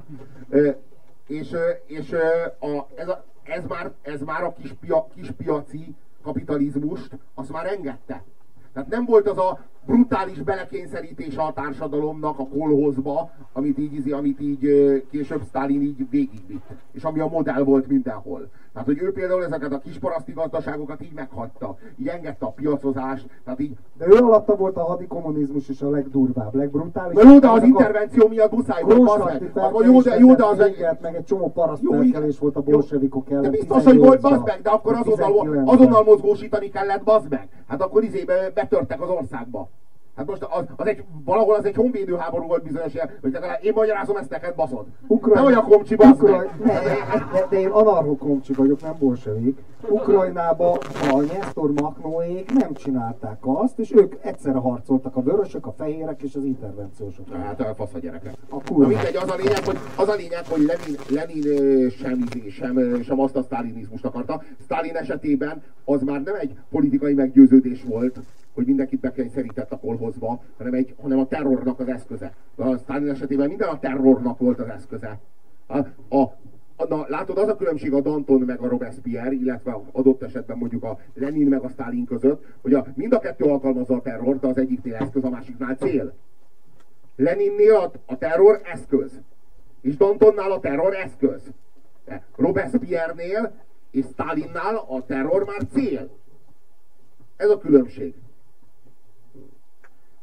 Ez már a kispiaci kapitalizmust, azt már engedte. Tehát nem volt az a brutális belekényszerítése a társadalomnak a kolhozba, amit így később Sztálin így végigvitt. És ami a modell volt mindenhol. Tehát, hogy ő például ezeket a kisparaszti gazdaságokat így meghagyta. Így engedte a piacozást. Tehát így... De ő alatta volt a hadikommunizmus is a legdurvább, legbrutálisabb. Na jó, de az intervenció miatt muszáj volt, jó, de az meg egy csomó parasztfelkelés volt a bolsevikok ellen. De biztos, hogy volt, bazd meg, de akkor azonnal mozgósítani kellett, bazd meg. Hát akkor betörtek az országba. Hát most valahol az egy honvédő háború volt bizonyos ilyen, hogy én magyarázom ezt neked, baszod. Te vagy a komcsi, baszd meg. De én anarcho-komcsi vagyok, nem bolsevik. Ukrajnában a Nyesztor Maknóék nem csinálták azt, és ők egyszerre harcoltak, a vörösök, a fehérek és az intervenciósok. Hát a fasz a gyerekek. Na mindegy, az a lényeg, hogy Lenin sem azt a sztálinizmust akarta. Sztálin esetében az már nem egy politikai meggyőződés volt, hogy mindenkit bekényszerített a kolhozba, hanem a terrornak az eszköze. A Sztálin esetében minden a terrornak volt az eszköze. Látod, az a különbség a Danton meg a Robespierre, illetve adott esetben mondjuk a Lenin meg a Sztálin között, hogy mind a kettő alkalmazza a terror, de az egyiknél eszköz, a másiknál cél. Leninnél a terror eszköz, és Dantonnál a terror eszköz. Robespierre-nél és Sztálinnál a terror már cél. Ez a különbség.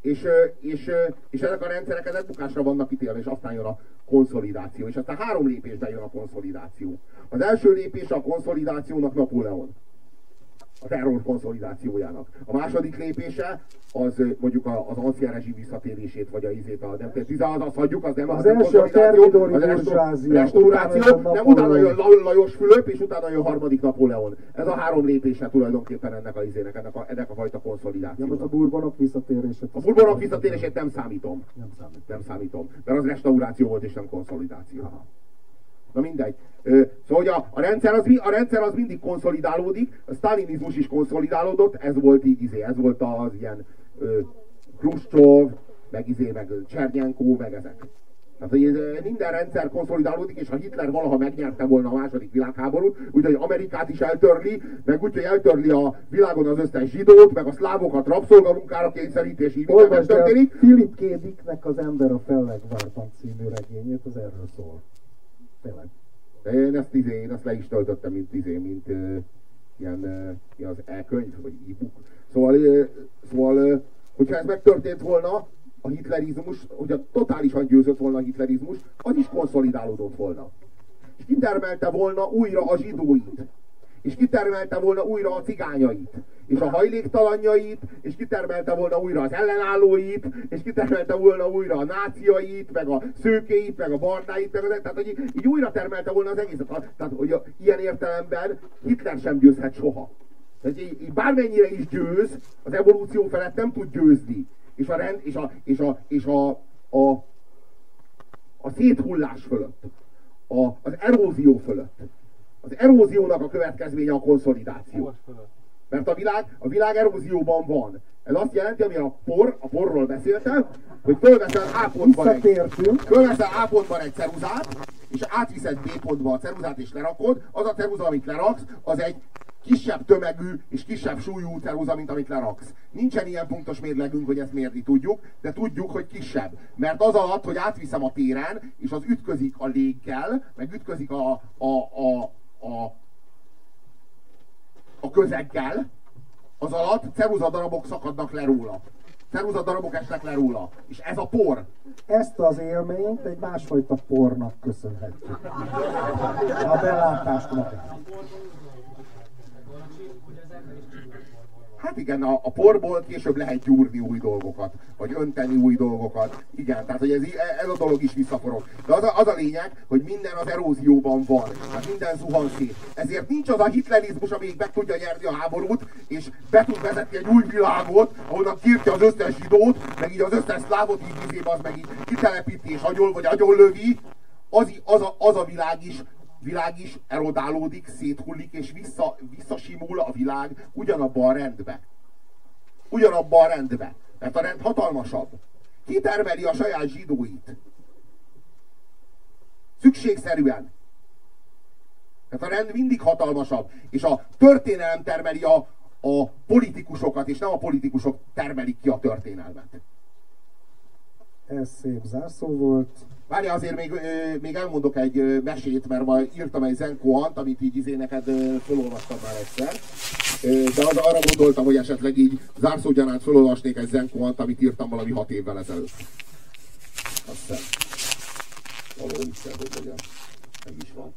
és ezek a rendszerek ezek bukásra vannak ítélve, és aztán jön a konszolidáció. És aztán 3 lépésben jön a konszolidáció. Az első lépés a konszolidációnak Napóleon. A terror konszolidációjának. A második lépése az mondjuk az ancien rezsim visszatérését, vagy a izét, nem tudom, azt hagyjuk, az nem az első a termidori burzsázia, restauráció, nem utána jön Lajos Fülöp, és utána jön harmadik Napóleon. Ez a 3 lépése tulajdonképpen ennek a izének, ennek a fajta konszolidációnak. Nem, az a Bourbonok visszatérését. A Bourbonok visszatérését nem számítom. Nem számítom. Mert az restauráció volt, és nem konszolidáció. Aha. Na mindegy. Szóval a rendszer az mindig konszolidálódik, a sztálinizmus is konszolidálódott, ez volt így, ez volt az ilyen Hruscsov, meg Csernyenkó, meg ezek. Tehát, hogy minden rendszer konszolidálódik, és ha Hitler valaha megnyerte volna a második világháborút, úgyhogy Amerikát is eltörli, meg úgyhogy eltörli a világon az összes zsidót, meg a szlávokat rabszolgamunkára kényszeríti, és így minden megtörténik. Philip K. Dicknek az Ember a Fellegvárban című regényét, az erről szól. Tényleg. Én ezt le is töltöttem, mint ilyen az e-könyv, vagy e-book. Szóval, hogyha ez megtörtént volna, a hitlerizmus, hogyha totálisan győzött volna a hitlerizmus, az is konszolidálódott volna. És kitermelte volna újra a zsidóit. És kitermelte volna újra a cigányait. És a hajléktalanjait, és kitermelte volna újra az ellenállóit, és kitermelte volna újra a náciait, meg a szőkéit, meg a barnáit, tehát hogy így újra termelte volna az egészet. Tehát, hogy ilyen értelemben Hitler sem győzhet soha. Tehát így bármennyire is győz, az evolúció felett nem tud győzni. És a széthullás fölött, az erózió fölött. Az eróziónak a következménye a konszolidáció. Mert a világ erózióban van. Ez azt jelenti, ami a porról beszéltem, hogy fölveszel A pontban egy ceruzát, és átviszed B pontba a ceruzát és lerakod. Az a ceruza, amit leraksz, az egy kisebb tömegű és kisebb súlyú ceruza, mint amit leraksz. Nincsen ilyen pontos mérlegünk, hogy ezt mérni tudjuk, de tudjuk, hogy kisebb. Mert az alatt, hogy átviszem a téren, és az ütközik a léggel, meg ütközik a közeggel, az alatt ceruzadarabok szakadnak le róla. Ceruzadarabok esnek le róla. És ez a por. Ezt az élményt egy másfajta pornak köszönhetjük. A belátásnak. Hát igen, a porból később lehet gyúrni új dolgokat, vagy önteni új dolgokat. Igen, tehát hogy ez a dolog is visszaforog. De az a lényeg, hogy minden az erózióban van. Hát minden zuhan szét. Ezért nincs az a hitlerizmus, amelyik meg tudja nyerni a háborút, és be tud vezetni egy új világot, ahonnan kirtja az összes zsidót, meg így az összes szlávot így az meg így kitelepíti és agyonlövi. Az a világ is erodálódik, széthullik, és visszasimul a világ ugyanabba a rendbe. Ugyanabba a rendbe. Mert a rend hatalmasabb. Kitermeli a saját zsidóit. Szükségszerűen. Tehát a rend mindig hatalmasabb. És a történelem termeli a politikusokat, és nem a politikusok termelik ki a történelmet. Ez szép zárszó volt. Várja, azért még elmondok egy mesét, mert ma írtam egy Zenkoant, amit így neked felolvastam már egyszer. De arra gondoltam, hogy esetleg így zárszógyanánt felolvasnék egy Zenkoant, amit írtam valami 6 évvel ezelőtt. Azt hiszem. Valahol itt kell, hogy legyen. Meg is van.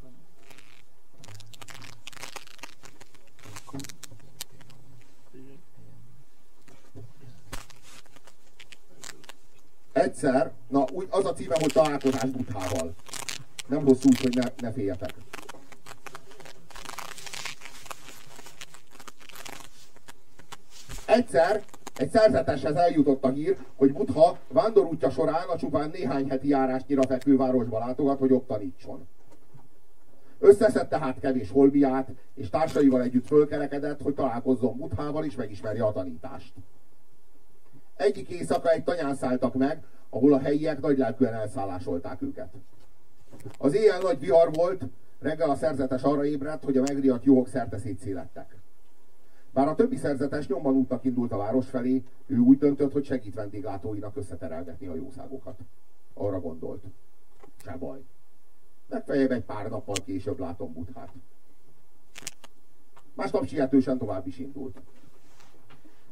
Egyszer, az a címe, hogy Találkozás Buddhával. Nem hosszú, hogy ne féljetek. Egyszer egy szerzeteshez eljutott a hír, hogy Buddha vándorútja során a csupán néhány heti járásnyira fekvő városba látogat, hogy ott tanítson. Összeszedte hát kevés holmiát, és társaival együtt fölkerekedett, hogy találkozzon Buddhával, és megismerje a tanítást. Egyik éjszaka egy tanyán szálltak meg, ahol a helyiek nagylelkűen elszállásolták őket. Az éjjel nagy vihar volt, reggel a szerzetes arra ébredt, hogy a megriadt juhok szerte szétszélettek. Bár a többi szerzetes nyomban útnak indult a város felé, ő úgy döntött, hogy segít vendéglátóinak összeterelgetni a jószágokat. Arra gondolt. Se baj. Legfeljebb egy pár nappal később látom Buddhát. Másnap sietősen tovább is indult.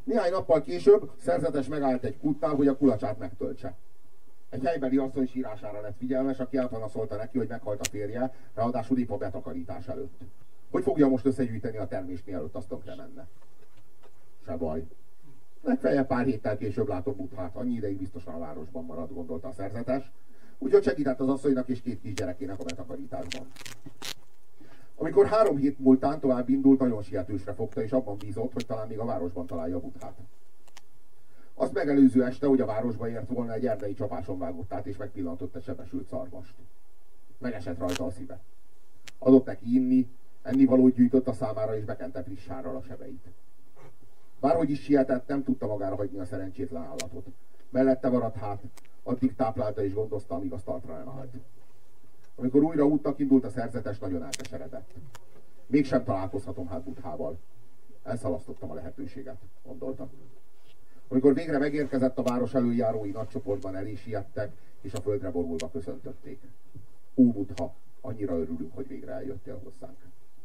Néhány nappal később szerzetes megállt egy kútnál, hogy a kulacsát megtöltse. Egy helybeli asszony sírására lett figyelmes, aki elpanaszolta neki, hogy meghalt a férje, ráadásul épp a betakarítás előtt. Hogy fogja most összegyűjteni a termést, mielőtt azt tönkre menne? Se baj. Legfeljebb pár héttel később látom Buddhát, annyi ideig biztosan a városban marad, gondolta a szerzetes. Úgyhogy segített az asszonynak és 2 kisgyerekének a betakarításban. Amikor 3 hét múltán tovább indult, nagyon sietősre fogta, és abban bízott, hogy talán még a városban találja Buddhát. Azt megelőző este, hogy a városba ért volna, egy erdei csapáson vágott át, és megpillantott egy sebesült szarvast. Megesett rajta a szíve. Adott neki inni, ennivalót gyűjtött a számára, és bekente friss sárral a sebeit. Bárhogy is sietett, nem tudta magára hagyni a szerencsétlen állatot. Mellette maradt hát, addig táplálta és gondozta, amíg az talpra nem állt. Amikor újra útnak indult, a szerzetes nagyon elkeseredett. Mégsem találkozhatom hát Buddhával. Elszalasztottam a lehetőséget, gondolta. Amikor végre megérkezett, a város előjárói nagy csoportban elé siettek, és a földre borulva köszöntötték. Ó Buddha, annyira örülünk, hogy végre eljöttél hozzánk.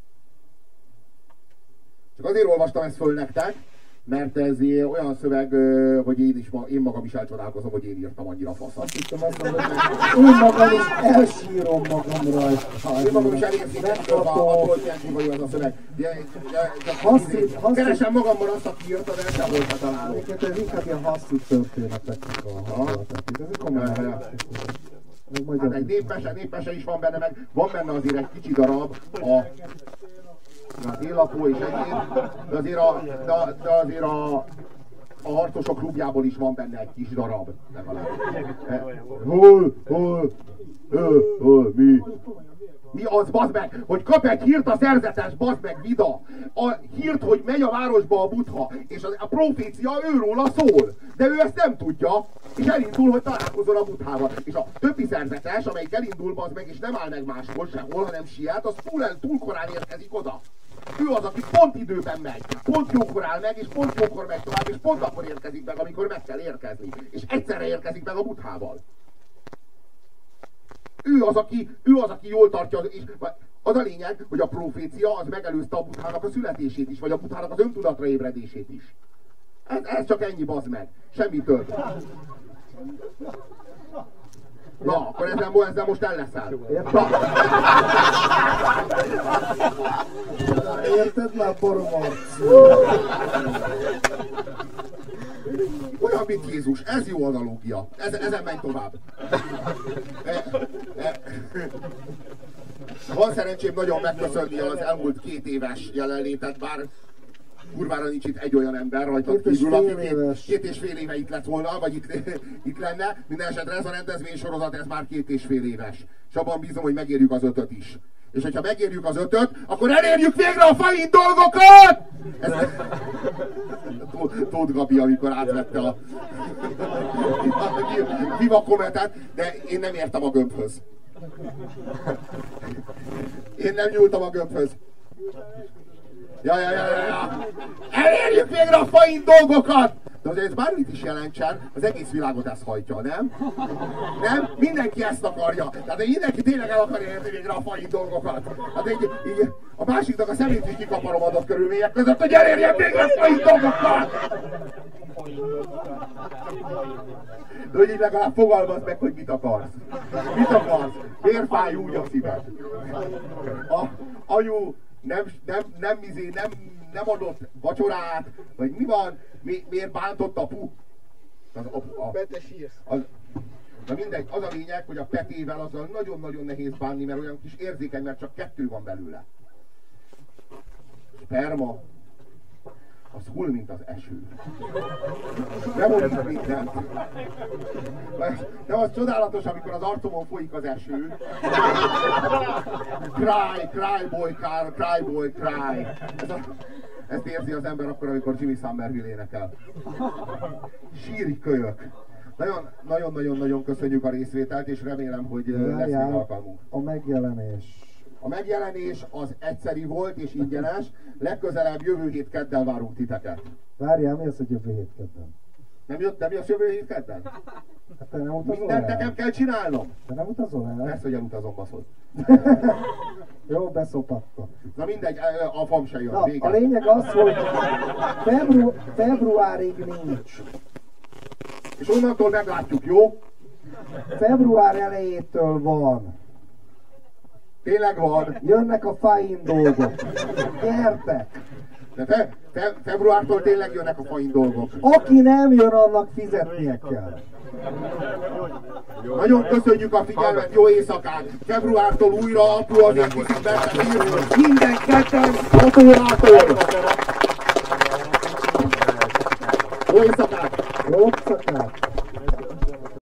Csak azért olvastam ezt föl nektek, mert ez olyan szöveg, hogy én magam is elcsodálkozom, hogy én írtam annyira faszat. Azt hittem azt mondom, hogy én magam is elsírom magam rajta. Én magam is elérzik, attól, hogy ilyen vagyok ez a szöveg. Keresem magamban azt, aki írta, de sehol se találom. Ez inkább ilyen hasszú történeteknek a hangulatok. Ez komolyan. Hát egy népmese is van benne, meg van benne azért egy kicsi darab az Élapó és egyéb, de azért a harcosok klubjából is van benne egy kis darab. Mi? Mi az, bazd meg? Hogy kap egy hírt a szerzetes, bazd meg, Vida. A hírt, hogy megy a városba a Buddha, és a profécia őróla szól. De ő ezt nem tudja, és elindul, hogy találkozol a Buddhával. És a többi szerzetes, amelyik elindul, bazd meg, és nem áll meg máshol sehol, hanem siet, az túl korán érkezik oda. Ő az, aki pont időben megy, pont jókor áll meg, és pont jókor megy tovább, és pont akkor érkezik meg, amikor meg kell érkezni. És egyszerre érkezik meg a Buddhával. Ő az, aki jól tartja, és az a lényeg, hogy a profécia az megelőzte a Buddhának a születését is, vagy a Buddhának az öntudatra ébredését is. Ez csak ennyi, bazd meg. Semmi több. Na, akkor ezzel most el leszel. Érted már, Boromarc? Olyan, mint Jézus. Ez jó analógia. Ezen menj tovább. Van szerencsém nagyon megköszönni az elmúlt 2 éves jelenlétet, bár kurvára nincs itt egy olyan ember rajtad kívül, aki 2,5 éve itt lett volna, vagy itt lenne. Minden esetre ez a rendezvénysorozat, ez már 2,5 éves. És abban bízom, hogy megérjük az 5-öt is. És hogyha megérjük az 5-öt, akkor elérjük végre a fain dolgokat! Tóth Gabi, amikor átvette a Viva kommentet, de én nem értem a gömbhöz. Én nem nyúltam a gömbhöz. Ja. Elérjük végre a fain dolgokat! De azért ez bármit is jelentsen, az egész világot ezt hajtja, nem? Nem? Mindenki ezt akarja. Tehát mindenki tényleg el akarja érni végre a fain dolgokat. Hát így a másiknak a szemét is kikaparom adott körülmények között, hogy elérjen végre a fain dolgokat! De hogy így legalább fogalmazd meg, hogy mit akarsz. Mit akarsz? Miért fáj úgy a szíved? Anyu nem adott vacsorát, vagy mi van? Miért bántott apu? Na mindegy, az a lényeg, hogy a Petével azzal nagyon-nagyon nehéz bánni, mert olyan kis érzékeny, mert csak 2 van belőle. Sperma, az hull, mint az eső. Nem mondjuk mindent. De az csodálatos, amikor az arcomon folyik az eső. Cry boy, cry. Ezt érzi az ember akkor, amikor Jimmy Somerville énekel. Síri kölyök. Nagyon-nagyon köszönjük a részvételt, és remélem, hogy lesz még alkalmunk. A megjelenés az egyszeri volt és ingyenes. Legközelebb jövő hét kedden várunk titeket. Várjál, mi az, hogy jövő hét kedden? Nem jössz jövő hét kedden? Hát te nem utazol mindent el? nekem kell csinálnom. Te nem utazol el? Persze, hogy elutazom, baszod. Jó, beszopatta. Na mindegy, a FAM se jön. Na, Vége. a lényeg az, hogy februárig nincs. És onnantól meglátjuk, jó? Február elejétől van. Tényleg van. Jönnek a fáin dolgok. Gyertek! De februártól tényleg jönnek a fain dolgok. Aki nem jön, annak fizetnie kell. Nagyon köszönjük a figyelmet, jó éjszakát! Februártól újra apró azért viszik be, minden kedden 6 órától! Jó éjszakát! Jó éjszakát!